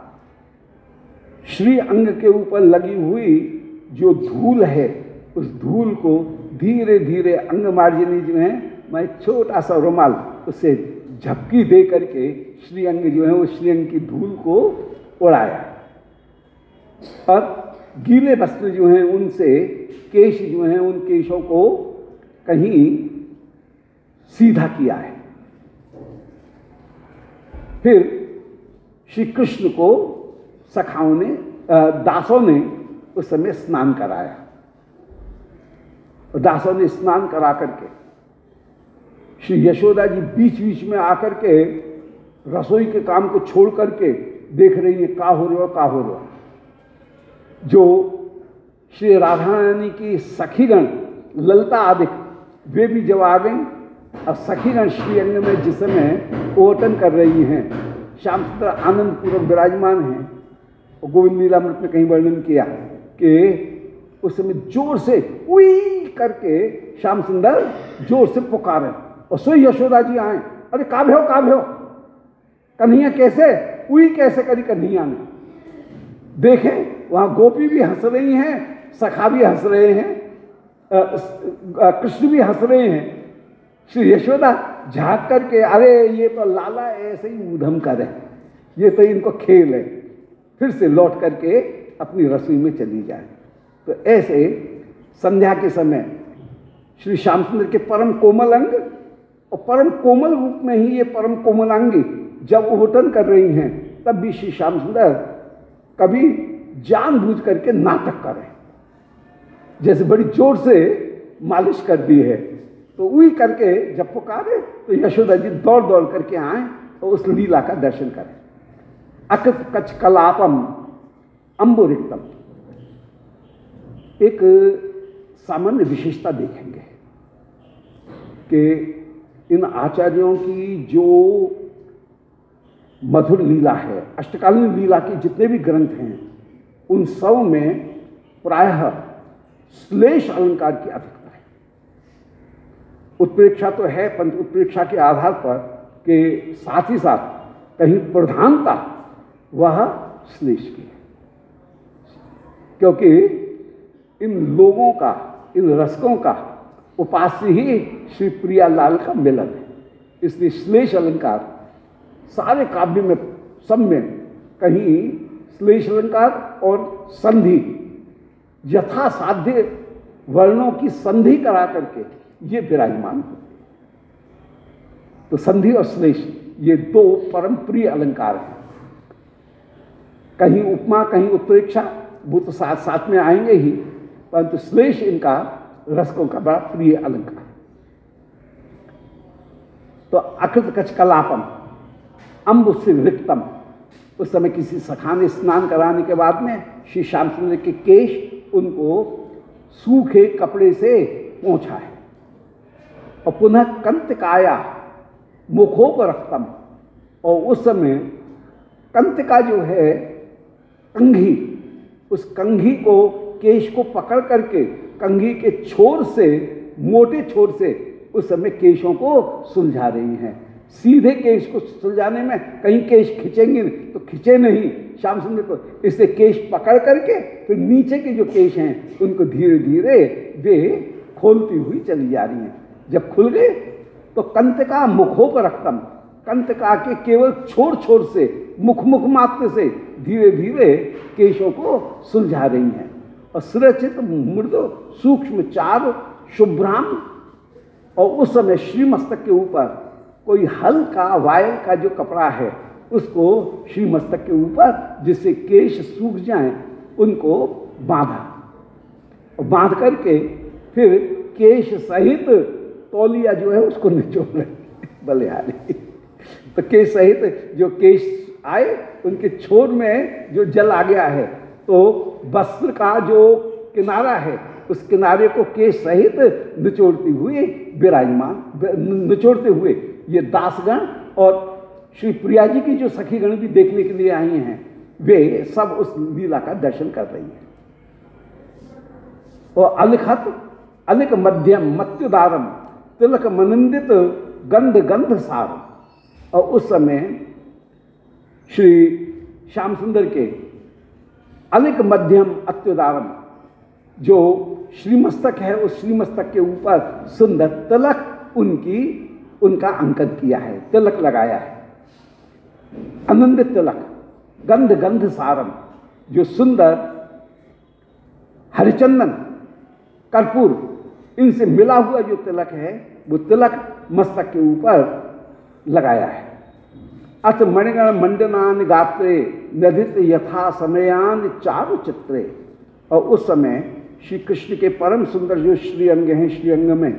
श्री अंग के ऊपर लगी हुई जो धूल है उस धूल को धीरे धीरे अंग मार्जनी जो है मैं छोटा सा रुमाल उससे झपकी दे करके श्रीअंग जो है वो श्रीअंग की धूल को उड़ाया और गीले वस्त्र जो हैं उनसे केश जो हैं उन केशों को कहीं सीधा किया है। फिर श्री कृष्ण को सखाओं ने दासों ने उस समय स्नान कराया। दासों ने स्नान करा करके श्री यशोदा जी बीच बीच में आकर के रसोई के काम को छोड़ करके देख रही है का हो रहा हो का हो रहा। जो श्री राधा रानी की सखीगण ललता आदि वे भी जब आ गई। अब सखीगण श्रीअंग में जिस समय ओटन कर रही हैं श्याम सुंदर आनंद पूर्वक विराजमान हैं। और गोविंद लीलामृत में कहीं वर्णन किया कि उस समय जोर से उई करके श्याम सुंदर जोर से पुकारे और सोई यशोदा जी आए। अरे का भ्यो का भ्यो कन्हैया कैसे उई कैसे करी कन्हैया ने। देखें वहां गोपी भी हंस रही हैं सखा भी हंस रहे हैं कृष्ण भी हंस रहे हैं। श्री यशोदा झाँक करके अरे ये तो लाला ऐसे ही ऊधम करे ये तो इनको खेल है। फिर से लौट करके अपनी रसोई में चली जाए। तो ऐसे संध्या के समय श्री श्याम सुंदर के परम कोमल अंग और परम कोमल रूप में ही ये परम कोमलांगी जब उठन कर रही हैं तब भी श्री श्याम सुंदर कभी जानबूझ करके नाटक करें। जैसे बड़ी जोर से मालिश कर दी है तो वही करके जब पुकारे तो यशोदा जी दौड़ दौड़ करके आए और उस लीला का दर्शन करें। अकृत कच कलापम अम्बुरिक्तम एक सामान्य विशेषता देखेंगे कि इन आचार्यों की जो मधुर लीला है अष्टकालीन लीला के जितने भी ग्रंथ हैं उन सब में प्रायः श्लेष अलंकार की अधिकता है। उत्प्रेक्षा तो है परंतु उत्प्रेक्षा के आधार पर के साथ ही साथ कहीं प्रधानता वह श्लेष की है। क्योंकि इन लोगों का इन रसकों का उपास्य ही श्री प्रियालाल का मिलन है। इसलिए श्लेष अलंकार सारे काव्य में सब में कहीं श्लेष अलंकार और संधि यथा साध्य वर्णों की संधि करा करके ये विराजमान होते। तो संधि और श्लेष ये दो परम प्रिय अलंकार हैं। कहीं उपमा कहीं उत्प्रेक्षा वो तो साथ साथ में आएंगे ही परंतु श्लेष इनका रसकों का बड़ा प्रिय अलंकार है। तो अकृत कच कलापम अम्बु से रिक्तम उस समय किसी सखा ने स्नान कराने के बाद में श्री श्याम सुंदर के केश उनको सूखे कपड़े से पोंछा है और पुनः कंतिकाया मुखोपरक्तम और उस समय कंतिका जो है कंघी उस कंघी को केश को पकड़ करके कंघी के छोर से मोटे छोर से उस समय केशों को सुलझा रही हैं। सीधे केश को सुलझाने में कहीं केश खिंचेंगे तो खिंचे नहीं श्याम सुंदर को, इससे केश पकड़ करके फिर नीचे के जो केश हैं उनको धीरे धीरे वे खोलती हुई चली जा रही हैं। जब खुल गए तो कंतिका मुखोपरक्तम कंतिका के केवल छोर छोर से मुख मुख मात्र से धीरे धीरे केशों को सुलझा रही हैं और सुरचित मृदु सूक्ष्म चार शुभ्राम और उस समय श्री मस्तक के ऊपर कोई हल्का वायल का जो कपड़ा है उसको श्री मस्तक के ऊपर जिससे केश सूख जाएं उनको बांधा और बांध करके फिर केश सहित तौलिया जो है उसको निचोड़ रही बलिहारी। तो केश सहित जो केश आए उनके छोर में जो जल आ गया है तो वस्त्र का जो किनारा है उस किनारे को केश सहित निचोड़ते हुए विराजमान, निचोड़ते हुए ये दासगण और श्री प्रिया जी की जो सखीगण भी देखने के लिए आई हैं, वे सब उस लीला का दर्शन कर रही हैं। और अलिखत अलिक मध्यम मत्युदारम तिलक मनंदित गंध गंध सार। और उस समय श्री श्याम सुंदर के अलिक मध्यम अत्युदारम जो श्रीमस्तक है, उस श्रीमस्तक के ऊपर सुंदर तिलक उनकी उनका अंकन किया है, तिलक लगाया है, आनंदित तिलक। गंध गंध सारम जो सुंदर हरिचंदन कर्पूर इनसे मिला हुआ जो तिलक है, वो तिलक मस्तक के ऊपर लगाया है। अथ मणिगण मंडनान गात्रे नधित यथा समयान चारु चित्रे। और उस समय श्री कृष्ण के परम सुंदर जो श्रीअंग हैं, श्रीअंग में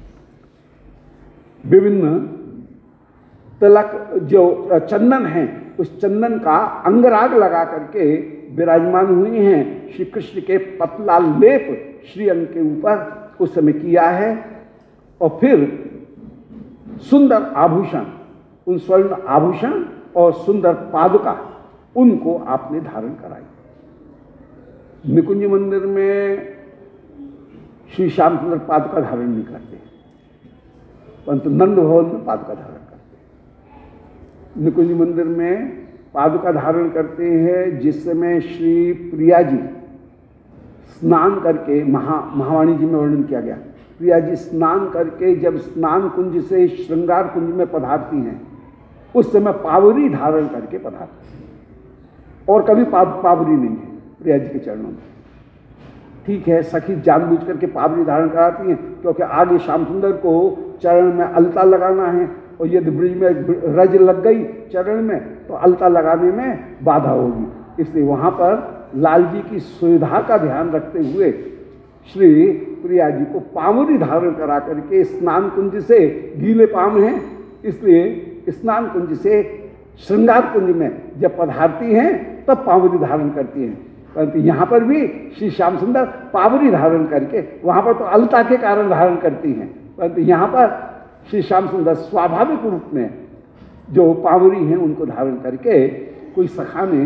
विभिन्न तिलक जो चंदन है, उस चंदन का अंगराग लगा करके विराजमान हुई हैं। श्री कृष्ण के पतला लेप श्रीअंग के ऊपर उस समय किया है। और फिर सुंदर आभूषण, उन स्वर्ण आभूषण और सुंदर पादुका उनको आपने धारण कराई। निकुंज मंदिर में श्री श्याम सुंदर पादुका धारण नहीं करते, परंतु नंद भवन में पादुका धारण करते हैं। निकुंज मंदिर में पादुका धारण करते हैं जिस समय श्री प्रिया जी स्नान करके, महा महावाणी जी में वर्णन किया गया, प्रिया जी स्नान करके जब स्नान कुंज से श्रृंगार कुंज में पधारती हैं, उस समय पावरी धारण करके पधारती हैं। और कभी पावरी नहीं है प्रिया जी के चरणों में। ठीक है, सखी जानबूझ करके पावरी धारण कराती हैं, क्योंकि आगे श्याम सुंदर को चरण में अलता लगाना है, और यदि ब्रिज में रज लग गई चरण में तो अलता लगाने में बाधा होगी। इसलिए वहाँ पर लाल जी की सुविधा का ध्यान रखते हुए श्री प्रिया जी को पावरी धारण करा करके, स्नान कुंज से गीले पाम हैं, इसलिए स्नान कुंज से श्रृंगार कुंज में जब पधारती हैं तब पावरी धारण करती हैं। परंतु यहाँ पर भी श्री श्याम सुंदर पावरी धारण करके, वहाँ पर तो अलता के कारण धारण करती हैं, परंतु यहाँ पर श्री श्याम सुंदर स्वाभाविक रूप में जो पावरी हैं उनको धारण करके, कोई सखा ने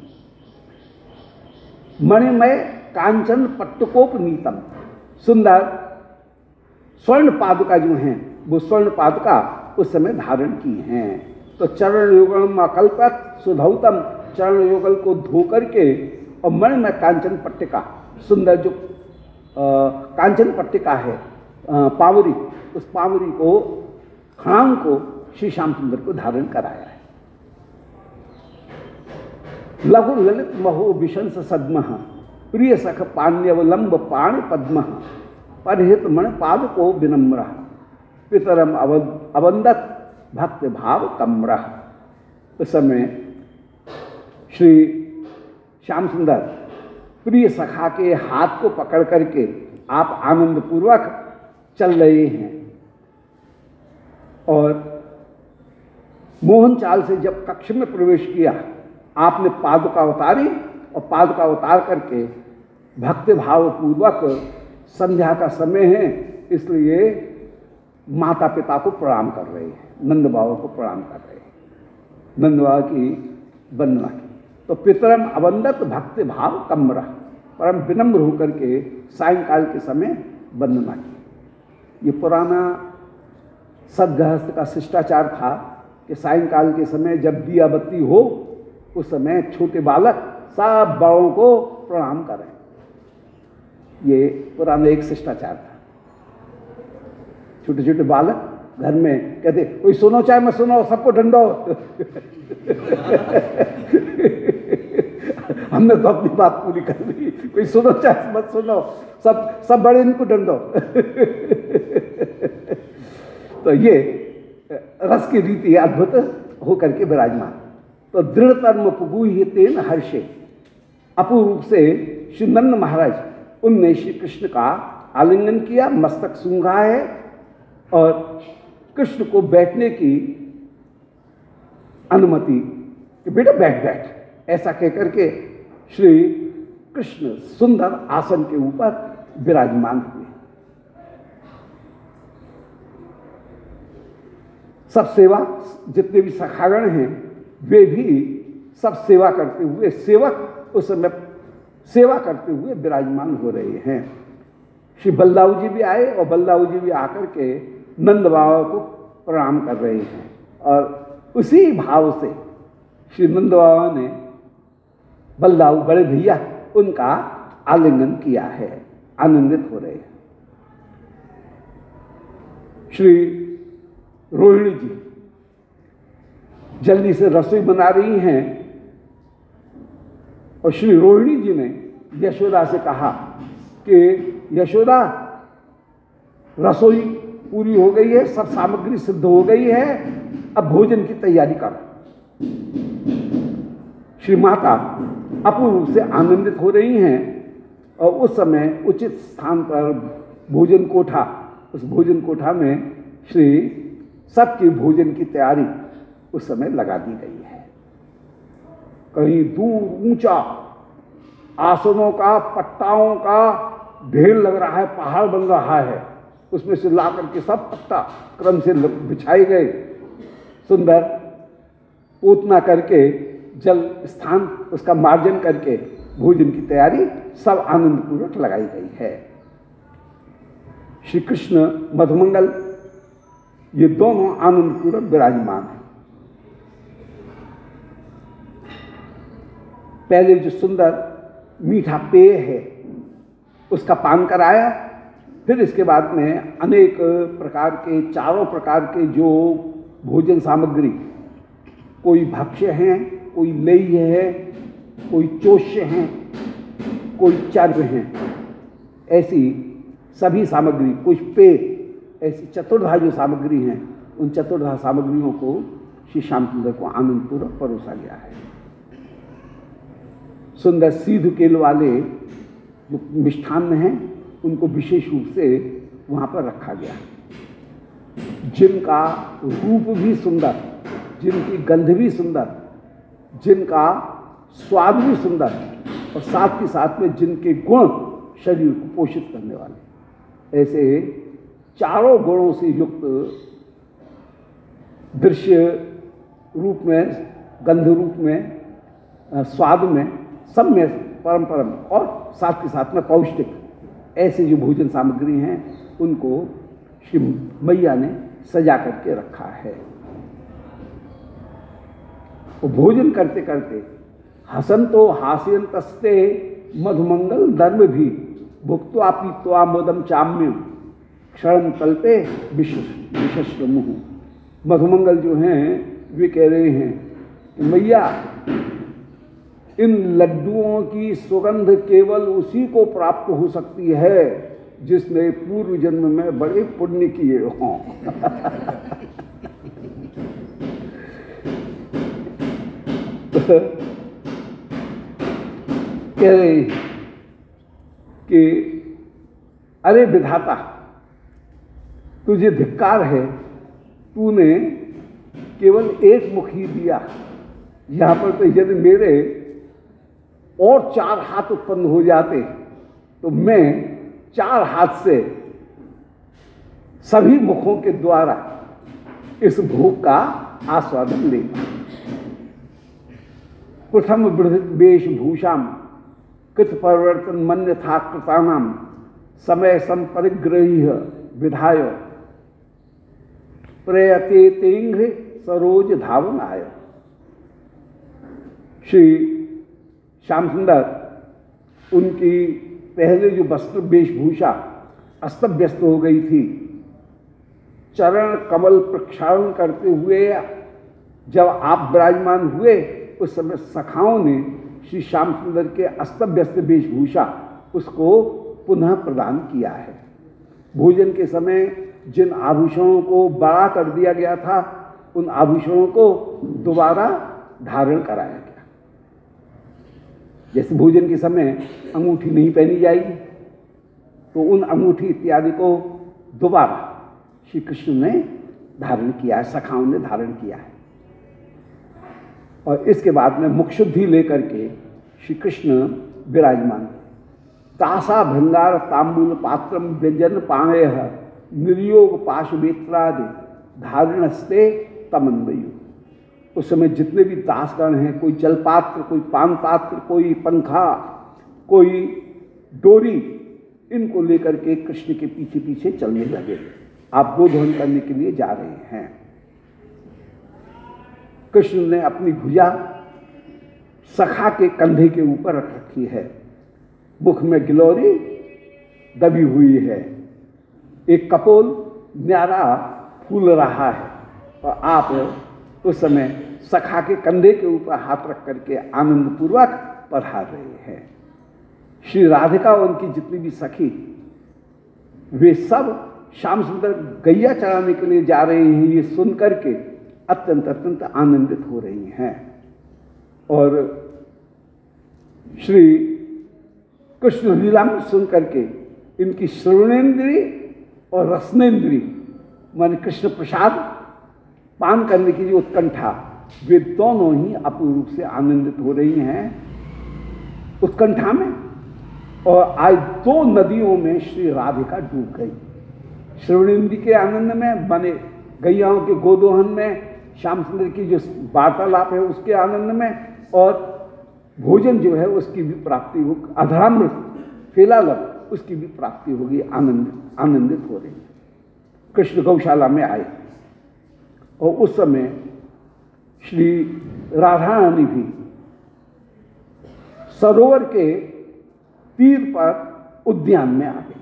मणिमय कांचन पट्टकोपनीतम, सुंदर स्वर्ण पादुका जो हैं वो स्वर्ण पादुका उस समय धारण की हैं। तो चरण युगल अकल्पत सुधौतम, चरण युगल को धो करके और मणिमय कांचन पट्टिका, सुंदर जो आ, कांचन पट्टिका है आ, पावरी, उस पावरी को, खड़ांग को श्री श्याम सुंदर को धारण कराया है। लघु ललित महो विशंस सद्म प्रिय सख पाण्यवलंब पाण पद्म परहित मण पाद को विनम्र पितरम अवंदत भक्त भाव कम्र। उस समय श्री श्याम सुंदर प्रिय सखा के हाथ को पकड़ करके आप आनंद पूर्वक चल रहे हैं, और मोहन चाल से जब कक्ष में प्रवेश किया, आपने पादुका उतारी और पादुका उतार करके भक्ति भाव पूर्वक, संध्या का समय है इसलिए माता पिता को प्रणाम कर रहे हैं, नंद बाबा को प्रणाम कर रहे हैं, नंद बाबा की वंदना की। तो पितरम अवंदत भक्ति भाव कम्र, परम विनम्र होकर के सायंकाल के समय वंदना की। ये पुराना सदगृहस्थ का शिष्टाचार था कि सायंकाल के समय जब दिया बत्ती हो, उस समय छोटे बालक सब बड़ों को प्रणाम करें। ये पुराना एक शिष्टाचार था। छोटे छोटे बालक घर में कहते, कोई सुनो चाहे मैं सुनो, सबको डंडो। हमने तो अपनी बात पूरी कर ली, कोई सुनो चाहे मत सुनो, सब सब बड़े इनको डंडो। तो ये रस की रीति अद्भुत होकर के विराजमान। तो दृढ़तर्म पुगुह्य तेन हर्षे, अपूर्व रूप से श्री नंद महाराज उनने श्री कृष्ण का आलिंगन किया, मस्तक सूंघा है और कृष्ण को बैठने की अनुमति कि बेटा बैठ बैठ, ऐसा कहकर के श्री कृष्ण सुंदर आसन के ऊपर विराजमान हुए। सब सेवा, जितने भी सखागण हैं वे भी सब सेवा करते हुए, सेवक उस समय सेवा करते हुए विराजमान हो रहे हैं। श्री बलदाऊ जी भी आए और बलदाऊ जी भी आकर के नंद बाबा को प्रणाम कर रहे हैं और उसी भाव से श्री नंद बाबा ने बलदाऊ बड़े भैया उनका आलिंगन किया है, आनंदित हो रहे हैं। श्री रोहिणी जी जल्दी से रसोई बना रही हैं और श्री रोहिणी जी ने यशोदा से कहा कि यशोदा, रसोई पूरी हो गई है, सब सामग्री सिद्ध हो गई है, अब भोजन की तैयारी करो। श्री माता अपूर्व रूप से आनंदित हो रही हैं और उस समय उचित स्थान पर भोजन कोठा, उस भोजन कोठा में श्री सबकी भोजन की तैयारी उस समय लगा दी गई है। कहीं दूर ऊंचा आसनों का, पट्टाओं का ढेर लग रहा है, पहाड़ बन रहा है, उसमें से ला करके सब पट्टा क्रम से बिछाए गए, सुंदर पूतना करके जल स्थान उसका मार्जन करके भोजन की तैयारी सब आनंद पूर्वक लगाई गई है। श्री कृष्ण मधुमंगल ये दोनों आनंद पूर्वक विराजमान हैं। पहले जो सुंदर मीठा पेय है उसका पान कराया, फिर इसके बाद में अनेक प्रकार के, चारों प्रकार के जो भोजन सामग्री, कोई भक्ष्य हैं, कोई लेह्य है, कोई चोष्य हैं, कोई चर्व हैं, ऐसी सभी सामग्री, कुछ पेय, ऐसी चतुर्धा जो सामग्री हैं, उन चतुर्धा सामग्रियों को श्री श्याम सुंदर को आनंद पूर्वक परोसा गया है। सुंदर सीध केल वाले जो मिष्ठान्न हैं उनको विशेष रूप से वहाँ पर रखा गया, जिनका रूप भी सुंदर, जिनकी गंध भी सुंदर, जिनका स्वाद भी सुंदर और साथ ही साथ में जिनके गुण शरीर को पोषित करने वाले, ऐसे चारों गुणों से युक्त, दृश्य रूप में, गंध रूप में, स्वाद में, सब में परम परम और साथ ही साथ में पौष्टिक, ऐसे जो भोजन सामग्री हैं उनको श्री मैया ने सजा करके रखा है। वो भोजन करते करते हसंतो हास्यंतस्ते मधुमंगल धर्म भी भुक्त्वा पीत्वा मोदम चाम्यम क्षण कल्पे विशेष मुँह। मधुमंगल जो हैं वे कह रहे हैं कि मैया, इन लड्डुओं की सुगंध केवल उसी को प्राप्त हो सकती है जिसने पूर्व जन्म में बड़े पुण्य किए हों। कह रहे कि अरे विधाता, तुझे धिक्कार है, तूने केवल एक मुख ही दिया। यहाँ पर तो यदि मेरे और चार हाथ उत्पन्न हो जाते तो मैं चार हाथ से सभी मुखों के द्वारा इस भोग का आस्वादन लेता। प्रथम वेशभूषाम कृत परिवर्तन मन्य था कृतानाम समय संपरिग्रह विधाय प्रयते तेंघ्र सरोज धावन आय। श्री श्याम सुंदर, उनकी पहले जो वस्त्र वेशभूषा अस्त व्यस्त हो गई थी, चरण कमल प्रक्षालन करते हुए जब आप विराजमान हुए उस समय सखाओं ने श्री श्याम सुंदर के अस्त व्यस्त वेशभूषा उसको पुनः प्रदान किया है। भोजन के समय जिन आभूषणों को बड़ा कर दिया गया था उन आभूषणों को दोबारा धारण कराया गया। जैसे भोजन के समय अंगूठी नहीं पहनी जाएगी तो उन अंगूठी इत्यादि को दोबारा श्री कृष्ण ने धारण किया है, सखाओं ने धारण किया है। और इसके बाद में मुख शुद्धि लेकर के श्री कृष्ण विराजमान। तासा भृंगार तांबूल पात्रम व्यंजन पाणय निर्योग पाशवेत्रादि धारणस्ते तमन्वयु। उस समय जितने भी दासगण हैं, कोई जलपात्र, कोई पान पात्र, कोई पंखा, कोई डोरी, इनको लेकर के कृष्ण के पीछे पीछे चलने लगे। आप गोधन करने के लिए जा रहे हैं। कृष्ण ने अपनी भुजा सखा के कंधे के ऊपर रख रखी है, मुख में गिलौरी दबी हुई है, एक कपोल न्यारा फूल रहा है, और आप उस समय सखा के कंधे के ऊपर हाथ रख करके आनंद पूर्वक पधार रहे हैं। श्री राधिका और उनकी जितनी भी सखी, वे सब श्याम सुंदर गैया चराने के लिए जा रहे हैं, ये सुन करके अत्यंत अत्यंत आनंदित हो रही हैं। और श्री कृष्ण लीला में सुन करके इनकी श्रवणेन्द्री और रसनेन्द्री मान कृष्ण प्रसाद पान करने की जो उत्कंठा, वे दोनों ही अपूर्ण रूप से आनंदित हो रही हैं उत्कंठा में। और आज दो नदियों में श्री राधिका डूब गई, श्रवणेन्द्री के आनंद में, माने गैयाओं के गोदोहन में, श्याम सुंदर की जो वार्तालाप है उसके आनंद में, और भोजन जो है उसकी भी प्राप्ति हो, अधरामृत फेलालप उसकी भी प्राप्ति होगी, आनंद आनंदित हो रही। कृष्ण गौशाला में आए और उस समय श्री राधा रानी भी सरोवर के तीर पर उद्यान में आ गई,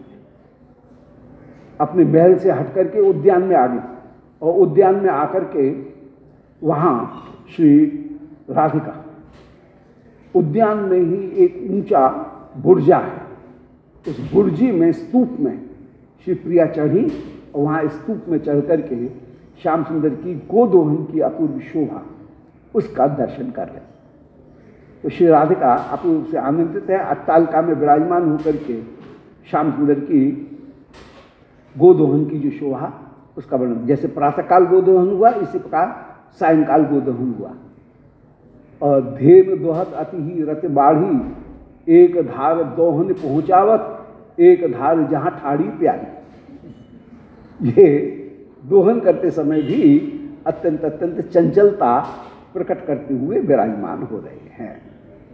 अपने महल से हट करके उद्यान में आ गई। और उद्यान में आकर के वहाँ श्री राधिका, उद्यान में ही एक ऊंचा बुर्जा है, उस बुर्जी में स्तूप में श्री प्रिया चढ़ी और वहाँ स्तूप में चढ़ करके श्याम सुंदर की गोदोहन की अपूर्व शोभा उसका दर्शन कर रहे। तो श्री राधिका अपूर्व से आनंदित है, अट्टालिका में विराजमान होकर के श्याम सुंदर की गोदोहन की जो शोभा उसका वर्णन, जैसे प्रातःकाल गोदोहन हुआ इसी प्रकार सायंकाल गोदोहन हुआ। और धेनु दोहत अति ही रत बाढ़ी, एक धार दोहन पहुंचावत, एक धार जहां ठाड़ी प्यारी। ये दोहन करते समय भी अत्यंत अत्यंत चंचलता प्रकट करते हुए विराजमान हो रहे हैं।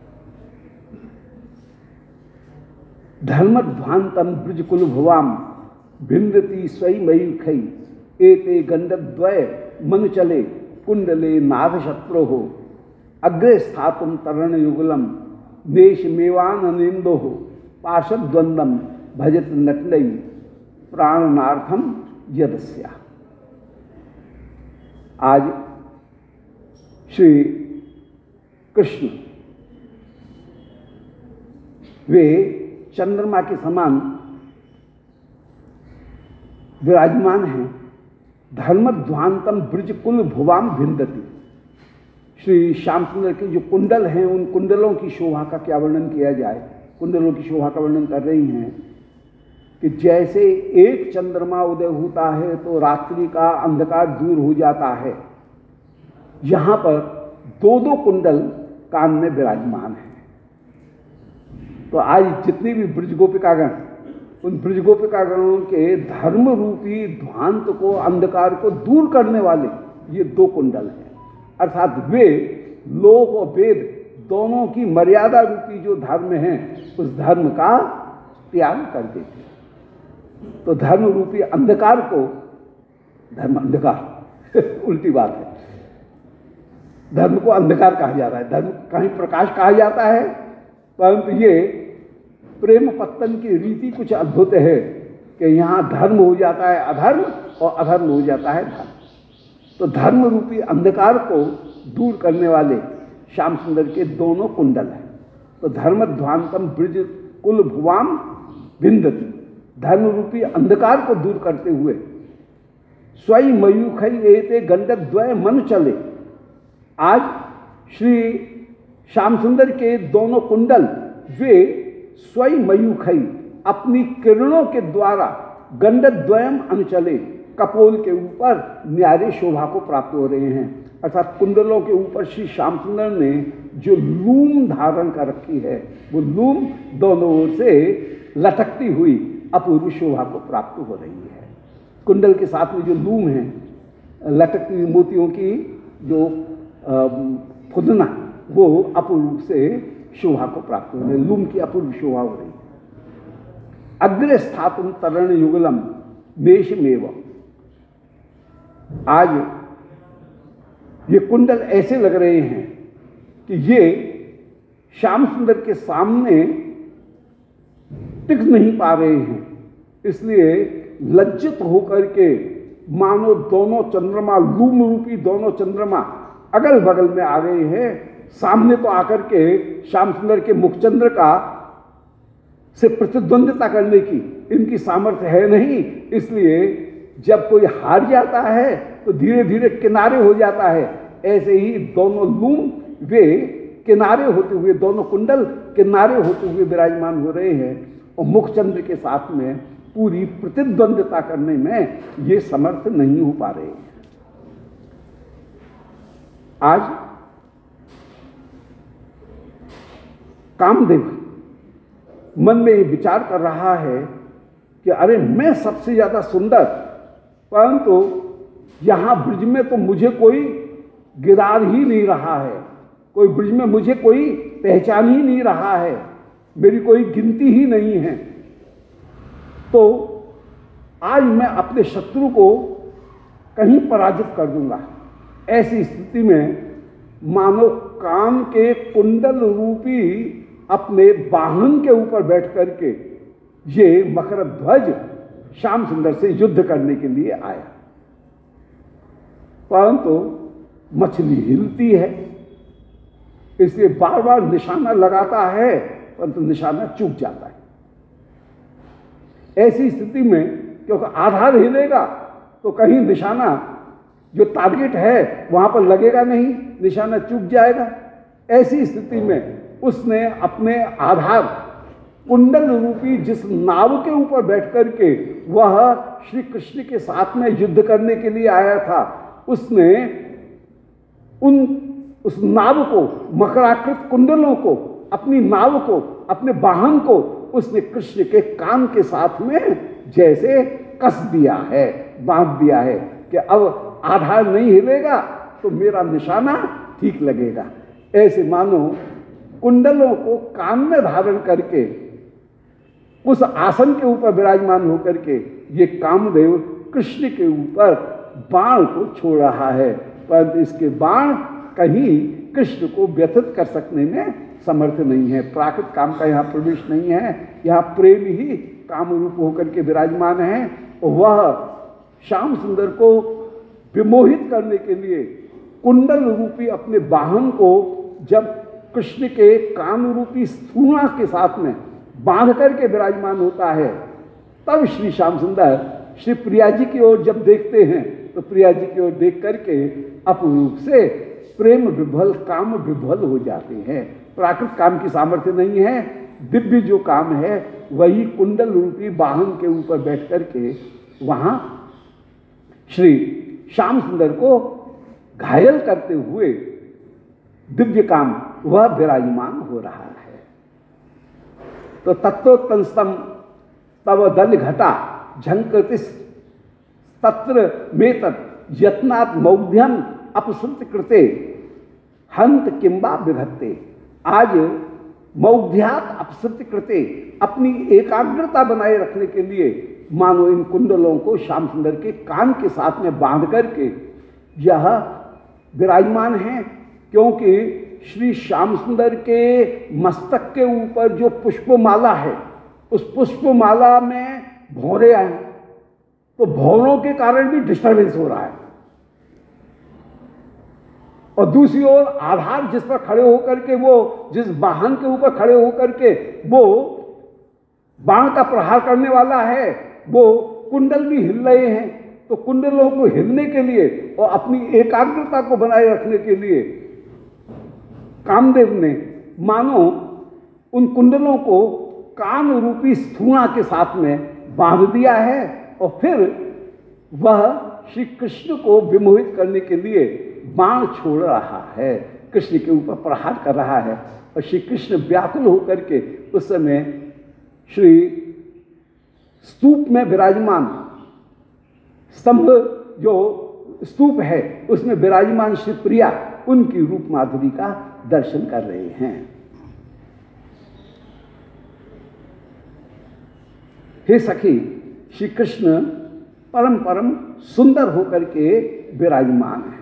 धर्मध्वांतम ब्रजकुल भुवाम भिंदती स्वयं मयूखई, एते गंडद्वय मन चले कुंडले नाग शत्रो हो, अग्रे स्थातुम तरण युगलम देश मेवान निंदो हो, पार्षद द्वंदम भजत नटलई प्राणनार्थम यदस्या। आज श्री कृष्ण वे चंद्रमा के समान विराजमान हैं। धर्मध्वांतम ब्रजकुल भुवाम भिंदती, श्री श्याम सुंदर के जो कुंडल हैं उन कुंडलों की शोभा का क्या वर्णन किया जाए। कुंडलों की शोभा का वर्णन कर रही हैं कि जैसे एक चंद्रमा उदय होता है तो रात्रि का अंधकार दूर हो जाता है, यहाँ पर दो दो कुंडल कान में विराजमान हैं। तो आज जितनी भी ब्रजगोपिकागण, उन ब्रजगोपिकागणों के धर्म रूपी ध्वांत को, अंधकार को दूर करने वाले ये दो कुंडल हैं। अर्थात वे लोक और वेद दोनों की मर्यादा रूपी जो धर्म है उस धर्म का त्याग कर देते। तो धर्म रूपी अंधकार को, धर्म अंधकार उल्टी बात है, धर्म को अंधकार कहा जा रहा है, धर्म कहीं प्रकाश कहा जाता है, परंतु ये प्रेम पत्तन की रीति कुछ अद्भुत है कि यहाँ धर्म हो जाता है अधर्म और अधर्म हो जाता है धर्म। तो धर्म रूपी अंधकार को दूर करने वाले श्याम सुंदर के दोनों कुंडल हैं। तो धर्मध्वांतम ब्रज कुल भुवाम विंदती, धर्म रूपी अंधकार को दूर करते हुए स्वयं मयूखई एते गंडद्वय मन चले। आज श्री श्याम सुंदर के दोनों कुंडल वे स्वयं मयूखई अपनी किरणों के द्वारा गंडद्वयम अनचले, कपोल के ऊपर न्यारे शोभा को प्राप्त हो रहे हैं। अर्थात कुंडलों के ऊपर श्री श्याम सुंदर ने जो लूम धारण कर रखी है, वो लूम दोनों ओर से लटकती हुई अपूर्व शोभा को प्राप्त हो रही है। कुंडल के साथ में जो लूम है, लटकती हुई मोतियों की जो फुदना, वो अपूर्व से शोभा को प्राप्त हो रही है, लूम की अपूर्व शोभा हो रही है। अग्रे स्थातुम तरण युगलम मेषमेव। आज ये कुंडल ऐसे लग रहे हैं कि ये श्याम सुंदर के सामने टिक नहीं पा रहे हैं, इसलिए लज्जित होकर के मानो दोनों चंद्रमा, लूम रूपी दोनों चंद्रमा अगल बगल में आ गए हैं। सामने तो आकर के श्याम सुंदर के मुखचंद्र का से प्रतिद्वंदिता करने की इनकी सामर्थ्य है नहीं, इसलिए जब कोई हार जाता है तो धीरे धीरे किनारे हो जाता है। ऐसे ही दोनों लूम वे किनारे होते हुए, दोनों कुंडल किनारे होते हुए विराजमान हो रहे हैं और मुखचंद्र के साथ में पूरी प्रतिद्वंदिता करने में ये समर्थ नहीं हो पा रहे हैं। आज कामदेव मन में ये विचार कर रहा है कि अरे मैं सबसे ज्यादा सुंदर, परंतु यहां ब्रिज में तो मुझे कोई गिरार ही नहीं रहा है, कोई ब्रिज में मुझे कोई पहचान ही नहीं रहा है, मेरी कोई गिनती ही नहीं है। तो आज मैं अपने शत्रु को कहीं पराजित कर दूंगा। ऐसी स्थिति में मानो काम के कुंडल रूपी अपने वाहन के ऊपर बैठ करके ये मकर ध्वज श्याम सुंदर से युद्ध करने के लिए आया, परंतु मछली हिलती है, इसलिए बार बार निशाना लगाता है, परंतु निशाना चूक जाता है। ऐसी स्थिति में क्योंकि आधार हिलेगा तो कहीं निशाना जो टारगेट है वहां पर लगेगा नहीं, निशाना चूक जाएगा। ऐसी स्थिति में उसने अपने आधार कुंडल रूपी जिस नाव के ऊपर बैठ करके वह श्री कृष्ण के साथ में युद्ध करने के लिए आया था, उसने उन उस नाव को, मकराकृत कुंडलों को, अपनी नाव को, अपने वाहन को उसने कृष्ण के कान के साथ में जैसे कस दिया है, बांध दिया है कि अब आधार नहीं हिलेगा तो मेरा निशाना ठीक लगेगा। ऐसे मानो कुंडलों को कान में धारण करके उस आसन के ऊपर विराजमान होकर के ये कामदेव कृष्ण के ऊपर बाण को छोड़ रहा है, परंतु इसके बाण कहीं कृष्ण को व्यथित कर सकने में समर्थ नहीं है। प्राकृत काम का यहाँ प्रवेश नहीं है, यहाँ प्रेम ही काम रूप होकर के विराजमान है और वह श्याम सुंदर को विमोहित करने के लिए कुंडल रूपी अपने वाहन को जब कृष्ण के कान रूपी स्थूणा के साथ में बांध करके विराजमान होता है, तब श्री श्याम सुंदर श्री प्रिया जी की ओर जब देखते हैं तो प्रिया जी की ओर देख करके अपूर्व से प्रेम विभल, काम विभल हो जाते हैं। प्राकृत काम की सामर्थ्य नहीं है, दिव्य जो काम है वही कुंडल रूपी वाहन के ऊपर बैठ करके वहां श्री श्याम सुंदर को घायल करते हुए दिव्य काम वह विराजमान हो रहा है। तो तत्वोत्तम तव दल घटा झंकृतिस तत्र में तत् यत्नात् मौध्यम अपसृत कृते हंत किंबा विभत्ते। आज मौध्यात अपसृत कृते, अपनी एकाग्रता बनाए रखने के लिए मानो इन कुंडलों को श्याम सुंदर के कान के साथ में बांध करके यह विराजमान है, क्योंकि श्री श्याम सुंदर के मस्तक के ऊपर जो पुष्पमाला है उस पुष्पमाला में भौरे आए, तो भौरों के कारण भी डिस्टर्बेंस हो रहा है। और दूसरी ओर आधार जिस पर खड़े होकर के वो जिस वाहन के ऊपर खड़े होकर के वो बाण का प्रहार करने वाला है, वो कुंडल भी हिल रहे हैं। तो कुंडलों को हिलने के लिए और अपनी एकाग्रता को बनाए रखने के लिए कामदेव ने मानो उन कुंडलों को कान रूपी स्थूणा के साथ में बांध दिया है और फिर वह श्री कृष्ण को विमोहित करने के लिए बाण छोड़ रहा है, कृष्ण के ऊपर प्रहार कर रहा है। और श्री कृष्ण व्याकुल होकर के उस समय श्री स्तूप में विराजमान स्तंभ जो स्तूप है उसमें विराजमान श्री प्रिया उनकी रूप माधुरी का दर्शन कर रहे हैं। हे सखी, श्री कृष्ण परम परम सुंदर होकर के विराजमान हैं।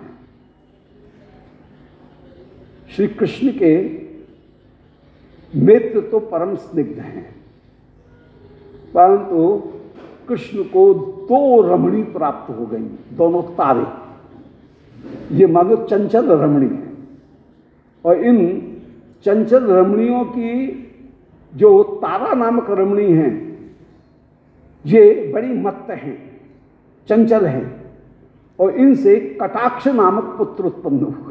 श्री कृष्ण के नेत्र तो परम स्निग्ध हैं, परंतु कृष्ण को दो रमणी प्राप्त हो गई, दोनों तारे। ये मानो चंचल रमणी है, और इन चंचल रमणियों की जो तारा नामक रमणी हैं, ये बड़ी मत्त हैं, चंचल हैं, और इनसे कटाक्ष नामक पुत्र उत्पन्न हुए।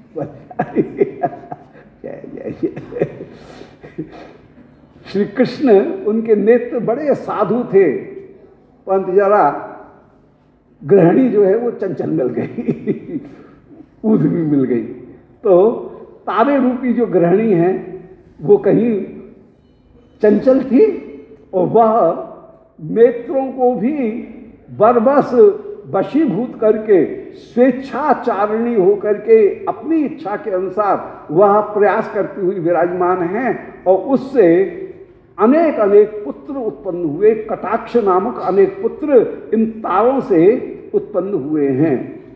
श्री कृष्ण, उनके नेत्र बड़े साधु थे, परंतु जरा गृहिणी जो है वो चंचल मिल गई, ऊधमी मिल गई। तो तारे रूपी जो गृहिणी है वो कहीं चंचल थी, और वह नेत्रों को भी बरबस वशीभूत करके स्वेच्छाचारिणी होकर के अपनी इच्छा के अनुसार वह प्रयास करती हुई विराजमान हैं, और उससे अनेक अनेक पुत्र उत्पन्न हुए। कटाक्ष नामक अनेक पुत्र इन तारों से उत्पन्न हुए हैं।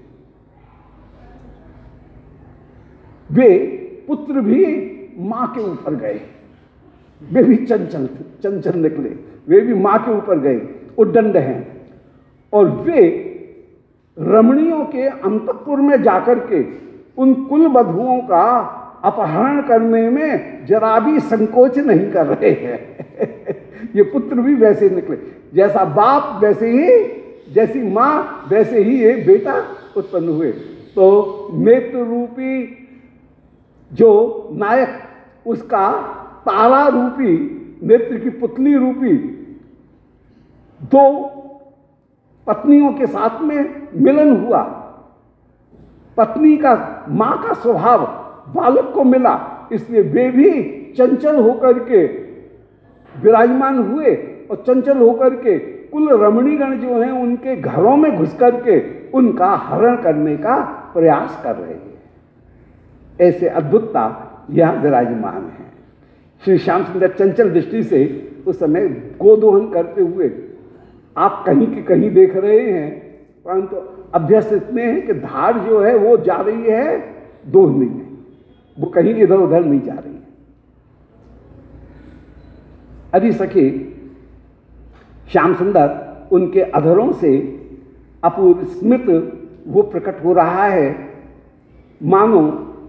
वे पुत्र भी मां के ऊपर गए, वे भी चंचल चंचल निकले, वे भी मां के ऊपर गए, उद्दंड हैं, और वे रमणियों के अंतःपुर में जाकर के उन कुल वधुओं का अपहरण करने में जरा भी संकोच नहीं कर रहे हैं। ये पुत्र भी वैसे निकले, जैसा बाप वैसे ही, जैसी मां वैसे ही ये बेटा उत्पन्न हुए। तो नेत्र रूपी जो नायक, उसका तारा रूपी, नेत्र की पुतली रूपी दो पत्नियों के साथ में मिलन हुआ। पत्नी का, मां का स्वभाव बालक को मिला, इसलिए वे भी चंचल होकर के विराजमान हुए, और चंचल होकर के कुल रमणीगण जो हैं उनके घरों में घुस करके उनका हरण करने का प्रयास कर रहे हैं। ऐसे अद्भुतता यह विराजमान है। श्री श्याम सुंदर चंचल दृष्टि से उस समय गोदोहन करते हुए आप कहीं के कहीं देख रहे हैं, परंतु अभ्यस्त इतने हैं कि धार जो है वो जा रही है दोहनी में, वो कहीं इधर उधर नहीं जा रही है। अभी सखी, श्याम सुंदर उनके अधरों से अपूर्व स्मित वो प्रकट हो रहा है, मानो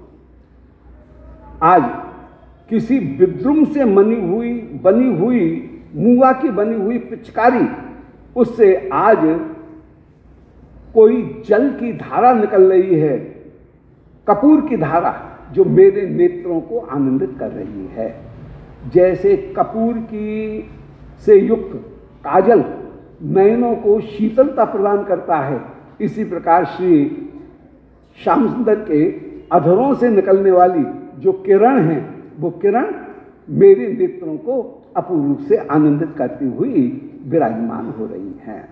आज किसी विद्रुम से बनी हुई बनी हुई मुआ की बनी हुई पिचकारी, उससे आज कोई जल की धारा निकल रही है, कपूर की धारा, जो मेरे नेत्रों को आनंदित कर रही है। जैसे कपूर की से युक्त काजल नयनों को शीतलता प्रदान करता है, इसी प्रकार श्री श्याम सुंदर के अधरों से निकलने वाली जो किरण है, वो किरण मेरे नेत्रों को अपूर्व रूप से आनंदित करती हुई विराजमान हो रही हैं।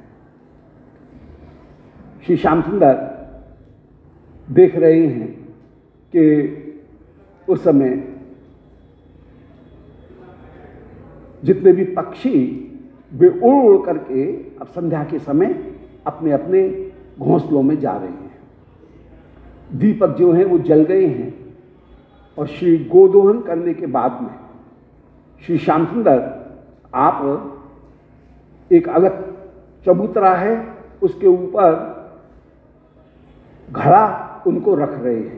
श्री श्याम सुंदर देख रहे हैं कि उस समय जितने भी पक्षी वे उड़ उड़ करके अब संध्या के समय अपने अपने घोंसलों में जा रहे हैं। दीपक जो हैं वो जल गए हैं, और श्री गोदोहन करने के बाद में श्री श्याम सुंदर आप एक अलग चबूतरा है, उसके ऊपर घड़ा उनको रख रहे हैं।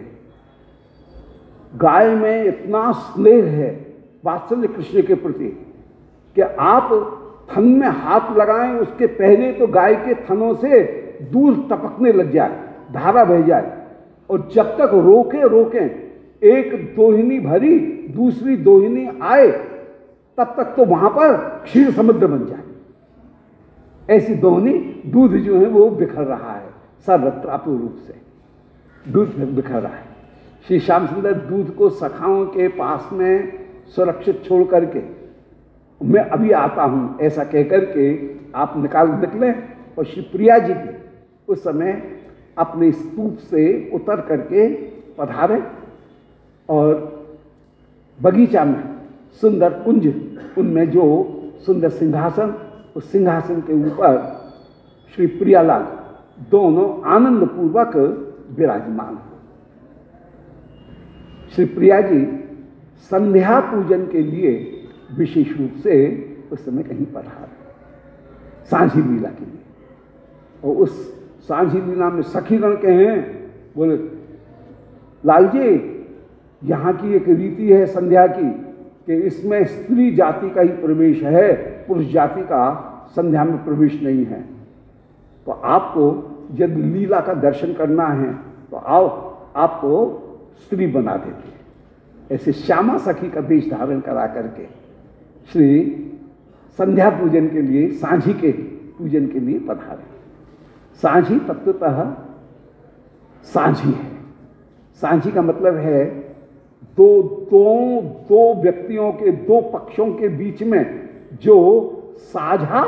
गाय में इतना स्नेह है, वात्सल्य कृष्ण के प्रति, कि आप थन में हाथ लगाएं उसके पहले तो गाय के थनों से दूध टपकने लग जाए, धारा बह जाए, और जब तक रोके रोकें, एक दोहिनी भरी दूसरी दोहिनी आए, तब तक तो वहां पर क्षीर समुद्र बन जाए। ऐसी दोहिनी दूध जो है वो बिखर रहा है, सर्वत्र अपूर्व रूप से दूध बिखर रहा है। श्री श्याम सुंदर दूध को सखाओं के पास में सुरक्षित छोड़ करके मैं अभी आता हूं, ऐसा कहकर के आप निकाल निकले और श्री प्रिया जी के उस समय अपने स्तूप से उतर करके पधारे और बगीचा में सुंदर कुंज, उनमें जो सुंदर सिंहासन, उस सिंहासन के ऊपर श्री प्रियालाल दोनों आनंद पूर्वक विराजमान। श्री प्रिया जी संध्या पूजन के लिए विशेष रूप से उस समय कहीं पधारे सांझी लीला के लिए। और उस सांझी लीला में सखीगण के हैं, बोले लाल जी यहाँ की एक रीति है संध्या की कि इसमें स्त्री जाति का ही प्रवेश है, पुरुष जाति का संध्या में प्रवेश नहीं है। तो आपको यदि लीला का दर्शन करना है तो आओ, आपको स्त्री बना देते हैं। ऐसे श्यामा सखी का वेश धारण करा करके श्री संध्या पूजन के लिए, सांझी के पूजन के लिए पधारे। सांझी तत्वतः सांझी है। सांझी का मतलब है दो दो दो व्यक्तियों के, दो पक्षों के बीच में जो साझा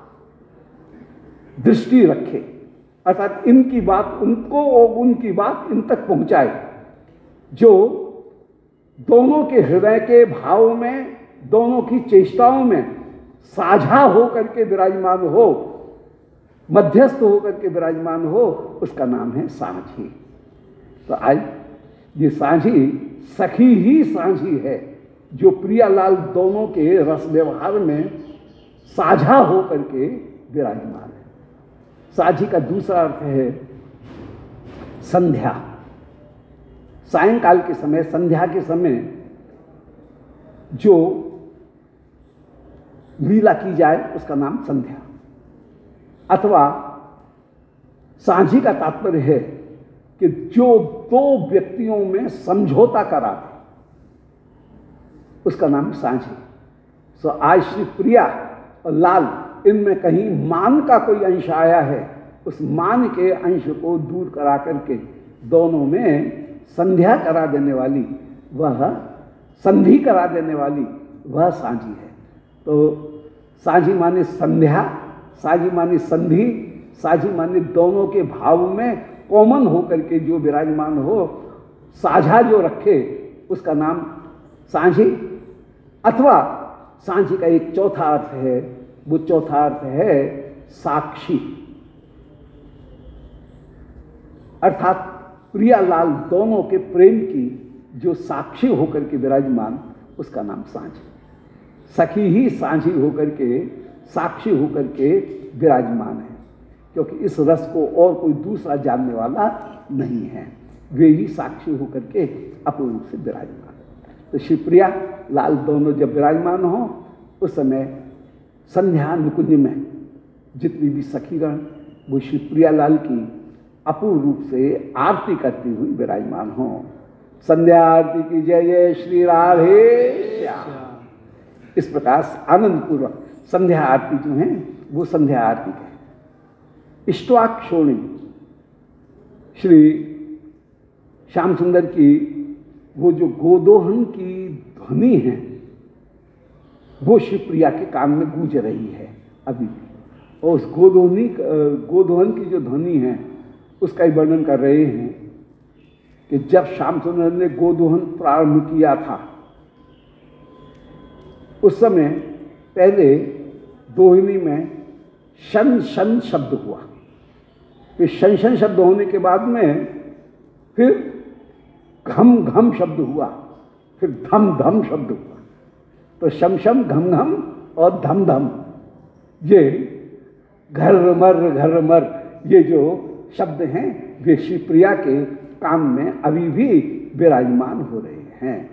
दृष्टि रखे, अर्थात इनकी बात उनको और उनकी बात इन तक पहुंचाए, जो दोनों के हृदय के भाव में, दोनों की चेष्टाओं में साझा होकर के विराजमान हो, मध्यस्थ होकर के विराजमान हो, उसका नाम है सांझी। तो आज ये सांझी सखी ही सांझी है, जो प्रियालाल दोनों के रस व्यवहार में साझा होकर के विराजमान है। सांझी का दूसरा अर्थ है संध्या। सायंकाल के समय, संध्या के समय जो लीला की जाए उसका नाम संध्या, अथवा सांझी का तात्पर्य है कि जो दो व्यक्तियों में समझौता करा दे उसका नाम सांझी। सो आज श्री प्रिया और लाल इनमें कहीं मान का कोई अंश आया है, उस मान के अंश को दूर करा करके दोनों में संध्या करा देने वाली, वह संधि करा देने वाली वह सांझी है। तो सांझी माने संध्या, सांझी माने संधि, सांझी माने दोनों के भाव में कॉमन होकर के जो विराजमान हो, साझा जो रखे, उसका नाम सांझी। अथवा सांझी का एक चौथा अर्थ है, वो चौथा अर्थ है साक्षी, अर्थात प्रियालाल दोनों के प्रेम की जो साक्षी होकर के विराजमान, उसका नाम सांझी। सखी ही सांझी होकर के, साक्षी होकर के विराजमान है, क्योंकि इस रस को और कोई दूसरा जानने वाला नहीं है, वे ही साक्षी होकर के अपूर्ण रूप से विराजमान। तो श्री प्रिया लाल दोनों जब विराजमान हो, उस समय संध्या निकुंज में जितनी भी सखीगण वो श्री प्रिया लाल की अपूर्ण रूप से आरती करती हुई विराजमान हो। संध्या आरती की जय जय श्री राधे श्याम। इस प्रकार आनंद पूर्वक संध्या आरती जो है वो संध्या आरती है। इष्टवाक्षोणी श्री श्याम सुंदर की वो जो गोदोहन की ध्वनि है वो श्री प्रिया के कान में गूंज रही है अभी भी। और उस गोदोहनी गोदोहन की जो ध्वनि है उसका ही वर्णन कर रहे हैं कि जब श्याम सुंदर ने गोदोहन प्रारंभ किया था, उस समय पहले दोहिनी में शन शन शब्द हुआ, फिर शन शन शब्द होने के बाद में फिर घम घम शब्द हुआ, फिर धम धम शब्द हुआ। तो शम शम घम घम और धम धम, ये घर मर घर मर ये जो शब्द हैं वे श्री प्रिया के कान में अभी भी विराजमान हो रहे हैं।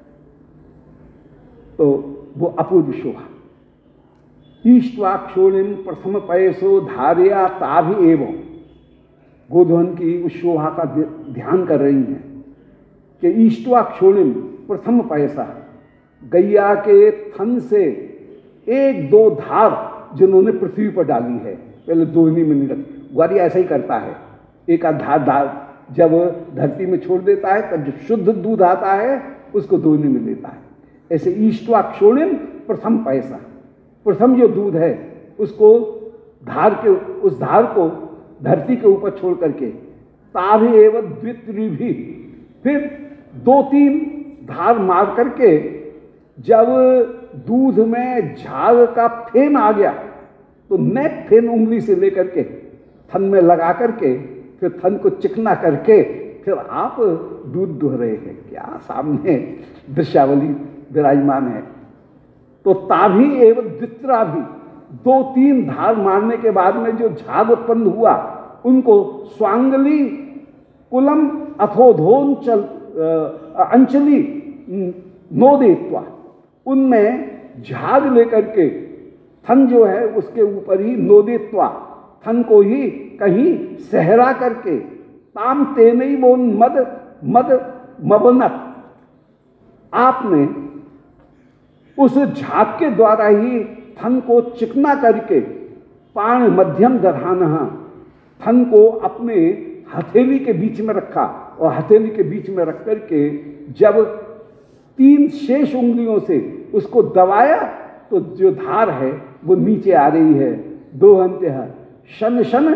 तो वो अपूर्व शोभा। ईष्टवाक्षोणिम प्रथम पयसो धारिया ताभि एवं, गोधन की उस शोभा का ध्यान कर रही हैं कि ईष्टवाक्षोणिम प्रथम पयसा, गैया के थन से एक दो धार जिन्होंने पृथ्वी पर डाली है, पहले दोहिनी में नहीं रखी। ग्वारी ऐसा ही करता है, एक आधार धार जब धरती में छोड़ देता है तब जो शुद्ध दूध आता है उसको दोहिनी में लेता है। ऐसे ईष्टवाक्षोणिम प्रथम पैसा, प्रथम जो दूध है उसको धार के उस धार को धरती के ऊपर छोड़ करके ताभी एवं द्वित्रिभी, फिर दो तीन धार मार करके जब दूध में झाग का फेन आ गया तो नेक फेन उंगली से लेकर के थन में लगा करके फिर थन को चिकना करके फिर आप दूध दुह रहे हैं। क्या सामने दृश्यावली विराजमान है। तो ताभी एवं द्वित्रा भी, दो तीन धार मारने के बाद में जो झाग उत्पन्न हुआ उनको स्वांगली कुलम अथोधोन चल अंचली नोदेत्वा, उनमें झाग लेकर के थन जो है उसके ऊपर ही नोदेत्वा, थन को ही कहीं सहरा करके ताम तेनई बोन मद मद मबनत, आपने उस झाग के द्वारा ही थन को चिकना करके पाण मध्यम दधानः, थन को अपने हथेली के बीच में रखा और हथेली के बीच में रख करके जब तीन शेष उंगलियों से उसको दबाया तो जो धार है वो नीचे आ रही है। दो अंत्य है शन शन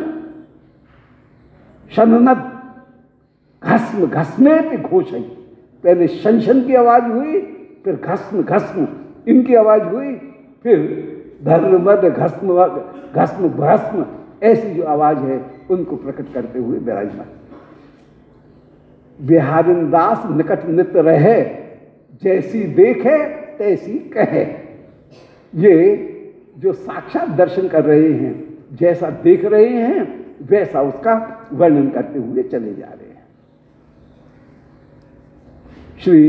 शननद घस्म घस्मेत घोष, पहले शन शन की आवाज हुई, फिर घस्म घस्म इनकी आवाज हुई, फिर धर्मद घस्म घस्म भस्म, ऐसी जो आवाज है उनको प्रकट करते हुए विराजमान। बिहारिन दास निकट नित रहे, जैसी देखे तैसी कहे। ये जो साक्षात दर्शन कर रहे हैं, जैसा देख रहे हैं वैसा उसका वर्णन करते हुए चले जा रहे हैं। श्री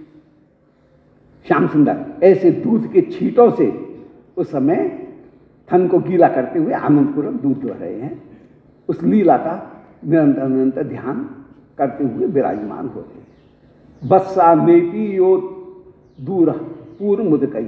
श्याम सुंदर ऐसे दूध के छींटों से उस समय थन को गीला करते हुए आनंदपूर्वक दूध दुह रहे हैं। उस लीला का निरंतर निरंतर ध्यान करते हुए विराजमान होते हैं। बत्सा नेपी यो दूर पूर्व मुदकई,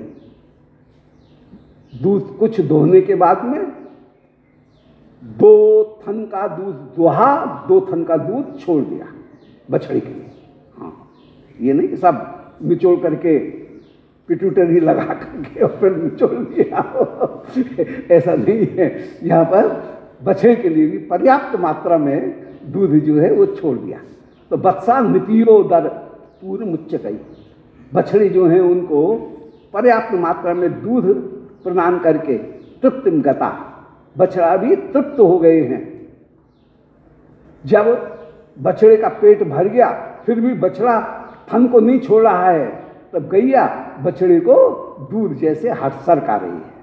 दूध कुछ दोहने के बाद में दो थन का दूध दुहा, दो थन का दूध छोड़ दिया बछड़ी के लिए। हाँ, ये नहीं कि सब निचोड़ करके पिट्यूटरी लगा करके और फिर निचोड़ दिया ऐसा नहीं है। यहाँ पर बछड़े के लिए भी पर्याप्त मात्रा में दूध जो है वो छोड़ दिया। तो बत्सा निपीरो दर पूर्व मुच्च कई, बछड़ी जो है उनको पर्याप्त मात्रा में दूध प्रदान करके तृप्तिम गता, बछड़ा भी तृप्त हो गए हैं। जब बछड़े का पेट भर गया फिर भी बछड़ा थन को नहीं छोड़ रहा है, तब गैया बछड़े को दूध जैसे हटसर का रही है।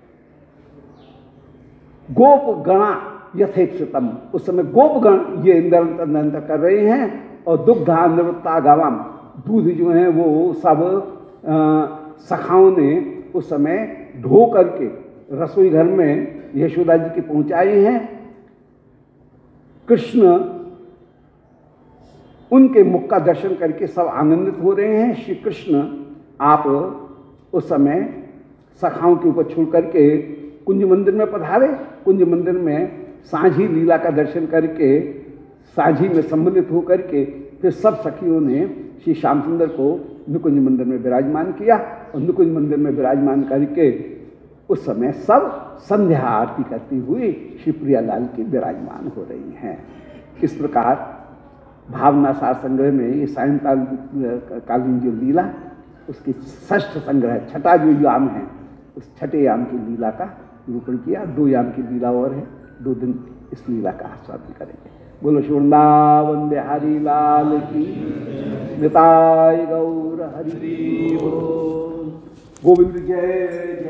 गोप गणा यथेक्षतम, उस समय गोप गण ये निरंतर निरंतर कर रहे हैं। और दुग्धा निवृत्ता गवाम, दूध जो है वो सब सखाओं ने उस समय ढो करके रसोई घर में यशोदा जी के पहुंचाए हैं। कृष्ण उनके मुख का दर्शन करके सब आनंदित हो रहे हैं। श्री कृष्ण आप उस समय सखाओं के ऊपर छोड़ करके कुंज मंदिर में पधारे। कुंज मंदिर में सांझी लीला का दर्शन करके सांझी में सम्मिलित होकर के फिर सब सखियों ने श्री श्याम सुंदर को निकुंज मंदिर में विराजमान किया। और निकुंज मंदिर में विराजमान करके उस समय सब संध्या आरती करती हुई श्री प्रियालाल की विराजमान हो रही हैं। इस प्रकार भावना सार संग्रह में ये सायंकाल कालीन जो लीला उसकी षष्ठ संग्रह, छठा जो याम है उस छठे याम की लीला का निरूपण किया। दो याम की लीला और है, दो दिन इस लीला का आस्वादन करेंगे। बोलो वृंदावन बिहारी लाल की, निताय गौर हरि बोल। गोविंद जय जय।